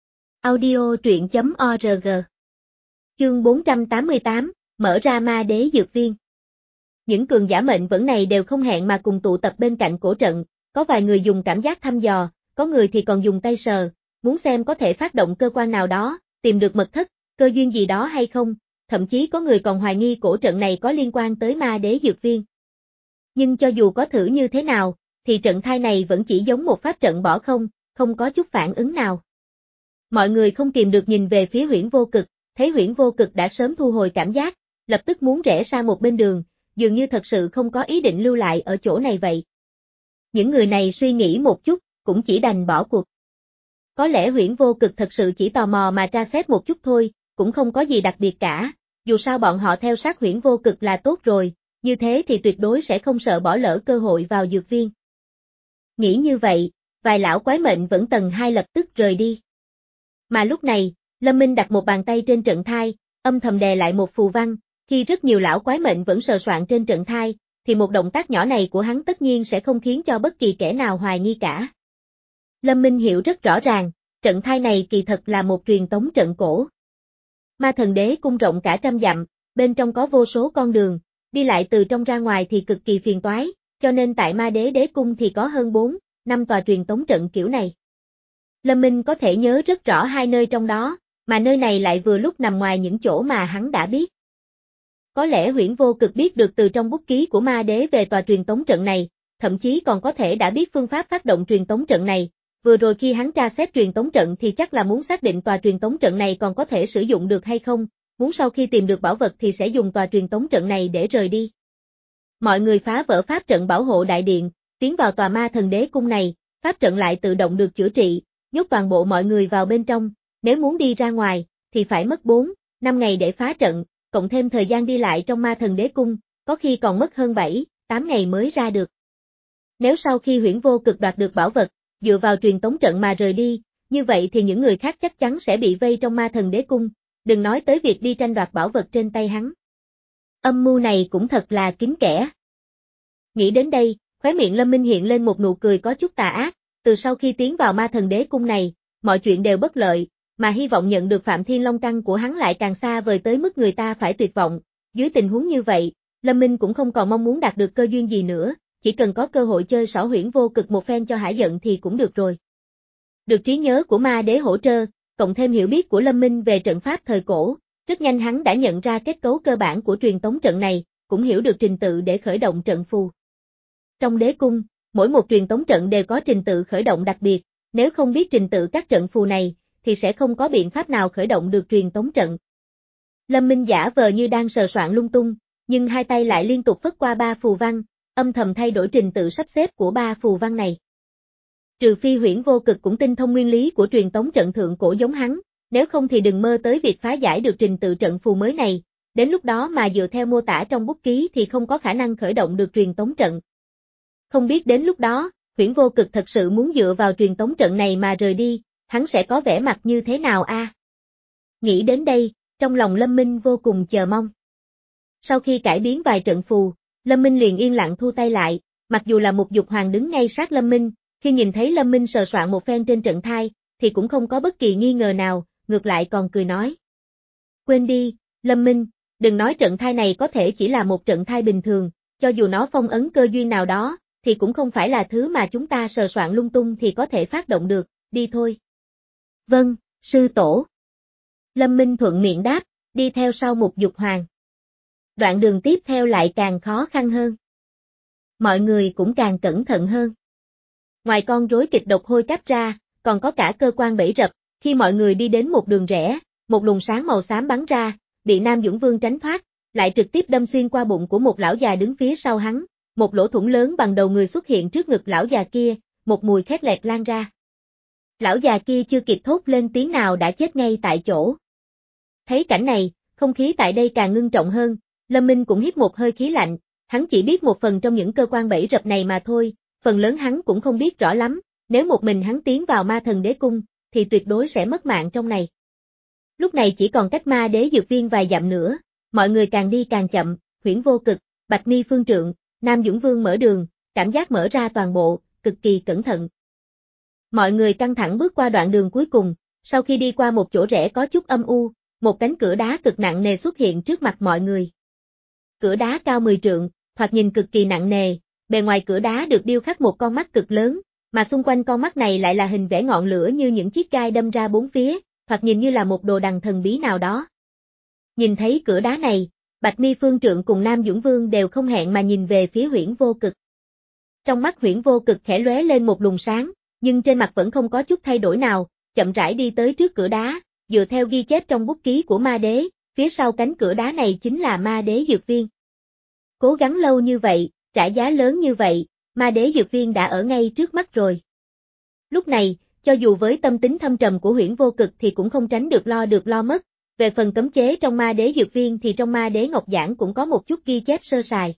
Audio truyện chấm org. Chương bốn trăm tám mươi tám, mở ra ma đế dược viên. Những cường giả mệnh vẫn này đều không hẹn mà cùng tụ tập bên cạnh cổ trận, có vài người dùng cảm giác thăm dò, có người thì còn dùng tay sờ, muốn xem có thể phát động cơ quan nào đó, tìm được mật thất, cơ duyên gì đó hay không, thậm chí có người còn hoài nghi cổ trận này có liên quan tới ma đế dược viên. Nhưng cho dù có thử như thế nào, thì trận thai này vẫn chỉ giống một pháp trận bỏ không, không có chút phản ứng nào. Mọi người không kìm được nhìn về phía Huyễn Vô Cực, thấy Huyễn Vô Cực đã sớm thu hồi cảm giác, lập tức muốn rẽ sang một bên đường, dường như thật sự không có ý định lưu lại ở chỗ này vậy. Những người này suy nghĩ một chút, cũng chỉ đành bỏ cuộc. Có lẽ Huyễn Vô Cực thật sự chỉ tò mò mà tra xét một chút thôi, cũng không có gì đặc biệt cả, dù sao bọn họ theo sát Huyễn Vô Cực là tốt rồi, như thế thì tuyệt đối sẽ không sợ bỏ lỡ cơ hội vào dược viên. Nghĩ như vậy, vài lão quái mệnh vẫn tầng hai lập tức rời đi. Mà lúc này, Lâm Minh đặt một bàn tay trên trận thai, âm thầm đè lại một phù văn, khi rất nhiều lão quái mệnh vẫn sờ soạn trên trận thai, thì một động tác nhỏ này của hắn tất nhiên sẽ không khiến cho bất kỳ kẻ nào hoài nghi cả. Lâm Minh hiểu rất rõ ràng, trận thai này kỳ thật là một truyền tống trận cổ. Ma Thần Đế cung rộng cả trăm dặm, bên trong có vô số con đường, đi lại từ trong ra ngoài thì cực kỳ phiền toái, cho nên tại Ma Đế Đế cung thì có hơn bốn, năm tòa truyền tống trận kiểu này. Lâm Minh có thể nhớ rất rõ hai nơi trong đó, mà nơi này lại vừa lúc nằm ngoài những chỗ mà hắn đã biết. Có lẽ Huyễn Vô Cực biết được từ trong bút ký của Ma Đế về tòa truyền tống trận này, thậm chí còn có thể đã biết phương pháp phát động truyền tống trận này. Vừa rồi khi hắn tra xét truyền tống trận thì chắc là muốn xác định tòa truyền tống trận này còn có thể sử dụng được hay không, muốn sau khi tìm được bảo vật thì sẽ dùng tòa truyền tống trận này để rời đi. Mọi người phá vỡ pháp trận bảo hộ đại điện, tiến vào tòa Ma Thần Đế cung này, pháp trận lại tự động được chữa trị, nhốt toàn bộ mọi người vào bên trong, nếu muốn đi ra ngoài, thì phải mất bốn, năm ngày để phá trận, cộng thêm thời gian đi lại trong Ma Thần Đế cung, có khi còn mất hơn bảy, tám ngày mới ra được. Nếu sau khi Huyễn Vô Cực đoạt được bảo vật, dựa vào truyền tống trận mà rời đi, như vậy thì những người khác chắc chắn sẽ bị vây trong Ma Thần Đế cung, đừng nói tới việc đi tranh đoạt bảo vật trên tay hắn. Âm mưu này cũng thật là kín kẽ. Nghĩ đến đây, khóe miệng Lâm Minh hiện lên một nụ cười có chút tà ác, từ sau khi tiến vào Ma Thần Đế cung này, mọi chuyện đều bất lợi, mà hy vọng nhận được Phạm Thiên Long Căn của hắn lại càng xa vời tới mức người ta phải tuyệt vọng. Dưới tình huống như vậy, Lâm Minh cũng không còn mong muốn đạt được cơ duyên gì nữa, chỉ cần có cơ hội chơi xỏ Huyễn Vô Cực một phen cho hả giận thì cũng được rồi. Được trí nhớ của Ma Đế hỗ trợ, cộng thêm hiểu biết của Lâm Minh về trận pháp thời cổ, rất nhanh hắn đã nhận ra kết cấu cơ bản của truyền tống trận này, cũng hiểu được trình tự để khởi động trận phù. Trong đế cung, mỗi một truyền tống trận đều có trình tự khởi động đặc biệt, nếu không biết trình tự các trận phù này, thì sẽ không có biện pháp nào khởi động được truyền tống trận. Lâm Minh giả vờ như đang sờ soạn lung tung, nhưng hai tay lại liên tục phất qua ba phù văn, âm thầm thay đổi trình tự sắp xếp của ba phù văn này. Trừ phi Huyễn Vô Cực cũng tinh thông nguyên lý của truyền tống trận thượng cổ giống hắn, nếu không thì đừng mơ tới việc phá giải được trình tự trận phù mới này, đến lúc đó mà dựa theo mô tả trong bút ký thì không có khả năng khởi động được truyền tống trận. Không biết đến lúc đó, Huyễn Vô Cực thật sự muốn dựa vào truyền tống trận này mà rời đi, hắn sẽ có vẻ mặt như thế nào a? À? Nghĩ đến đây, trong lòng Lâm Minh vô cùng chờ mong. Sau khi cải biến vài trận phù, Lâm Minh liền yên lặng thu tay lại, mặc dù là một dục hoàng đứng ngay sát Lâm Minh, khi nhìn thấy Lâm Minh sờ soạn một phen trên trận thai, thì cũng không có bất kỳ nghi ngờ nào, ngược lại còn cười nói. Quên đi, Lâm Minh, đừng nói trận thai này có thể chỉ là một trận thai bình thường, cho dù nó phong ấn cơ duyên nào đó, thì cũng không phải là thứ mà chúng ta sờ soạn lung tung thì có thể phát động được, đi thôi. Vâng, sư tổ. Lâm Minh thuận miệng đáp, đi theo sau một dục hoàng. Đoạn đường tiếp theo lại càng khó khăn hơn. Mọi người cũng càng cẩn thận hơn. Ngoài con rối kịch độc hôi cáp ra, còn có cả cơ quan bẫy rập, khi mọi người đi đến một đường rẽ, một luồng sáng màu xám bắn ra, bị Nam Dũng Vương tránh thoát, lại trực tiếp đâm xuyên qua bụng của một lão già đứng phía sau hắn, một lỗ thủng lớn bằng đầu người xuất hiện trước ngực lão già kia, một mùi khét lẹt lan ra. Lão già kia chưa kịp thốt lên tiếng nào đã chết ngay tại chỗ. Thấy cảnh này, không khí tại đây càng ngưng trọng hơn, Lâm Minh cũng hít một hơi khí lạnh, hắn chỉ biết một phần trong những cơ quan bẫy rập này mà thôi, phần lớn hắn cũng không biết rõ lắm, nếu một mình hắn tiến vào ma thần đế cung, thì tuyệt đối sẽ mất mạng trong này. Lúc này chỉ còn cách ma đế dược viên vài dặm nữa, mọi người càng đi càng chậm, Huyễn Vô Cực, Bạch Mi phương trượng, Nam Dũng Vương mở đường, cảm giác mở ra toàn bộ, cực kỳ cẩn thận. Mọi người căng thẳng bước qua đoạn đường cuối cùng, sau khi đi qua một chỗ rẽ có chút âm u, một cánh cửa đá cực nặng nề xuất hiện trước mặt mọi người. Cửa đá cao mười trượng, thoạt nhìn cực kỳ nặng nề, bề ngoài cửa đá được điêu khắc một con mắt cực lớn, mà xung quanh con mắt này lại là hình vẽ ngọn lửa như những chiếc gai đâm ra bốn phía, thoạt nhìn như là một đồ đằng thần bí nào đó. Nhìn thấy cửa đá này, Bạch Mi phương trượng cùng Nam Dũng Vương đều không hẹn mà nhìn về phía Huyễn Vô Cực. Trong mắt Huyễn Vô Cực khẽ lóe lên một luồng sáng, nhưng trên mặt vẫn không có chút thay đổi nào, chậm rãi đi tới trước cửa đá, dựa theo ghi chép trong bút ký của ma đế, phía sau cánh cửa đá này chính là ma đế dược viên. Cố gắng lâu như vậy, trả giá lớn như vậy, ma đế dược viên đã ở ngay trước mắt rồi. Lúc này, cho dù với tâm tính thâm trầm của Huyễn Vô Cực thì cũng không tránh được lo được lo mất, về phần cấm chế trong ma đế dược viên thì trong ma đế ngọc giản cũng có một chút ghi chép sơ sài.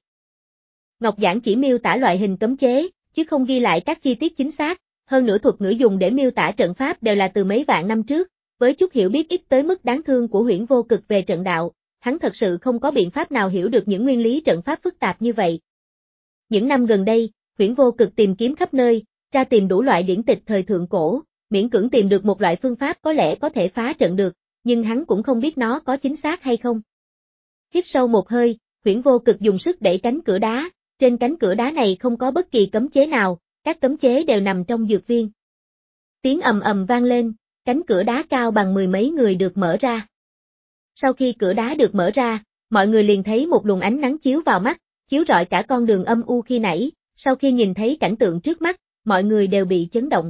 Ngọc giản chỉ miêu tả loại hình cấm chế, chứ không ghi lại các chi tiết chính xác, hơn nữa thuật ngữ dùng để miêu tả trận pháp đều là từ mấy vạn năm trước, với chút hiểu biết ít tới mức đáng thương của Huyễn Vô Cực về trận đạo, hắn thật sự không có biện pháp nào hiểu được những nguyên lý trận pháp phức tạp như vậy. Những năm gần đây, Huyễn Vô Cực tìm kiếm khắp nơi, tra tìm đủ loại điển tịch thời thượng cổ, miễn cưỡng tìm được một loại phương pháp có lẽ có thể phá trận được, nhưng hắn cũng không biết nó có chính xác hay không. Hít sâu một hơi, Huyễn Vô Cực dùng sức đẩy cánh cửa đá, trên cánh cửa đá này không có bất kỳ cấm chế nào, các cấm chế đều nằm trong dược viên. Tiếng ầm ầm vang lên, cánh cửa đá cao bằng mười mấy người được mở ra. Sau khi cửa đá được mở ra, mọi người liền thấy một luồng ánh nắng chiếu vào mắt, chiếu rọi cả con đường âm u khi nãy, sau khi nhìn thấy cảnh tượng trước mắt, mọi người đều bị chấn động.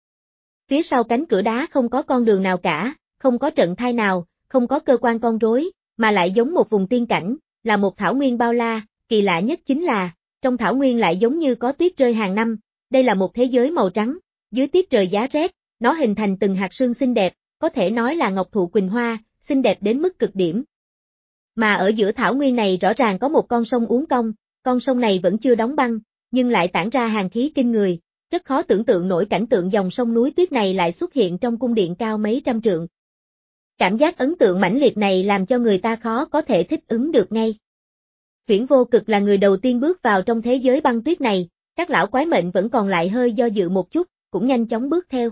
Phía sau cánh cửa đá không có con đường nào cả, không có trận thai nào, không có cơ quan con rối, mà lại giống một vùng tiên cảnh, là một thảo nguyên bao la, kỳ lạ nhất chính là, trong thảo nguyên lại giống như có tuyết rơi hàng năm, đây là một thế giới màu trắng, dưới tiết trời giá rét, nó hình thành từng hạt sương xinh đẹp, có thể nói là ngọc thụ quỳnh hoa, xinh đẹp đến mức cực điểm. Mà ở giữa thảo nguyên này rõ ràng có một con sông uốn cong, con sông này vẫn chưa đóng băng, nhưng lại tản ra hàn khí kinh người, rất khó tưởng tượng nổi cảnh tượng dòng sông núi tuyết này lại xuất hiện trong cung điện cao mấy trăm trượng. Cảm giác ấn tượng mãnh liệt này làm cho người ta khó có thể thích ứng được ngay. Huyễn Vô Cực là người đầu tiên bước vào trong thế giới băng tuyết này, các lão quái mệnh vẫn còn lại hơi do dự một chút, cũng nhanh chóng bước theo.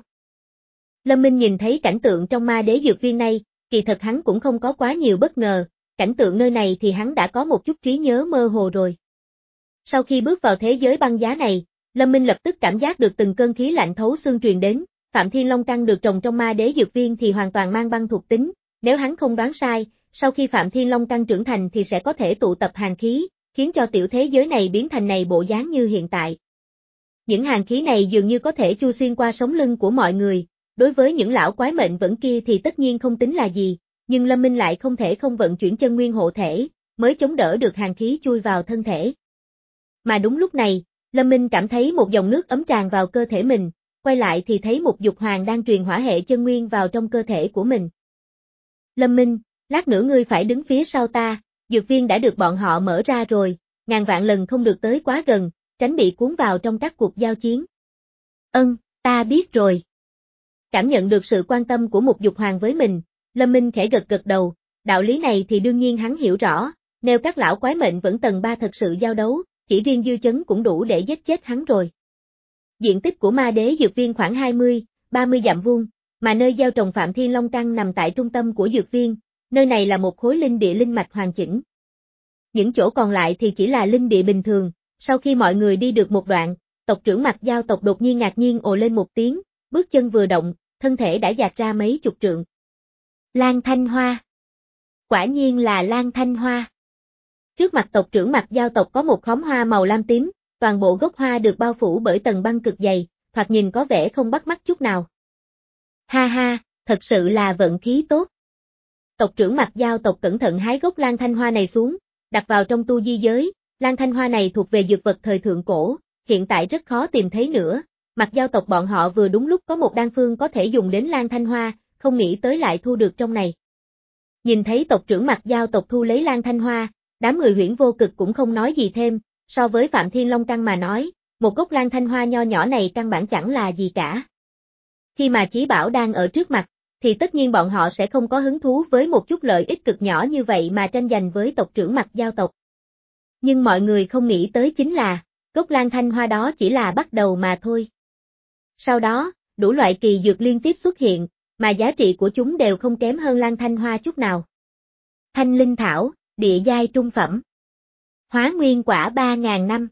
Lâm Minh nhìn thấy cảnh tượng trong ma đế dược viên này, kỳ thật hắn cũng không có quá nhiều bất ngờ, cảnh tượng nơi này thì hắn đã có một chút trí nhớ mơ hồ rồi. Sau khi bước vào thế giới băng giá này, Lâm Minh lập tức cảm giác được từng cơn khí lạnh thấu xương truyền đến, Phạm Thiên Long Căn được trồng trong ma đế dược viên thì hoàn toàn mang băng thuộc tính, nếu hắn không đoán sai, sau khi Phạm Thiên Long Căn trưởng thành thì sẽ có thể tụ tập hàn khí, khiến cho tiểu thế giới này biến thành này bộ dáng như hiện tại. Những hàn khí này dường như có thể chui xuyên qua sống lưng của mọi người, đối với những lão quái mệnh vẫn kia thì tất nhiên không tính là gì, nhưng Lâm Minh lại không thể không vận chuyển chân nguyên hộ thể, mới chống đỡ được hàn khí chui vào thân thể. Mà đúng lúc này, Lâm Minh cảm thấy một dòng nước ấm tràn vào cơ thể mình, quay lại thì thấy một dục hoàng đang truyền hỏa hệ chân nguyên vào trong cơ thể của mình. Lâm Minh, Lát nữa ngươi phải đứng phía sau ta, dược viên đã được bọn họ mở ra rồi, ngàn vạn lần không được tới quá gần, tránh bị cuốn vào trong các cuộc giao chiến. Ân, ta biết rồi. Cảm nhận được sự quan tâm của Mục Dục Hoàng với mình, Lâm Minh khẽ gật gật đầu, đạo lý này thì đương nhiên hắn hiểu rõ, nếu các lão quái mệnh vẫn tầng ba thật sự giao đấu, chỉ riêng dư chấn cũng đủ để giết chết hắn rồi. Diện tích của ma đế dược viên khoảng hai mươi, ba mươi dặm vuông, mà nơi gieo trồng Phạm Thiên Long Căn nằm tại trung tâm của dược viên, nơi này là một khối linh địa linh mạch hoàn chỉnh. Những chỗ còn lại thì chỉ là linh địa bình thường, sau khi mọi người đi được một đoạn, tộc trưởng Mặc Giao tộc đột nhiên ngạc nhiên ồ lên một tiếng, bước chân vừa động, thân thể đã dạt ra mấy chục trượng. Lan Thanh Hoa. Quả nhiên là Lan Thanh Hoa. Trước mặt tộc trưởng Mặc Giao tộc có một khóm hoa màu lam tím, toàn bộ gốc hoa được bao phủ bởi tầng băng cực dày, thoạt nhìn có vẻ không bắt mắt chút nào. Ha ha, thật sự là vận khí tốt. Tộc trưởng Mặc Giao tộc cẩn thận hái gốc Lan Thanh Hoa này xuống, đặt vào trong tu di giới. Lan Thanh Hoa này thuộc về dược vật thời thượng cổ, hiện tại rất khó tìm thấy nữa. Mặc Giao tộc bọn họ vừa đúng lúc có một đan phương có thể dùng đến Lan Thanh Hoa, không nghĩ tới lại thu được trong này. Nhìn thấy tộc trưởng Mặc Giao tộc thu lấy Lan Thanh Hoa, đám người Huyễn Vô Cực cũng không nói gì thêm, so với Phạm Thiên Long Căn mà nói, một gốc Lan Thanh Hoa nho nhỏ này căn bản chẳng là gì cả. Khi mà chí bảo đang ở trước mặt, thì tất nhiên bọn họ sẽ không có hứng thú với một chút lợi ích cực nhỏ như vậy mà tranh giành với tộc trưởng Mặc Giao tộc. Nhưng mọi người không nghĩ tới chính là, gốc Lan Thanh Hoa đó chỉ là bắt đầu mà thôi. Sau đó, đủ loại kỳ dược liên tiếp xuất hiện, mà giá trị của chúng đều không kém hơn Lan Thanh Hoa chút nào. Thanh linh thảo, địa giai trung phẩm. Hóa nguyên quả ba ngàn năm.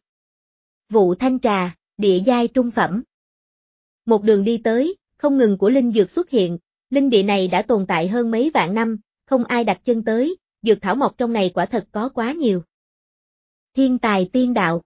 Vụ thanh trà, địa giai trung phẩm. Một đường đi tới, không ngừng của linh dược xuất hiện, linh địa này đã tồn tại hơn mấy vạn năm, không ai đặt chân tới, dược thảo mọc trong này quả thật có quá nhiều. Thiên tài tiên đạo.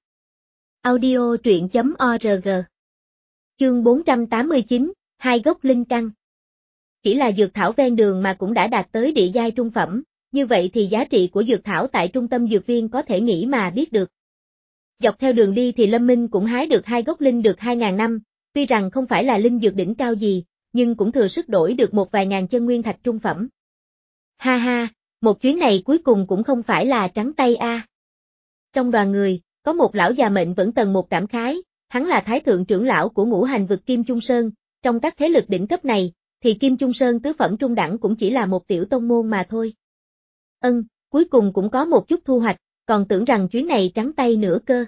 Audio truyện chấm org. Chương bốn trăm tám mươi chín, hai gốc linh căn. Chỉ là dược thảo ven đường mà cũng đã đạt tới địa giai trung phẩm, như vậy thì giá trị của dược thảo tại trung tâm dược viên có thể nghĩ mà biết được. Dọc theo đường đi thì Lâm Minh cũng hái được hai gốc linh được hai ngàn năm, tuy rằng không phải là linh dược đỉnh cao gì, nhưng cũng thừa sức đổi được một vài ngàn chân nguyên thạch trung phẩm. Ha ha, một chuyến này cuối cùng cũng không phải là trắng tay a. À. Trong đoàn người, có một lão già mệnh vẫn tầng một cảm khái, hắn là thái thượng trưởng lão của ngũ hành vực Kim Trung Sơn, trong các thế lực đỉnh cấp này, thì Kim Trung Sơn tứ phẩm trung đẳng cũng chỉ là một tiểu tông môn mà thôi. Ân, cuối cùng cũng có một chút thu hoạch, còn tưởng rằng chuyến này trắng tay nữa cơ.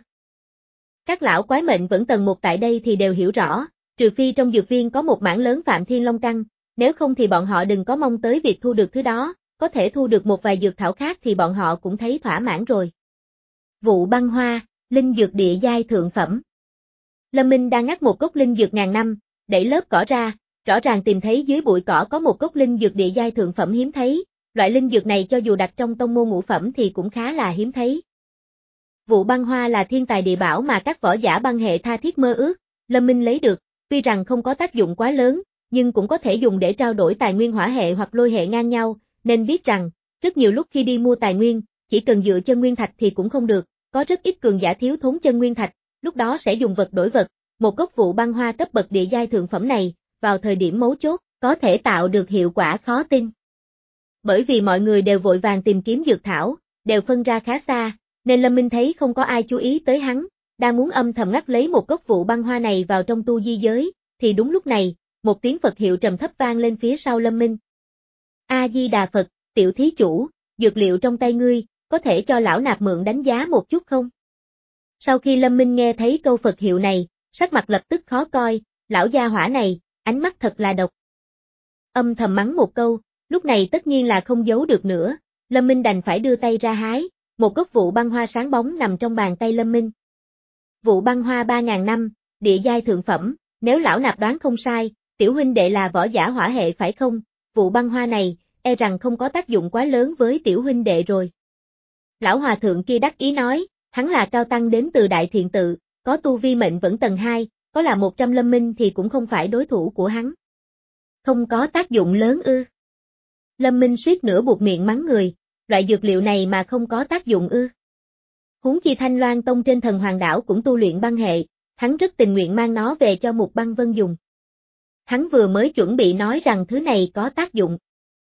Các lão quái mệnh vẫn tầng một tại đây thì đều hiểu rõ, trừ phi trong dược viên có một mảng lớn Phạm Thiên Long Căn, nếu không thì bọn họ đừng có mong tới việc thu được thứ đó, có thể thu được một vài dược thảo khác thì bọn họ cũng thấy thỏa mãn rồi. Vụ băng hoa, linh dược địa giai thượng phẩm. Lâm Minh đang ngắt một gốc linh dược ngàn năm, đẩy lớp cỏ ra, rõ ràng tìm thấy dưới bụi cỏ có một gốc linh dược địa giai thượng phẩm hiếm thấy, loại linh dược này cho dù đặt trong tông môn ngũ phẩm thì cũng khá là hiếm thấy. Vụ băng hoa là thiên tài địa bảo mà các võ giả băng hệ tha thiết mơ ước, Lâm Minh lấy được, tuy rằng không có tác dụng quá lớn, nhưng cũng có thể dùng để trao đổi tài nguyên hỏa hệ hoặc lôi hệ ngang nhau, nên biết rằng, rất nhiều lúc khi đi mua tài nguyên, chỉ cần dựa chân nguyên thạch thì cũng không được, có rất ít cường giả thiếu thốn chân nguyên thạch, lúc đó sẽ dùng vật đổi vật, một gốc vụ băng hoa cấp bậc địa giai thượng phẩm này, vào thời điểm mấu chốt, có thể tạo được hiệu quả khó tin. Bởi vì mọi người đều vội vàng tìm kiếm dược thảo, đều phân ra khá xa, nên Lâm Minh thấy không có ai chú ý tới hắn, đang muốn âm thầm ngắt lấy một gốc vụ băng hoa này vào trong tu di giới, thì đúng lúc này, một tiếng Phật hiệu trầm thấp vang lên phía sau Lâm Minh. A-di-đà Phật, tiểu thí chủ, dược liệu trong tay ngươi, có thể cho lão nạp mượn đánh giá một chút không? Sau khi Lâm Minh nghe thấy câu Phật hiệu này, sắc mặt lập tức khó coi, lão gia hỏa này, ánh mắt thật là độc. Âm thầm mắng một câu, lúc này tất nhiên là không giấu được nữa, Lâm Minh đành phải đưa tay ra hái, một gốc vụ băng hoa sáng bóng nằm trong bàn tay Lâm Minh. Vụ băng hoa ba ngàn năm, địa giai thượng phẩm, nếu lão nạp đoán không sai, tiểu huynh đệ là võ giả hỏa hệ phải không? Vụ băng hoa này, e rằng không có tác dụng quá lớn với tiểu huynh đệ rồi. Lão hòa thượng kia đắc ý nói, hắn là cao tăng đến từ Đại Thiện Tự, có tu vi mệnh vẫn tầng hai, có là một trăm Lâm Minh thì cũng không phải đối thủ của hắn. Không có tác dụng lớn ư? Lâm Minh suýt nữa buộc miệng mắng người, loại dược liệu này mà không có tác dụng ư? Huống chi Thanh Loan Tông trên Thần Hoàng Đảo cũng tu luyện băng hệ, hắn rất tình nguyện mang nó về cho Mục Băng Vân dùng. Hắn vừa mới chuẩn bị nói rằng thứ này có tác dụng.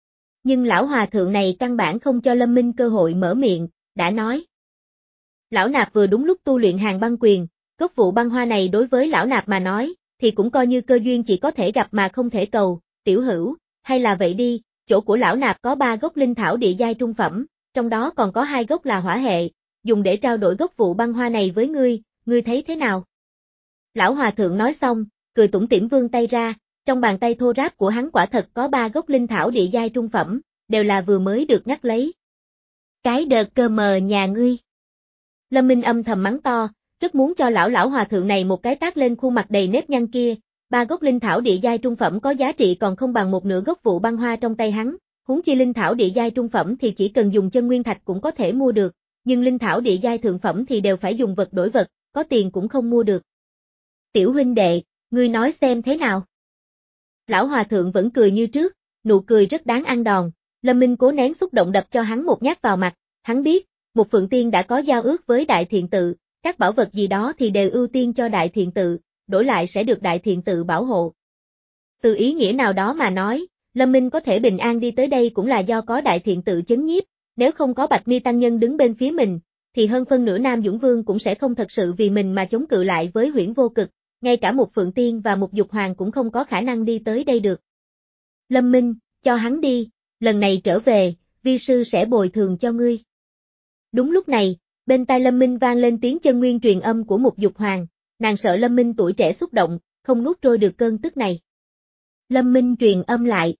Nhưng lão hòa thượng này căn bản không cho Lâm Minh cơ hội mở miệng, đã nói. Lão nạp vừa đúng lúc tu luyện hàng băng quyền, gốc vụ băng hoa này đối với lão nạp mà nói, thì cũng coi như cơ duyên chỉ có thể gặp mà không thể cầu, tiểu hữu, hay là vậy đi, chỗ của lão nạp có ba gốc linh thảo địa giai trung phẩm, trong đó còn có hai gốc là hỏa hệ, dùng để trao đổi gốc vụ băng hoa này với ngươi, ngươi thấy thế nào? Lão hòa thượng nói xong, cười tủm tỉm vươn tay ra, trong bàn tay thô ráp của hắn quả thật có ba gốc linh thảo địa giai trung phẩm, đều là vừa mới được ngắt lấy. Cái đợt cơ mờ nhà ngươi. Lâm Minh âm thầm mắng to, rất muốn cho lão lão hòa thượng này một cái tát lên khuôn mặt đầy nếp nhăn kia, ba gốc linh thảo địa giai trung phẩm có giá trị còn không bằng một nửa gốc vụ băng hoa trong tay hắn, huống chi linh thảo địa giai trung phẩm thì chỉ cần dùng chân nguyên thạch cũng có thể mua được, nhưng linh thảo địa giai thượng phẩm thì đều phải dùng vật đổi vật, có tiền cũng không mua được. Tiểu huynh đệ, ngươi nói xem thế nào? Lão hòa thượng vẫn cười như trước, nụ cười rất đáng ăn đòn, Lâm Minh cố nén xúc động đập cho hắn một nhát vào mặt, hắn biết, một Phượng Tiên đã có giao ước với Đại Thiện Tự, các bảo vật gì đó thì đều ưu tiên cho Đại Thiện Tự, đổi lại sẽ được Đại Thiện Tự bảo hộ. Từ ý nghĩa nào đó mà nói, Lâm Minh có thể bình an đi tới đây cũng là do có Đại Thiện Tự chấn nhiếp, nếu không có Bạch Mi Tăng Nhân đứng bên phía mình, thì hơn phân nửa Nam Dũng Vương cũng sẽ không thật sự vì mình mà chống cự lại với Huyễn Vô Cực, ngay cả một Phượng Tiên và một Dục Hoàng cũng không có khả năng đi tới đây được. Lâm Minh, cho hắn đi, lần này trở về, vi sư sẽ bồi thường cho ngươi. Đúng lúc này, bên tai Lâm Minh vang lên tiếng chân nguyên truyền âm của một Dục Hoàng, nàng sợ Lâm Minh tuổi trẻ xúc động, không nuốt trôi được cơn tức này. Lâm Minh truyền âm lại.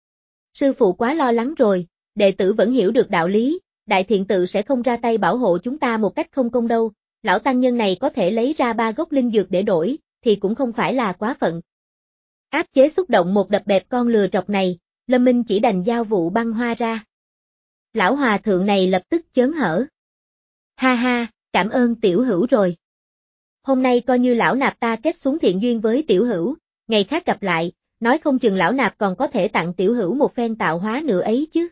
Sư phụ quá lo lắng rồi, đệ tử vẫn hiểu được đạo lý, Đại Thiện Tự sẽ không ra tay bảo hộ chúng ta một cách không công đâu, lão tăng nhân này có thể lấy ra ba gốc linh dược để đổi, thì cũng không phải là quá phận. Áp chế xúc động một đập bẹp con lừa trọc này, Lâm Minh chỉ đành giao vụ băng hoa ra. Lão hòa thượng này lập tức chớn hở. Ha ha, cảm ơn tiểu hữu rồi. Hôm nay coi như lão nạp ta kết xuống thiện duyên với tiểu hữu, ngày khác gặp lại, nói không chừng lão nạp còn có thể tặng tiểu hữu một phen tạo hóa nữa ấy chứ.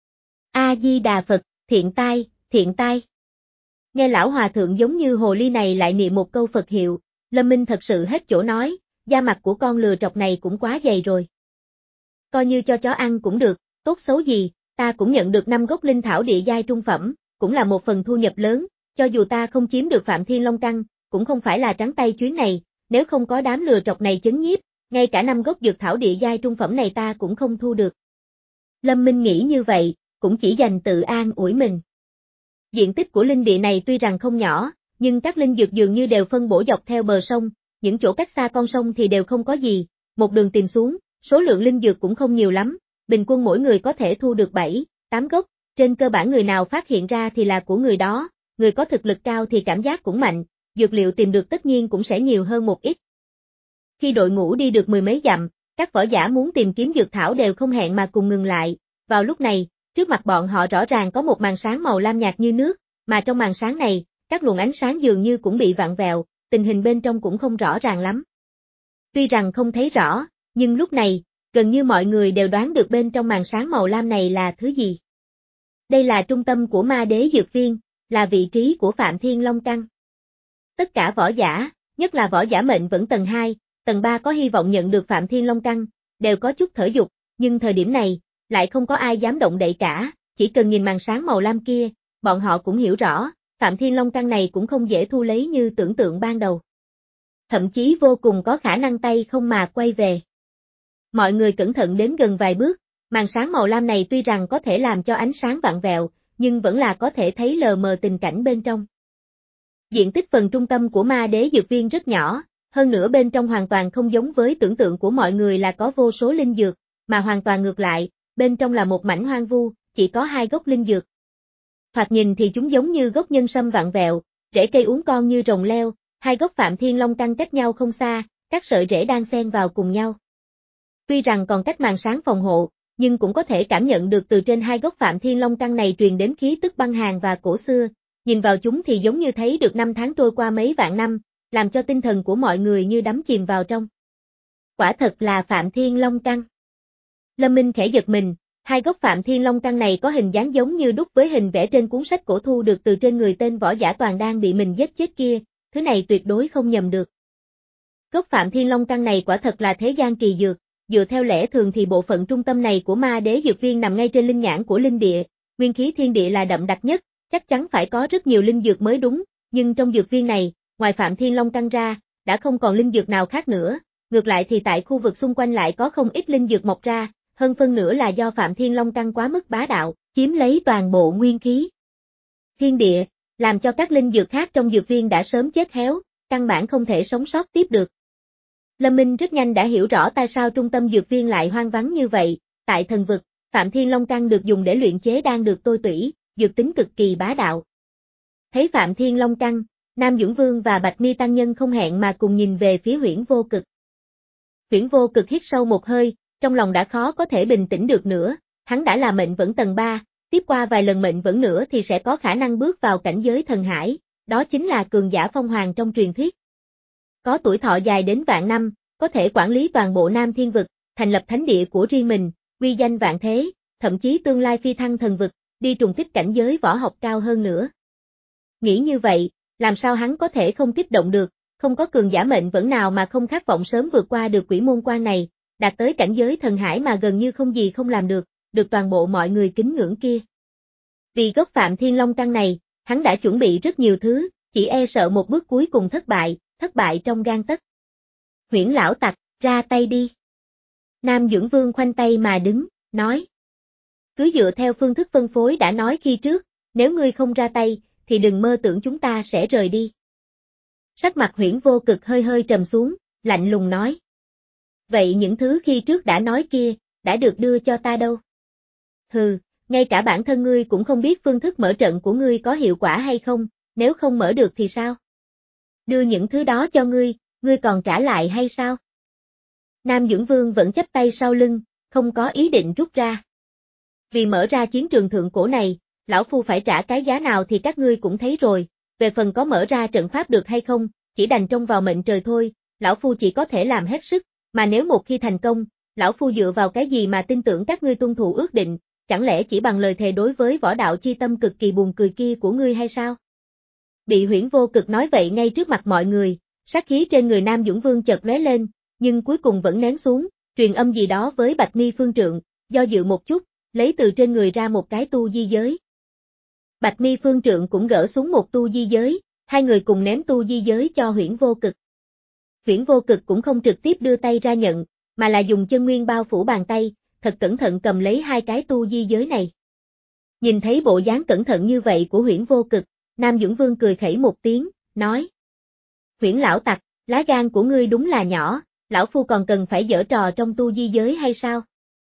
A-di-đà Phật, thiện tai, thiện tai. Nghe lão hòa thượng giống như hồ ly này lại niệm một câu Phật hiệu, Lâm Minh thật sự hết chỗ nói, da mặt của con lừa trọc này cũng quá dày rồi. Coi như cho chó ăn cũng được, tốt xấu gì, ta cũng nhận được năm gốc linh thảo địa giai trung phẩm, cũng là một phần thu nhập lớn, cho dù ta không chiếm được Phạm Thiên Long Căn, cũng không phải là trắng tay chuyến này, nếu không có đám lừa trọc này chấn nhiếp, ngay cả năm gốc dược thảo địa giai trung phẩm này ta cũng không thu được. Lâm Minh nghĩ như vậy, cũng chỉ dành tự an ủi mình. Diện tích của linh địa này tuy rằng không nhỏ, nhưng các linh dược dường như đều phân bổ dọc theo bờ sông, những chỗ cách xa con sông thì đều không có gì, một đường tìm xuống, số lượng linh dược cũng không nhiều lắm, bình quân mỗi người có thể thu được bảy, tám gốc, trên cơ bản người nào phát hiện ra thì là của người đó, người có thực lực cao thì cảm giác cũng mạnh, dược liệu tìm được tất nhiên cũng sẽ nhiều hơn một ít. Khi đội ngũ đi được mười mấy dặm, các võ giả muốn tìm kiếm dược thảo đều không hẹn mà cùng ngừng lại, vào lúc này, trước mặt bọn họ rõ ràng có một màn sáng màu lam nhạt như nước, mà trong màn sáng này, các luồng ánh sáng dường như cũng bị vặn vẹo, tình hình bên trong cũng không rõ ràng lắm. Tuy rằng không thấy rõ, nhưng lúc này, gần như mọi người đều đoán được bên trong màn sáng màu lam này là thứ gì. Đây là trung tâm của ma đế dược viên, là vị trí của Phạm Thiên Long Căn. Tất cả võ giả, nhất là võ giả mệnh vẫn tầng hai, tầng ba có hy vọng nhận được Phạm Thiên Long Căn, đều có chút thở dục, nhưng thời điểm này, lại không có ai dám động đậy cả, chỉ cần nhìn màn sáng màu lam kia, bọn họ cũng hiểu rõ, Phạm Thiên Long Căn này cũng không dễ thu lấy như tưởng tượng ban đầu. Thậm chí vô cùng có khả năng tay không mà quay về. Mọi người cẩn thận đến gần vài bước, màn sáng màu lam này tuy rằng có thể làm cho ánh sáng vặn vẹo, nhưng vẫn là có thể thấy lờ mờ tình cảnh bên trong. Diện tích phần trung tâm của ma đế dược viên rất nhỏ, hơn nữa bên trong hoàn toàn không giống với tưởng tượng của mọi người là có vô số linh dược, mà hoàn toàn ngược lại, bên trong là một mảnh hoang vu, chỉ có hai gốc linh dược. Thoạt nhìn thì chúng giống như gốc nhân sâm vặn vẹo, rễ cây uốn con như rồng leo, hai gốc Phạm Thiên Long Căn cách nhau không xa, các sợi rễ đang xen vào cùng nhau. Tuy rằng còn cách màn sáng phòng hộ, nhưng cũng có thể cảm nhận được từ trên hai gốc Phạm Thiên Long Căn này truyền đến khí tức băng hàn và cổ xưa, nhìn vào chúng thì giống như thấy được năm tháng trôi qua mấy vạn năm, làm cho tinh thần của mọi người như đắm chìm vào trong. Quả thật là Phạm Thiên Long Căn. Lâm Minh khẽ giật mình, hai gốc Phạm Thiên Long Căn này có hình dáng giống như đúc với hình vẽ trên cuốn sách cổ thu được từ trên người tên võ giả toàn đang bị mình giết chết kia, thứ này tuyệt đối không nhầm được. Gốc Phạm Thiên Long Căn này quả thật là thế gian kỳ dược, dựa theo lẽ thường thì bộ phận trung tâm này của ma đế dược viên nằm ngay trên linh nhãn của linh địa, nguyên khí thiên địa là đậm đặc nhất, chắc chắn phải có rất nhiều linh dược mới đúng, nhưng trong dược viên này, ngoài Phạm Thiên Long căn ra, đã không còn linh dược nào khác nữa, ngược lại thì tại khu vực xung quanh lại có không ít linh dược mọc ra, hơn phân nửa là do Phạm Thiên Long căn quá mức bá đạo, chiếm lấy toàn bộ nguyên khí thiên địa, làm cho các linh dược khác trong dược viên đã sớm chết héo, căn bản không thể sống sót tiếp được. Lâm Minh rất nhanh đã hiểu rõ tại sao trung tâm dược viên lại hoang vắng như vậy, tại thần vực, Phạm Thiên Long căn được dùng để luyện chế đang được tôi tủy, dược tính cực kỳ bá đạo. Thấy Phạm Thiên Long căn, Nam Dũng Vương và Bạch Mi Tăng Nhân không hẹn mà cùng nhìn về phía Huyễn Vô Cực. Huyễn Vô Cực hít sâu một hơi, trong lòng đã khó có thể bình tĩnh được nữa, hắn đã là mệnh vẫn tầng ba, tiếp qua vài lần mệnh vẫn nữa thì sẽ có khả năng bước vào cảnh giới thần hải, đó chính là cường giả phong hoàng trong truyền thuyết. Có tuổi thọ dài đến vạn năm, có thể quản lý toàn bộ Nam Thiên Vực, thành lập thánh địa của riêng mình, uy danh vạn thế, thậm chí tương lai phi thăng thần vực, đi trùng kích cảnh giới võ học cao hơn nữa. Nghĩ như vậy, làm sao hắn có thể không kích động được, không có cường giả mệnh vẫn nào mà không khát vọng sớm vượt qua được quỷ môn quan này, đạt tới cảnh giới thần hải mà gần như không gì không làm được, được toàn bộ mọi người kính ngưỡng kia. Vì gốc Phạm Thiên Long căn này, hắn đã chuẩn bị rất nhiều thứ, chỉ e sợ một bước cuối cùng thất bại, thất bại trong gang tấc. Huyễn lão tặc, ra tay đi. Nam Dũng Vương khoanh tay mà đứng, nói. Cứ dựa theo phương thức phân phối đã nói khi trước, nếu ngươi không ra tay, thì đừng mơ tưởng chúng ta sẽ rời đi. Sắc mặt Huyễn Vô Cực hơi hơi trầm xuống, lạnh lùng nói. Vậy những thứ khi trước đã nói kia, đã được đưa cho ta đâu? Hừ, ngay cả bản thân ngươi cũng không biết phương thức mở trận của ngươi có hiệu quả hay không, nếu không mở được thì sao? Đưa những thứ đó cho ngươi, ngươi còn trả lại hay sao? Nam Dũng Vương vẫn chắp tay sau lưng, không có ý định rút ra. Vì mở ra chiến trường thượng cổ này, lão phu phải trả cái giá nào thì các ngươi cũng thấy rồi, về phần có mở ra trận pháp được hay không, chỉ đành trông vào mệnh trời thôi, lão phu chỉ có thể làm hết sức, mà nếu một khi thành công, lão phu dựa vào cái gì mà tin tưởng các ngươi tuân thủ ước định, chẳng lẽ chỉ bằng lời thề đối với võ đạo chi tâm cực kỳ buồn cười kia của ngươi hay sao? Bị Huyễn Vô Cực nói vậy ngay trước mặt mọi người, sát khí trên người Nam Dũng Vương chợt lóe lên, nhưng cuối cùng vẫn nén xuống, truyền âm gì đó với Bạch Mi Phương Trượng, do dự một chút, lấy từ trên người ra một cái tu di giới. Bạch Mi Phương Trượng cũng gỡ xuống một tu di giới, hai người cùng ném tu di giới cho Huyễn Vô Cực. Huyễn Vô Cực cũng không trực tiếp đưa tay ra nhận, mà là dùng chân nguyên bao phủ bàn tay, thật cẩn thận cầm lấy hai cái tu di giới này. Nhìn thấy bộ dáng cẩn thận như vậy của Huyễn Vô Cực, Nam Dũng Vương cười khẩy một tiếng, nói. Huyễn lão tặc, lá gan của ngươi đúng là nhỏ, lão phu còn cần phải giở trò trong tu di giới hay sao?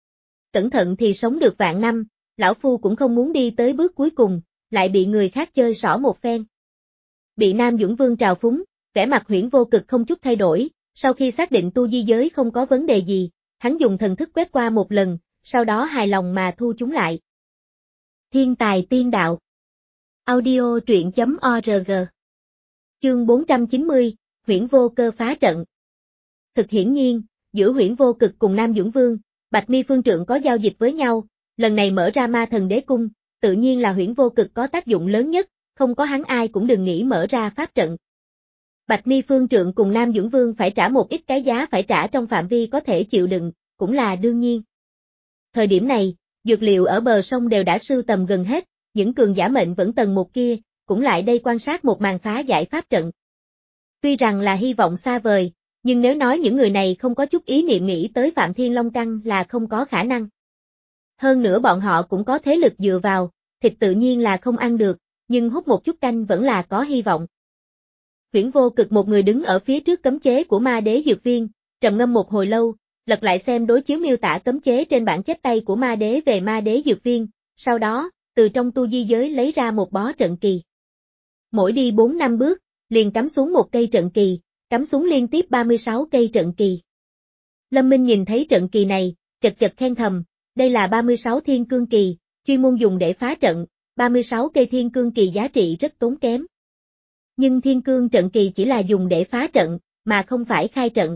Cẩn thận thì sống được vạn năm, lão phu cũng không muốn đi tới bước cuối cùng, lại bị người khác chơi xỏ một phen. Bị Nam Dũng Vương trào phúng, vẻ mặt Huyễn Vô Cực không chút thay đổi, sau khi xác định tu di giới không có vấn đề gì, hắn dùng thần thức quét qua một lần, sau đó hài lòng mà thu chúng lại. Thiên tài tiên đạo. Audio truyện chấm org. Chương bốn trăm chín mươi, Huyễn Vô Cơ phá trận. Thực hiển nhiên, giữa Huyễn Vô Cực cùng Nam Dũng Vương, Bạch Mi Phương Trượng có giao dịch với nhau, lần này mở ra Ma Thần Đế Cung, tự nhiên là Huyễn Vô Cực có tác dụng lớn nhất, không có hắn ai cũng đừng nghĩ mở ra pháp trận. Bạch Mi Phương Trượng cùng Nam Dũng Vương phải trả một ít cái giá phải trả trong phạm vi có thể chịu đựng, cũng là đương nhiên. Thời điểm này, dược liệu ở bờ sông đều đã sưu tầm gần hết, những cường giả mệnh vẫn tầng một kia, cũng lại đây quan sát một màn phá giải pháp trận. Tuy rằng là hy vọng xa vời, nhưng nếu nói những người này không có chút ý niệm nghĩ tới Phạm Thiên Long căn là không có khả năng. Hơn nữa bọn họ cũng có thế lực dựa vào, thịt tự nhiên là không ăn được, nhưng hút một chút canh vẫn là có hy vọng. Huyễn Vô Cực một người đứng ở phía trước cấm chế của Ma Đế Dược Viên, trầm ngâm một hồi lâu, lật lại xem đối chiếu miêu tả cấm chế trên bản chép tay của Ma Đế về Ma Đế Dược Viên, sau đó, từ trong tu di giới lấy ra một bó trận kỳ. Mỗi đi bốn năm bước, liền cắm xuống một cây trận kỳ, cắm xuống liên tiếp ba mươi sáu cây trận kỳ. Lâm Minh nhìn thấy trận kỳ này, chật chật khen thầm, đây là ba mươi sáu thiên cương kỳ, chuyên môn dùng để phá trận, ba mươi sáu cây thiên cương kỳ giá trị rất tốn kém. Nhưng thiên cương trận kỳ chỉ là dùng để phá trận, mà không phải khai trận.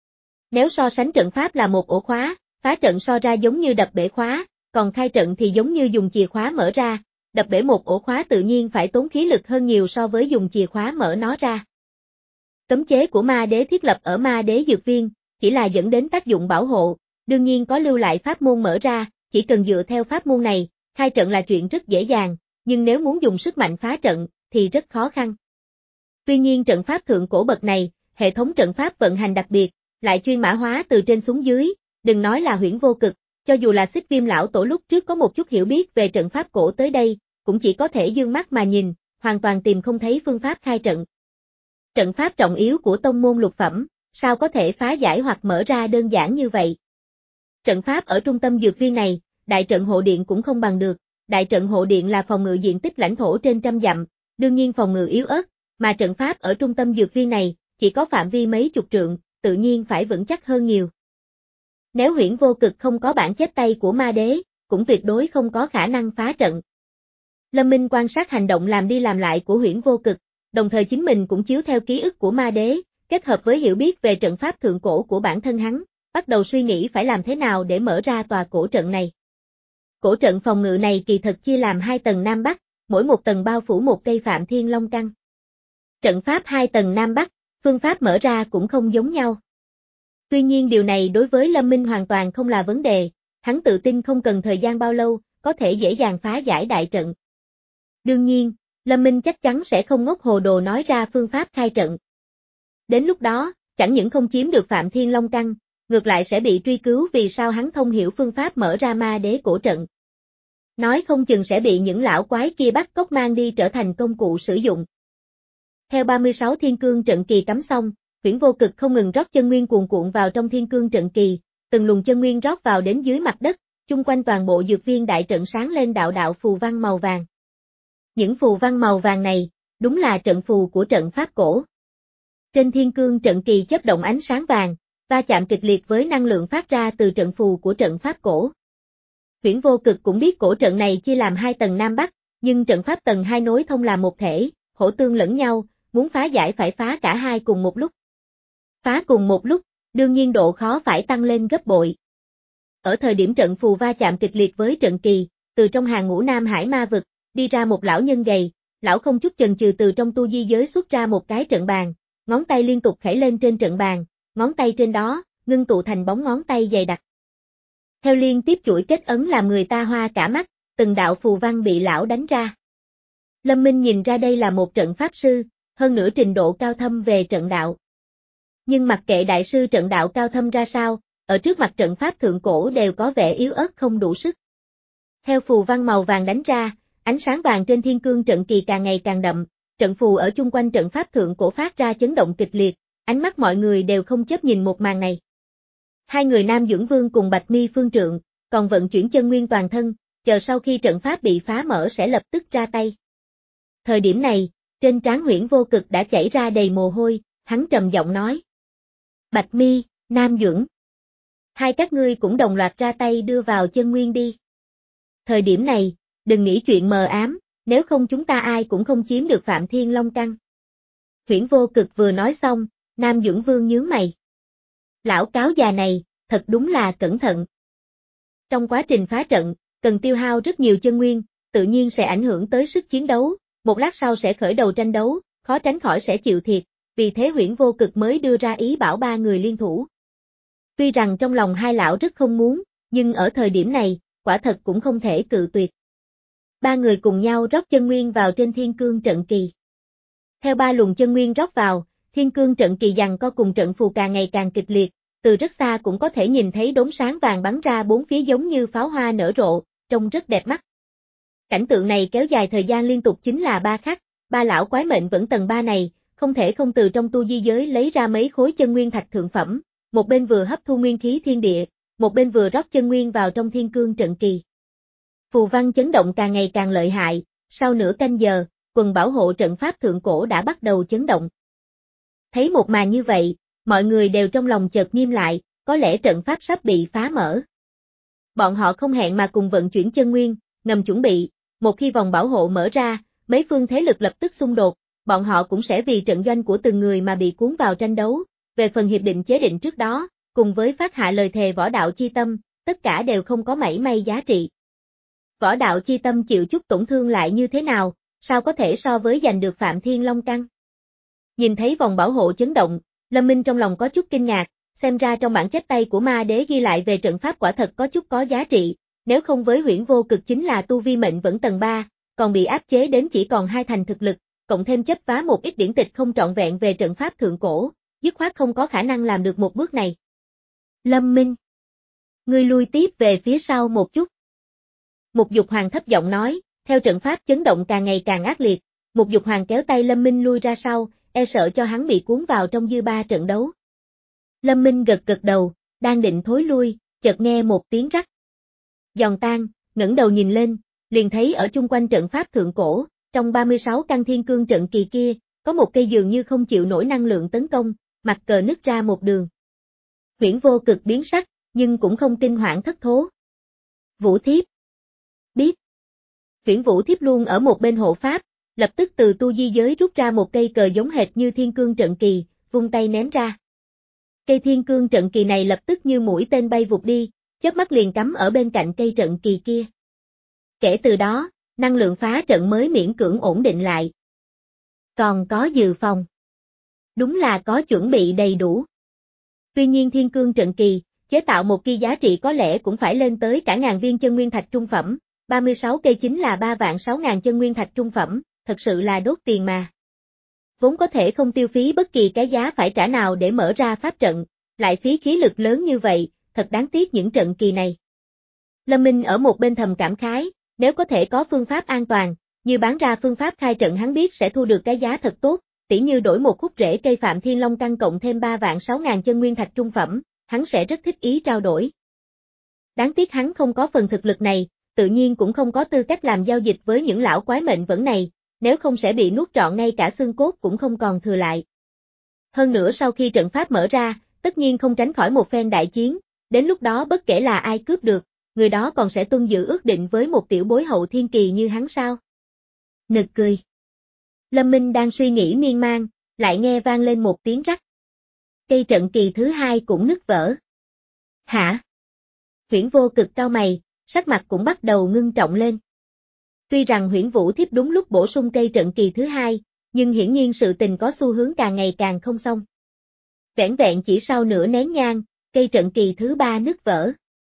Nếu so sánh trận pháp là một ổ khóa, phá trận so ra giống như đập bể khóa, còn khai trận thì giống như dùng chìa khóa mở ra, đập bể một ổ khóa tự nhiên phải tốn khí lực hơn nhiều so với dùng chìa khóa mở nó ra. Cấm chế của Ma Đế thiết lập ở Ma Đế Dược Viên, chỉ là dẫn đến tác dụng bảo hộ, Đương nhiên có lưu lại pháp môn mở ra, chỉ cần dựa theo pháp môn này, khai trận là chuyện rất dễ dàng, nhưng nếu muốn dùng sức mạnh phá trận, thì rất khó khăn. Tuy nhiên trận pháp thượng cổ bậc này, hệ thống trận pháp vận hành đặc biệt, lại chuyên mã hóa từ trên xuống dưới, đừng nói là Huyễn Vô Cực, cho dù là Xích Viêm lão tổ lúc trước có một chút hiểu biết về trận pháp cổ tới đây, cũng chỉ có thể dương mắt mà nhìn, hoàn toàn tìm không thấy phương pháp khai trận. Trận pháp trọng yếu của tông môn lục phẩm, sao có thể phá giải hoặc mở ra đơn giản như vậy? Trận pháp ở trung tâm dược viên này, đại trận hộ điện cũng không bằng được, đại trận hộ điện là phòng ngự diện tích lãnh thổ trên trăm dặm, đương nhiên phòng ngự yếu ớt, mà trận pháp ở trung tâm dược viên này, chỉ có phạm vi mấy chục trượng, tự nhiên phải vững chắc hơn nhiều. Nếu Huyễn Vô Cực không có bản chép tay của ma đế, cũng tuyệt đối không có khả năng phá trận. Lâm Minh quan sát hành động làm đi làm lại của Huyễn Vô Cực, đồng thời chính mình cũng chiếu theo ký ức của ma đế, kết hợp với hiểu biết về trận pháp thượng cổ của bản thân hắn, bắt đầu suy nghĩ phải làm thế nào để mở ra tòa cổ trận này. Cổ trận phòng ngự này kỳ thật chia làm hai tầng Nam Bắc, mỗi một tầng bao phủ một cây Phạm Thiên Long căn. Trận pháp hai tầng Nam Bắc, phương pháp mở ra cũng không giống nhau. Tuy nhiên điều này đối với Lâm Minh hoàn toàn không là vấn đề, hắn tự tin không cần thời gian bao lâu, có thể dễ dàng phá giải đại trận. Đương nhiên, Lâm Minh chắc chắn sẽ không ngốc hồ đồ nói ra phương pháp khai trận. Đến lúc đó, chẳng những không chiếm được Phạm Thiên Long căn, ngược lại sẽ bị truy cứu vì sao hắn không hiểu phương pháp mở ra ma đế cổ trận. Nói không chừng sẽ bị những lão quái kia bắt cóc mang đi trở thành công cụ sử dụng. Theo ba mươi sáu thiên cương trận kỳ cắm xong, Huyễn Vô Cực không ngừng rót chân nguyên cuồn cuộn vào trong thiên cương trận kỳ, từng luồng chân nguyên rót vào đến dưới mặt đất, chung quanh toàn bộ dược viên đại trận sáng lên đạo đạo phù văn màu vàng. Những phù văn màu vàng này, đúng là trận phù của trận pháp cổ. Trên thiên cương trận kỳ chớp động ánh sáng vàng, va chạm kịch liệt với năng lượng phát ra từ trận phù của trận pháp cổ. Huyễn Vô Cực cũng biết cổ trận này chia làm hai tầng Nam Bắc, nhưng trận pháp tầng hai nối thông làm một thể, hỗ tương lẫn nhau, muốn phá giải phải phá cả hai cùng một lúc. Phá cùng một lúc, đương nhiên độ khó phải tăng lên gấp bội. Ở thời điểm trận phù va chạm kịch liệt với trận kỳ, từ trong hàng ngũ Nam Hải ma vực, đi ra một lão nhân gầy, lão không chút chần chừ từ trong tu di giới xuất ra một cái trận bàn, ngón tay liên tục khẩy lên trên trận bàn, ngón tay trên đó, ngưng tụ thành bóng ngón tay dày đặc. Theo liên tiếp chuỗi kết ấn làm người ta hoa cả mắt, từng đạo phù văn bị lão đánh ra. Lâm Minh nhìn ra đây là một trận pháp sư, hơn nữa trình độ cao thâm về trận đạo. Nhưng mặc kệ đại sư trận đạo cao thâm ra sao, ở trước mặt trận pháp thượng cổ đều có vẻ yếu ớt không đủ sức. Theo phù văn màu vàng đánh ra, ánh sáng vàng trên thiên cương trận kỳ càng ngày càng đậm, trận phù ở chung quanh trận pháp thượng cổ phát ra chấn động kịch liệt, ánh mắt mọi người đều không chấp nhìn một màn này. Hai người Nam Dưỡng Vương cùng Bạch Mi Phương Trượng, còn vận chuyển chân nguyên toàn thân, chờ sau khi trận pháp bị phá mở sẽ lập tức ra tay. Thời điểm này, trên trán Huyễn Vô Cực đã chảy ra đầy mồ hôi, hắn trầm giọng nói. Bạch Mi, Nam Dưỡng. Hai các ngươi cũng đồng loạt ra tay đưa vào chân nguyên đi. Thời điểm này, đừng nghĩ chuyện mờ ám, nếu không chúng ta ai cũng không chiếm được Phạm Thiên Long căn. Huyễn Vô Cực vừa nói xong, Nam Dưỡng Vương nhướng mày. Lão cáo già này, thật đúng là cẩn thận. Trong quá trình phá trận, cần tiêu hao rất nhiều chân nguyên, tự nhiên sẽ ảnh hưởng tới sức chiến đấu, một lát sau sẽ khởi đầu tranh đấu, khó tránh khỏi sẽ chịu thiệt, vì thế Huyễn Vô Cực mới đưa ra ý bảo ba người liên thủ. Tuy rằng trong lòng hai lão rất không muốn, nhưng ở thời điểm này, quả thật cũng không thể cự tuyệt. Ba người cùng nhau rót chân nguyên vào trên thiên cương trận kỳ. Theo ba luồng chân nguyên rót vào, thiên cương trận kỳ giằng co cùng trận phù càng ngày càng kịch liệt, từ rất xa cũng có thể nhìn thấy đốm sáng vàng bắn ra bốn phía giống như pháo hoa nở rộ, trông rất đẹp mắt. Cảnh tượng này kéo dài thời gian liên tục chính là ba khắc, ba lão quái mệnh vẫn tầng ba này, không thể không từ trong tu di giới lấy ra mấy khối chân nguyên thạch thượng phẩm, một bên vừa hấp thu nguyên khí thiên địa, một bên vừa rót chân nguyên vào trong thiên cương trận kỳ. Phù văn chấn động càng ngày càng lợi hại, sau nửa canh giờ, quần bảo hộ trận pháp thượng cổ đã bắt đầu chấn động. Thấy một màn như vậy, mọi người đều trong lòng chợt nghiêm lại, có lẽ trận pháp sắp bị phá mở. Bọn họ không hẹn mà cùng vận chuyển chân nguyên, ngầm chuẩn bị, một khi vòng bảo hộ mở ra, mấy phương thế lực lập tức xung đột, bọn họ cũng sẽ vì trận doanh của từng người mà bị cuốn vào tranh đấu. Về phần hiệp định chế định trước đó, cùng với phát hạ lời thề võ đạo chi tâm, tất cả đều không có mảy may giá trị. Võ đạo chi tâm chịu chút tổn thương lại như thế nào, sao có thể so với giành được Phạm Thiên Long căn? Nhìn thấy vòng bảo hộ chấn động, Lâm Minh trong lòng có chút kinh ngạc, xem ra trong bản chép tay của ma đế ghi lại về trận pháp quả thật có chút có giá trị, nếu không với huyễn vô cực chính là tu vi mệnh vẫn tầng ba, còn bị áp chế đến chỉ còn hai thành thực lực, cộng thêm chấp vá một ít điển tịch không trọn vẹn về trận pháp thượng cổ, dứt khoát không có khả năng làm được một bước này. Lâm Minh, ngươi lui tiếp về phía sau một chút. Mục Dục Hoàng thấp giọng nói, theo trận pháp chấn động càng ngày càng ác liệt, Mục Dục Hoàng kéo tay Lâm Minh lui ra sau, e sợ cho hắn bị cuốn vào trong dư ba trận đấu. Lâm Minh gật gật đầu, đang định thối lui, chợt nghe một tiếng rắc. Giòn tan, ngẩng đầu nhìn lên, liền thấy ở chung quanh trận pháp thượng cổ, trong ba mươi sáu căn thiên cương trận kỳ kia, có một cây dường như không chịu nổi năng lượng tấn công, mặt cờ nứt ra một đường. Huyễn vô cực biến sắc, nhưng cũng không kinh hoảng thất thố. Vũ thiếp. Biết. Huyễn vũ thiếp luôn ở một bên hộ pháp, lập tức từ tu di giới rút ra một cây cờ giống hệt như thiên cương trận kỳ, vung tay ném ra. Cây thiên cương trận kỳ này lập tức như mũi tên bay vụt đi, chớp mắt liền cắm ở bên cạnh cây trận kỳ kia. Kể từ đó, năng lượng phá trận mới miễn cưỡng ổn định lại. Còn có dự phòng. Đúng là có chuẩn bị đầy đủ. Tuy nhiên thiên cương trận kỳ, chế tạo một kỳ giá trị có lẽ cũng phải lên tới cả ngàn viên chân nguyên thạch trung phẩm, ba mươi sáu cây chính là ba vạn sáu ngàn chân nguyên thạch trung phẩm, thật sự là đốt tiền mà. Vốn có thể không tiêu phí bất kỳ cái giá phải trả nào để mở ra pháp trận, lại phí khí lực lớn như vậy, thật đáng tiếc những trận kỳ này. Lâm Minh ở một bên thầm cảm khái, nếu có thể có phương pháp an toàn, như bán ra phương pháp khai trận hắn biết sẽ thu được cái giá thật tốt, tỉ như đổi một khúc rễ cây Phạm Thiên Long căn cộng thêm ba vạn sáu ngàn chân nguyên thạch trung phẩm, hắn sẽ rất thích ý trao đổi. Đáng tiếc hắn không có phần thực lực này, tự nhiên cũng không có tư cách làm giao dịch với những lão quái mệnh vẫn này, nếu không sẽ bị nuốt trọn ngay cả xương cốt cũng không còn thừa lại. Hơn nữa sau khi trận pháp mở ra, tất nhiên không tránh khỏi một phen đại chiến, đến lúc đó bất kể là ai cướp được, người đó còn sẽ tuân giữ ước định với một tiểu bối hậu thiên kỳ như hắn sao. Nực cười. Lâm Minh đang suy nghĩ miên man, lại nghe vang lên một tiếng rắc. Cây trận kỳ thứ hai cũng nứt vỡ. Hả? Huyễn vô cực cau mày, sắc mặt cũng bắt đầu ngưng trọng lên. Tuy rằng Huyễn Vũ Thiếp đúng lúc bổ sung cây trận kỳ thứ hai, nhưng hiển nhiên sự tình có xu hướng càng ngày càng không xong. Vẻn vẹn chỉ sau nửa nén nhang, cây trận kỳ thứ ba nứt vỡ.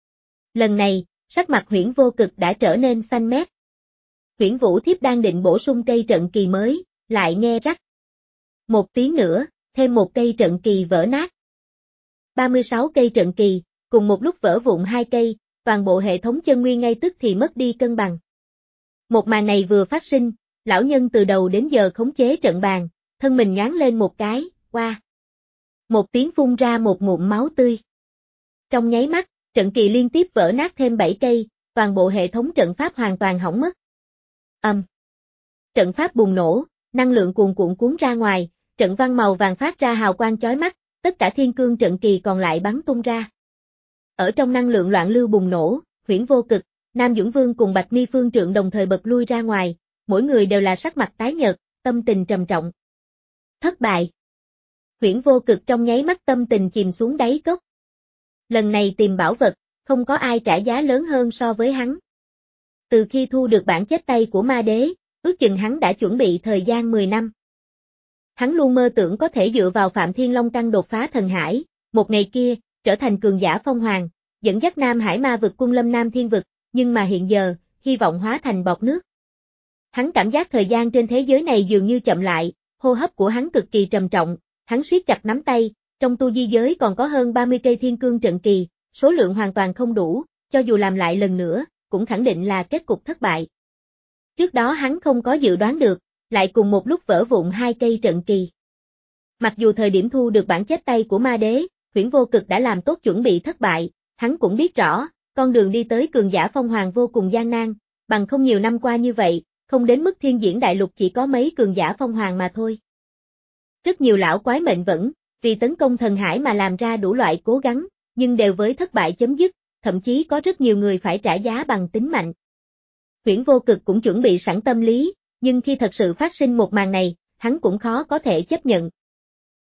Lần này, sắc mặt Huyễn vô cực đã trở nên xanh mét. Huyễn Vũ Thiếp đang định bổ sung cây trận kỳ mới, lại nghe rắc. Một tiếng nữa, thêm một cây trận kỳ vỡ nát. ba mươi sáu cây trận kỳ, cùng một lúc vỡ vụn hai cây, toàn bộ hệ thống chân nguyên ngay tức thì mất đi cân bằng. Một màn này vừa phát sinh, lão nhân từ đầu đến giờ khống chế trận bàn, thân mình nhoáng lên một cái, qua. Một tiếng phun ra một ngụm máu tươi. Trong nháy mắt, trận kỳ liên tiếp vỡ nát thêm bảy cây, toàn bộ hệ thống trận pháp hoàn toàn hỏng mất. Âm. Um. Trận pháp bùng nổ, năng lượng cuồn cuộn cuốn ra ngoài, trận văn màu vàng phát ra hào quang chói mắt, tất cả thiên cương trận kỳ còn lại bắn tung ra. Ở trong năng lượng loạn lưu bùng nổ, Huyễn vô cực, Nam Dũng Vương cùng Bạch Mi Phương Trượng đồng thời bật lui ra ngoài, mỗi người đều là sắc mặt tái nhợt, tâm tình trầm trọng. Thất bại. Huyễn vô cực trong nháy mắt tâm tình chìm xuống đáy cốc. Lần này tìm bảo vật, không có ai trả giá lớn hơn so với hắn. Từ khi thu được bản chết tay của ma đế, ước chừng hắn đã chuẩn bị thời gian mười năm. Hắn luôn mơ tưởng có thể dựa vào Phạm Thiên Long căn đột phá thần hải, một ngày kia, trở thành cường giả phong hoàng, dẫn dắt Nam Hải ma vực quân lâm Nam Thiên vực, nhưng mà hiện giờ, hy vọng hóa thành bọt nước. Hắn cảm giác thời gian trên thế giới này dường như chậm lại, hô hấp của hắn cực kỳ trầm trọng, hắn siết chặt nắm tay, trong tu di giới còn có hơn ba mươi cây thiên cương trận kỳ, số lượng hoàn toàn không đủ, cho dù làm lại lần nữa, cũng khẳng định là kết cục thất bại. Trước đó hắn không có dự đoán được, lại cùng một lúc vỡ vụn hai cây trận kỳ. Mặc dù thời điểm thu được bản chết tay của ma đế, Huyễn vô cực đã làm tốt chuẩn bị thất bại, hắn cũng biết rõ, con đường đi tới cường giả phong hoàng vô cùng gian nan, bằng không nhiều năm qua như vậy, không đến mức thiên diễn đại lục chỉ có mấy cường giả phong hoàng mà thôi. Rất nhiều lão quái mệnh vẫn, vì tấn công thần hải mà làm ra đủ loại cố gắng, nhưng đều với thất bại chấm dứt, thậm chí có rất nhiều người phải trả giá bằng tính mạnh. Huyễn vô cực cũng chuẩn bị sẵn tâm lý, nhưng khi thật sự phát sinh một màn này, hắn cũng khó có thể chấp nhận,